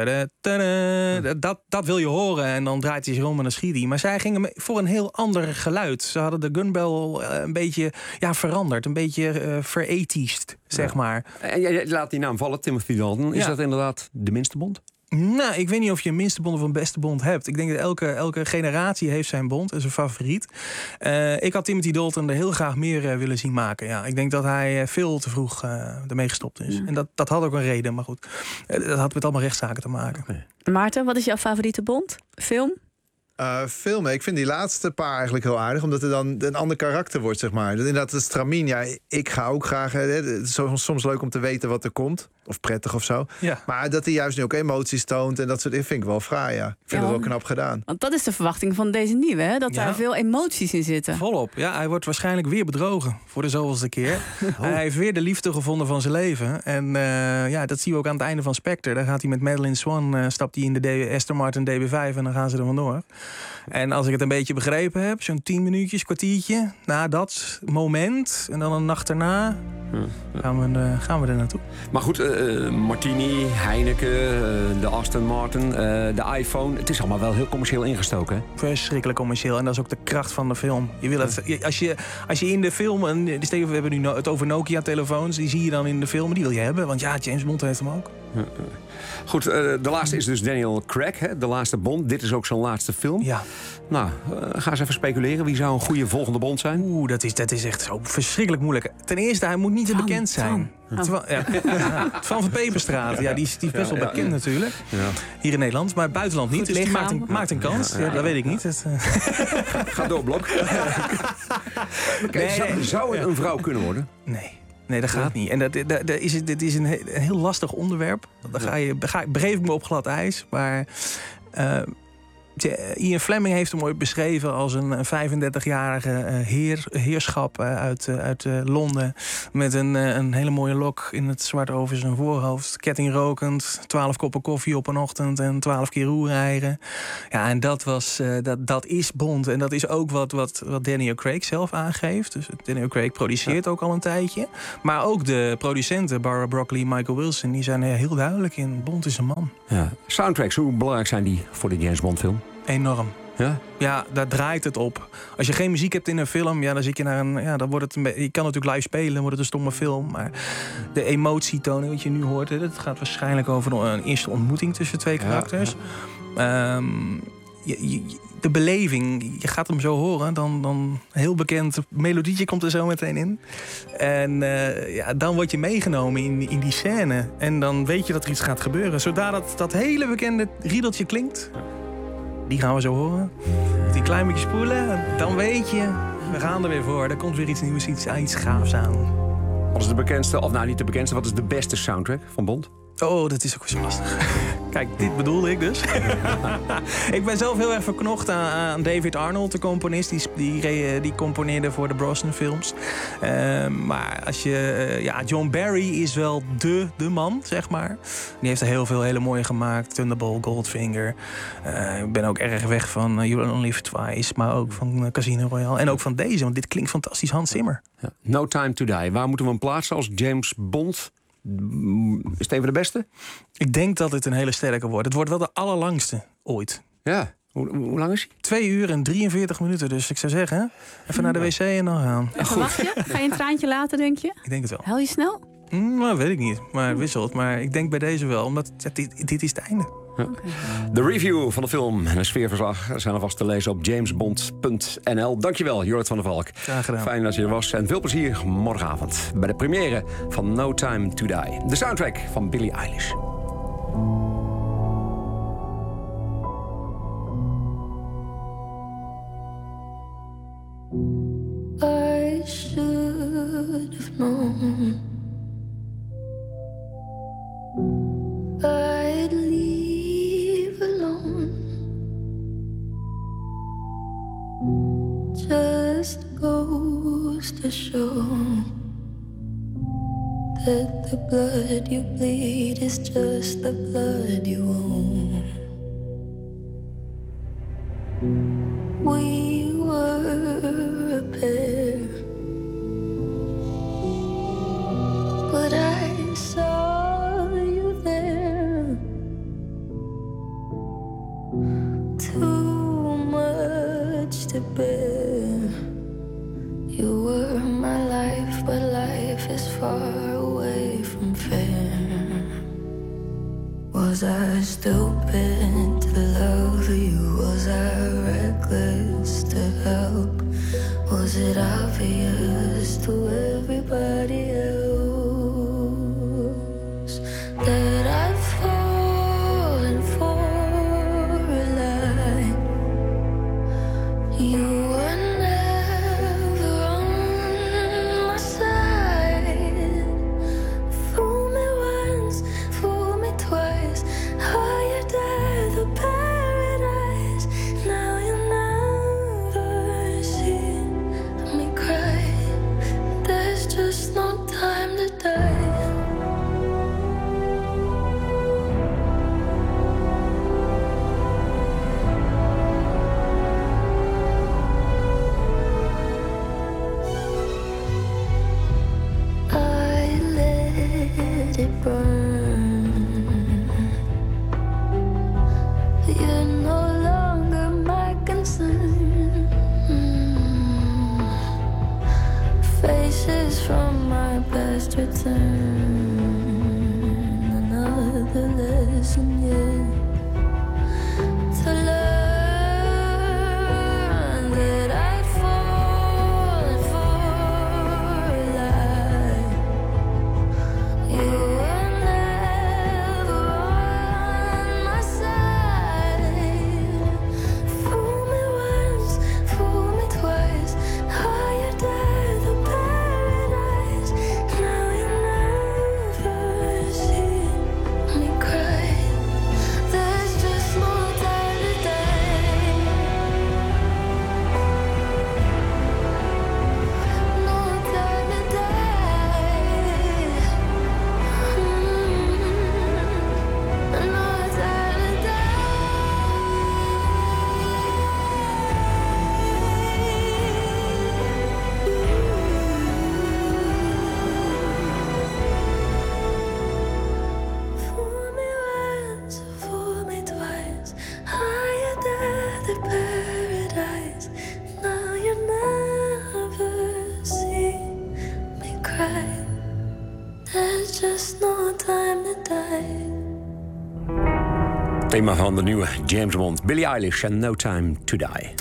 dat wil je horen. En dan draait hij zich om en dan schiet hij. Maar zij gingen voor een heel ander geluid. Ze hadden de gun barrel een beetje veranderd. Een beetje ver-ethiest, zeg maar. En jij laat die naam vallen, Timothy Dalton. Is dat inderdaad de minste Bond? Nou, ik weet niet of je een minste Bond of een beste Bond hebt. Ik denk dat elke generatie heeft zijn Bond en zijn favoriet. Ik had Timothy Dalton er heel graag meer willen zien maken. Ja, ik denk dat hij veel te vroeg ermee gestopt is. En dat had ook een reden, maar goed. Dat had met allemaal rechtszaken te maken. Okay. Maarten, wat is jouw favoriete Bond? Film? Filmen. Ik vind die laatste paar eigenlijk heel aardig, omdat er dan een ander karakter wordt, zeg maar. Inderdaad, het stramien. Ja, ik ga ook graag. Het is soms leuk om te weten wat er komt. of prettig of zo. Ja. Maar dat hij juist nu ook emoties toont en dat soort dingen vind ik wel fraai, ja. Ik vind het wel knap gedaan. Want dat is de verwachting van deze nieuwe, hè? Dat daar veel emoties in zitten. Volop. Ja, hij wordt waarschijnlijk weer bedrogen voor de zoveelste keer. Hij heeft weer de liefde gevonden van zijn leven. En dat zien we ook aan het einde van Spectre. Daar gaat hij met Madeleine Swan, stapt hij in de Aston Martin DB5 en dan gaan ze er vandoor. En als ik het een beetje begrepen heb, zo'n 10 minuutjes, kwartiertje na dat moment en dan een nacht erna gaan we er naartoe. Maar goed, Martini, Heineken, de Aston Martin, de iPhone. Het is allemaal wel heel commercieel ingestoken, hè? Verschrikkelijk commercieel. En dat is ook de kracht van de film. Je wil het, als je in de film... En we hebben nu het over Nokia-telefoons. Die zie je dan in de film. Die wil je hebben. Want ja, James Bond heeft hem ook. Goed, de laatste is dus Daniel Craig, hè? De laatste Bond. Dit is ook zijn laatste film. Ja. Nou, ga eens even speculeren. Wie zou een goede volgende Bond zijn? Dat is echt zo verschrikkelijk moeilijk. Ten eerste, hij moet niet te bekend zijn. Twan van Peperstraat. Ja, die is best wel bekend natuurlijk. Ja. Hier in Nederland, maar buitenland niet. Dus die maakt een kans. Ja, dat weet ik niet. Ga door, Blok. Zou het een vrouw kunnen worden? Nee, dat gaat niet. En dit is een heel lastig onderwerp. Dan begeef ik me op glad ijs. Maar Ian Fleming heeft hem ooit beschreven als een 35-jarige heerschap uit Londen. Met een hele mooie lok in het zwart over zijn voorhoofd. Kettingrokend, 12 koppen koffie op een ochtend en 12 keer roereieren. Ja, en dat is Bond. En dat is ook wat Daniel Craig zelf aangeeft. Dus Daniel Craig produceert ook al een tijdje. Maar ook de producenten, Barbara Broccoli en Michael Wilson, die zijn er heel duidelijk in. Bond is een man. Ja. Soundtracks, hoe belangrijk zijn die voor de James Bond film? Enorm. Ja? Ja, daar draait het op. Als je geen muziek hebt in een film, dan zit je naar een... Ja, dan wordt het je kan natuurlijk live spelen, dan wordt het een stomme film. Maar de emotietonen, wat je nu hoort, dat gaat waarschijnlijk over een eerste ontmoeting tussen twee karakters. Ja. De beleving, je gaat hem zo horen, dan een heel bekend melodietje komt er zo meteen in. En dan word je meegenomen in die scène. En dan weet je dat er iets gaat gebeuren. Zodra dat hele bekende riedeltje klinkt, die gaan we zo horen. Die klein beetje spoelen, dan weet je, we gaan er weer voor. Er komt weer iets nieuws, iets gaafs aan. Wat is de bekendste, of nou niet de bekendste, wat is de beste soundtrack van Bond? Oh, dat is ook zo lastig. Kijk, dit bedoelde ik dus. Ik ben zelf heel erg verknocht aan David Arnold, de componist. Die componeerde voor de Brosnan-films. Maar als John Barry is wel de man, zeg maar. Die heeft er heel veel hele mooie gemaakt. Thunderball, Goldfinger. Ik ben ook erg weg van You Only Live Twice. Maar ook van Casino Royale. En ook van deze, want dit klinkt fantastisch. Hans Zimmer. Ja. No Time to Die. Waar moeten we hem plaatsen als James Bond? Is het een van de beste? Ik denk dat het een hele sterke wordt. Het wordt wel de allerlangste ooit. Ja. Hoe lang is hij? 2 uur en 43 minuten. Dus ik zou zeggen, even naar de wc en dan gaan. Wacht je? Ga je een traantje laten, denk je? Ik denk het wel. Huil je snel? Nou, weet ik niet. Maar het wisselt. Maar ik denk bij deze wel. Omdat dit is het einde. Ja. De review van de film en een sfeerverslag zijn alvast te lezen op jamesbond.nl. Dankjewel, Jorrit van der Valk. Graag gedaan. Fijn dat je er was en veel plezier morgenavond bij de première van No Time to Die. De soundtrack van Billie Eilish. I should have known I'd leave alone. Just goes to show that the blood you bleed is just the blood you own. We were a pair, but I saw you there. Too much to bear. You were my life, but life is far away from fair. Was I stupid to love you? Was I reckless to help? Was it obvious to everybody else that I've fallen for a lie? You were never on my side. Fool me once, must return. Another lesson yet to learn that I'd fallen for a lie. You were never on my side. Fool me once, fool me twice. Higher than the paradise. Now you never see me cry. There's just no time to die. No time to die. No time to Fool me once, fool me twice. Higher than the paradise. Now you never see me cry. There's just no time to die. Thema van de nieuwe James Bond, Billie Eilish en No Time to Die.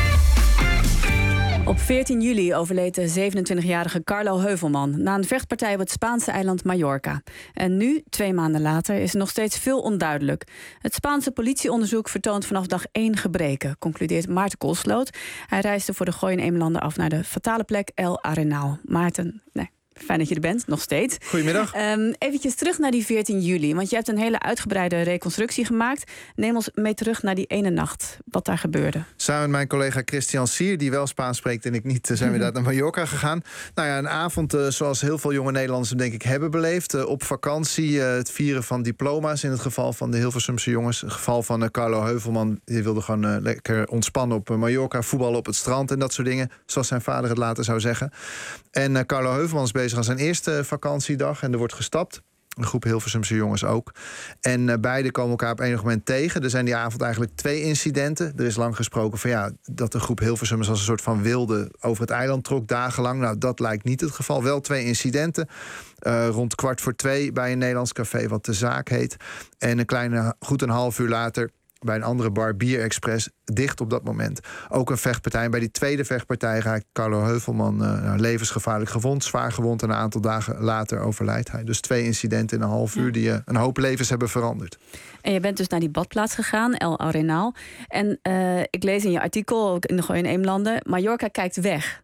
Op 14 juli overleed de 27-jarige Carlo Heuvelman na een vechtpartij op het Spaanse eiland Mallorca. En nu, 2 maanden later, is er nog steeds veel onduidelijk. Het Spaanse politieonderzoek vertoont vanaf dag 1 gebreken, concludeert Maarten Koolsloot. Hij reisde voor de Gooi en Eemlander af naar de fatale plek El Arenal. Maarten, fijn dat je er bent, nog steeds. Goedemiddag. Eventjes terug naar die 14 juli, want je hebt een hele uitgebreide reconstructie gemaakt. Neem ons mee terug naar die ene nacht, wat daar gebeurde. Samen met mijn collega Christian Sier, die wel Spaans spreekt en ik niet, zijn we daar naar Mallorca gegaan. Nou ja, een avond zoals heel veel jonge Nederlanders hem denk ik hebben beleefd. Op vakantie, het vieren van diploma's in het geval van de Hilversumse jongens. Het geval van Carlo Heuvelman, die wilde gewoon lekker ontspannen op Mallorca, voetballen op het strand en dat soort dingen. Zoals zijn vader het later zou zeggen. En Carlo Heuvelman is bezig aan zijn eerste vakantiedag en er wordt gestapt. Een groep Hilversumse jongens ook. En beide komen elkaar op enig moment tegen. Er zijn die avond eigenlijk 2 incidenten. Er is lang gesproken van dat de groep Hilversummers als een soort van wilde over het eiland trok dagenlang. Nou, dat lijkt niet het geval. Wel 2 incidenten. Rond 2:15 bij een Nederlands café wat De Zaak heet. En goed een half uur later bij een andere bar, Bier Express, dicht op dat moment. Ook een vechtpartij. En bij die tweede vechtpartij raakt Carlo Heuvelman levensgevaarlijk gewond, zwaar gewond. En een aantal dagen later overlijdt hij. Dus 2 incidenten in een half uur die een hoop levens hebben veranderd. En je bent dus naar die badplaats gegaan, El Arenal. En ik lees in je artikel, ook in de Gooi en Eemlanden, Mallorca kijkt weg.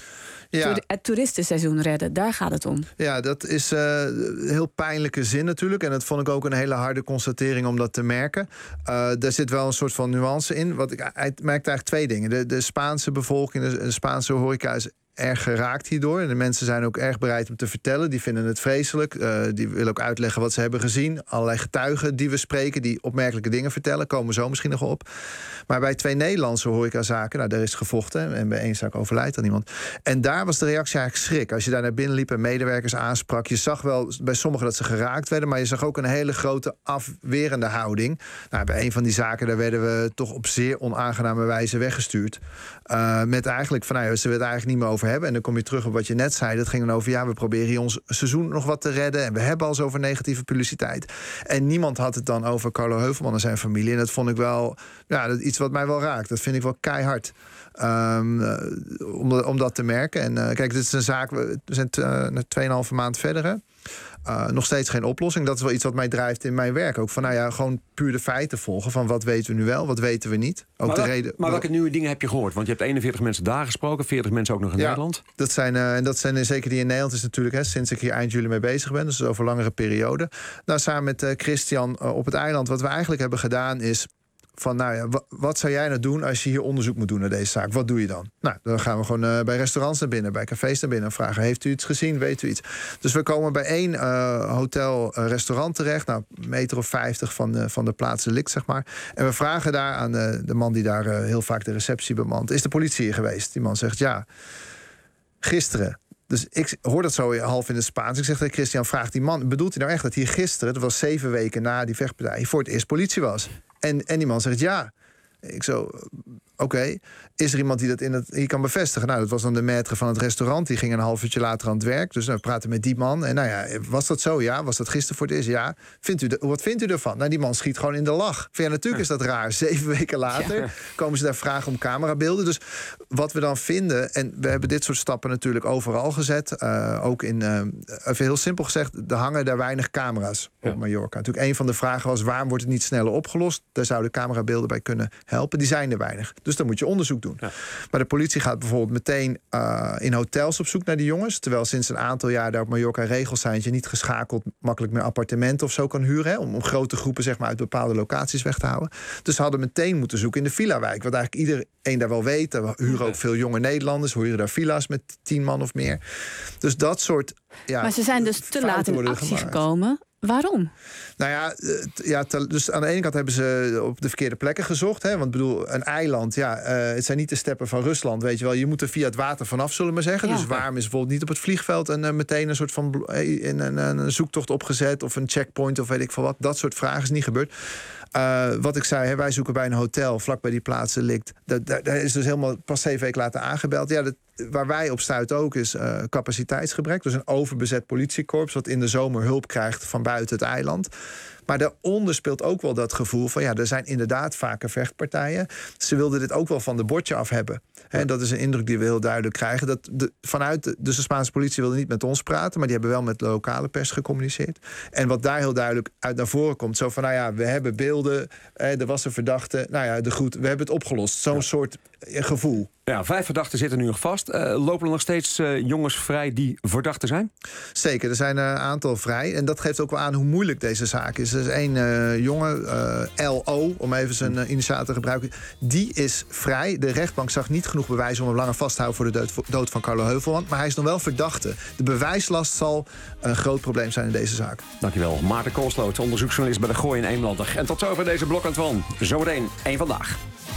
Ja. Het toeristenseizoen redden, daar gaat het om. Ja, dat is heel pijnlijke zin natuurlijk. En dat vond ik ook een hele harde constatering om dat te merken. Daar zit wel een soort van nuance in. Ik merkte eigenlijk 2 dingen. De Spaanse bevolking, de Spaanse horeca is erg geraakt hierdoor. En de mensen zijn ook erg bereid om te vertellen. Die vinden het vreselijk. Die willen ook uitleggen wat ze hebben gezien. Allerlei getuigen die we spreken, die opmerkelijke dingen vertellen. Komen we zo misschien nog op. Maar bij 2 Nederlandse horecazaken, daar is gevochten. En bij 1 zaak overlijdt dan iemand. En daar was de reactie eigenlijk schrik. Als je daar naar binnen liep en medewerkers aansprak. Je zag wel bij sommigen dat ze geraakt werden. Maar je zag ook een hele grote afwerende houding. Nou, bij 1 van die zaken, daar werden we toch op zeer onaangename wijze weggestuurd. Met eigenlijk van, ze willen het eigenlijk niet meer over hebben. En dan kom je terug op wat je net zei. Dat ging dan over, we proberen hier ons seizoen nog wat te redden. En we hebben al zoveel negatieve publiciteit. En niemand had het dan over Carlo Heuvelman en zijn familie. En dat vond ik wel iets wat mij wel raakt. Dat vind ik wel keihard. Om dat te merken. En kijk, dit is een zaak. We zijn 2,5 maand verder. Hè? Nog steeds geen oplossing. Dat is wel iets wat mij drijft in mijn werk. Ook van, gewoon puur de feiten volgen. Van wat weten we nu wel, wat weten we niet. Ook maar welke nieuwe dingen heb je gehoord? Want je hebt 41 mensen daar gesproken, 40 mensen ook nog in Nederland. Dat zijn zeker die in Nederland is natuurlijk, sinds ik hier eind juli mee bezig ben. Dus over een langere periode. Nou, samen met Christian op het eiland. Wat we eigenlijk hebben gedaan is van, wat zou jij nou doen als je hier onderzoek moet doen naar deze zaak? Wat doe je dan? Nou, dan gaan we gewoon bij restaurants naar binnen, bij cafés naar binnen en vragen, heeft u iets gezien, weet u iets? Dus we komen bij 1 hotel-restaurant terecht, 1,50 meter van de plaats delict, zeg maar. En we vragen daar aan de man die daar heel vaak de receptie bemant, is de politie hier geweest? Die man zegt, ja, gisteren. Dus ik hoor dat zo half in het Spaans. Ik zeg tegen Christian, vraag die man, bedoelt hij nou echt dat hier gisteren, dat was 7 weken na die vechtpartij, voor het eerst politie was? En die man zegt ja. Ik zo, Oké, is er iemand die dat hier kan bevestigen? Nou, dat was dan de maître van het restaurant. Die ging een half uurtje later aan het werk. Dus we praten met die man. En nou ja, was dat zo? Ja. Was dat gisteren voor het eerst? Ja. Wat vindt u ervan? Nou, die man schiet gewoon in de lach. Ja, natuurlijk is dat raar. 7 weken later komen ze daar vragen om camerabeelden. Dus wat we dan vinden... en we hebben dit soort stappen natuurlijk overal gezet. Ook in, even heel simpel gezegd... er hangen daar weinig camera's op Mallorca. Natuurlijk een van de vragen was... waarom wordt het niet sneller opgelost? Daar zouden camerabeelden bij kunnen helpen. Die zijn er weinig. Dus dan moet je onderzoek doen. Ja. Maar de politie gaat bijvoorbeeld meteen in hotels op zoek naar die jongens. Terwijl sinds een aantal jaar daar op Mallorca regels zijn... dat je niet geschakeld makkelijk meer appartementen of zo kan huren. Hè, om grote groepen zeg maar, uit bepaalde locaties weg te houden. Dus ze hadden meteen moeten zoeken in de villa-wijk. Wat eigenlijk iedereen daar wel weet. We huren ook veel jonge Nederlanders. We huren daar villa's met 10 man of meer. Dus dat soort... Ja, maar ze zijn dus te laat in actie gekomen. Waarom? Nou ja, dus aan de ene kant hebben ze op de verkeerde plekken gezocht. Hè? Want bedoel, een eiland, het zijn niet de steppen van Rusland, weet je wel. Je moet er via het water vanaf, zullen we maar zeggen. Ja. Dus waarom is bijvoorbeeld niet op het vliegveld en meteen een soort van een zoektocht opgezet of een checkpoint of weet ik veel wat. Dat soort vragen is niet gebeurd. Wat ik zei, wij zoeken bij een hotel vlakbij die plaatsen ligt. Daar is dus helemaal pas 7 weken later aangebeld. Ja, waar wij op stuiten ook is capaciteitsgebrek. Dus een overbezet politiekorps wat in de zomer hulp krijgt van buiten het eiland. Maar daaronder speelt ook wel dat gevoel van... er zijn inderdaad vaker vechtpartijen. Ze wilden dit ook wel van de bordje af hebben. En dat is een indruk die we heel duidelijk krijgen. Vanuit de Spaanse politie wilde niet met ons praten... maar die hebben wel met de lokale pers gecommuniceerd. En wat daar heel duidelijk uit naar voren komt... zo van, we hebben beelden, er was een verdachte... we hebben het opgelost. Zo'n soort gevoel. Ja, 5 verdachten zitten nu nog vast. Lopen er nog steeds jongens vrij die verdachten zijn? Zeker, er zijn een aantal vrij. En dat geeft ook wel aan hoe moeilijk deze zaak is. Er is één jongen, LO, om even zijn initiaal te gebruiken. Die is vrij. De rechtbank zag niet genoeg bewijs om hem langer vast te houden... voor de dood van Carlo Heuvelman. Maar hij is nog wel verdachte. De bewijslast zal een groot probleem zijn in deze zaak. Dankjewel. Maarten Koolsloot, onderzoeksjournalist bij de Gooi in Eemlander. En tot zover deze Blok en Twan. Zometeen één vandaag.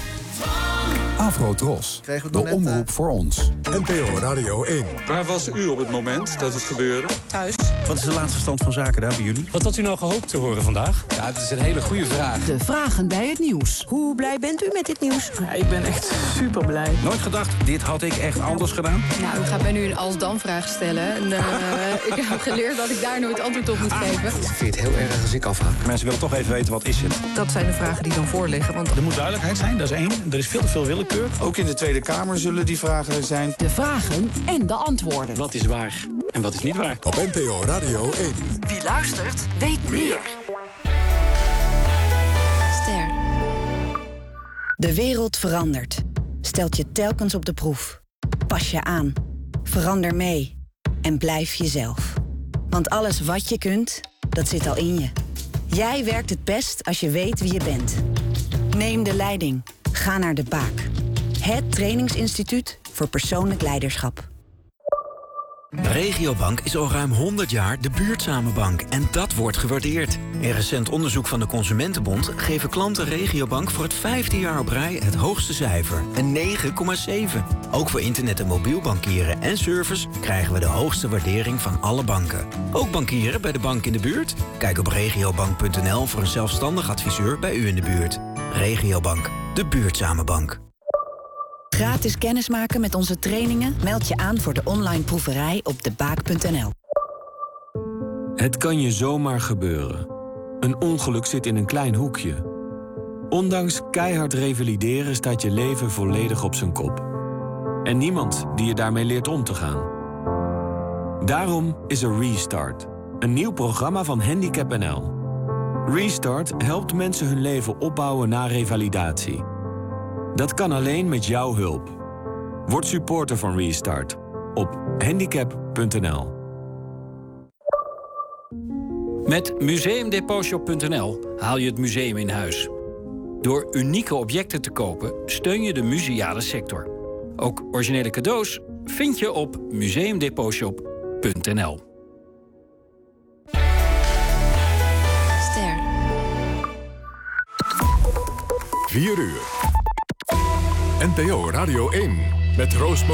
Afro-Tros, de omroep voor ons. NPO Radio 1. Waar was u op het moment dat het gebeurde? Thuis. Wat is de laatste stand van zaken daar bij jullie? Wat had u nou gehoopt te horen vandaag? Ja, het is een hele goede vraag. De vragen bij het nieuws. Hoe blij bent u met dit nieuws? Ja, ik ben echt super blij. Nooit gedacht, dit had ik echt anders gedaan? Nou, u gaat mij nu een als-dan-vraag stellen. En, ik heb geleerd dat ik daar nooit antwoord op moet geven. Ik vind het heel erg als ik afhaak. Mensen willen toch even weten, wat is het? Dat zijn de vragen die dan voorliggen. Want er moet duidelijkheid zijn, dat is 1. Er is veel te veel willekeur. Ook in de Tweede Kamer zullen die vragen zijn. De vragen en de antwoorden. Wat is waar en wat is niet waar? Op NPO Radio 1. Wie luistert, weet meer. Ster. De wereld verandert. Stelt je telkens op de proef. Pas je aan. Verander mee. En blijf jezelf. Want alles wat je kunt, dat zit al in je. Jij werkt het best als je weet wie je bent. Neem de leiding. Ga naar de Baak. Het trainingsinstituut voor persoonlijk leiderschap. Regiobank is al ruim 100 jaar de buurtzame bank en dat wordt gewaardeerd. In recent onderzoek van de Consumentenbond geven klanten Regiobank voor het 5e jaar op rij het hoogste cijfer, een 9,7. Ook voor internet- en mobiel bankieren en service krijgen we de hoogste waardering van alle banken. Ook bankieren bij de bank in de buurt? Kijk op regiobank.nl voor een zelfstandig adviseur bij u in de buurt. Regiobank, de buurtzame bank. Gratis kennismaken met onze trainingen? Meld je aan voor de online proeverij op debaak.nl. Het kan je zomaar gebeuren. Een ongeluk zit in een klein hoekje. Ondanks keihard revalideren staat je leven volledig op zijn kop. En niemand die je daarmee leert om te gaan. Daarom is er Restart. Een nieuw programma van Handicap NL. Restart helpt mensen hun leven opbouwen na revalidatie. Dat kan alleen met jouw hulp. Word supporter van Restart op handicap.nl. Met museumdeposhop.nl haal je het museum in huis. Door unieke objecten te kopen steun je de museale sector. Ook originele cadeaus vind je op museumdeposhop.nl. Ster. 4 uur. NPO Radio 1 met Roos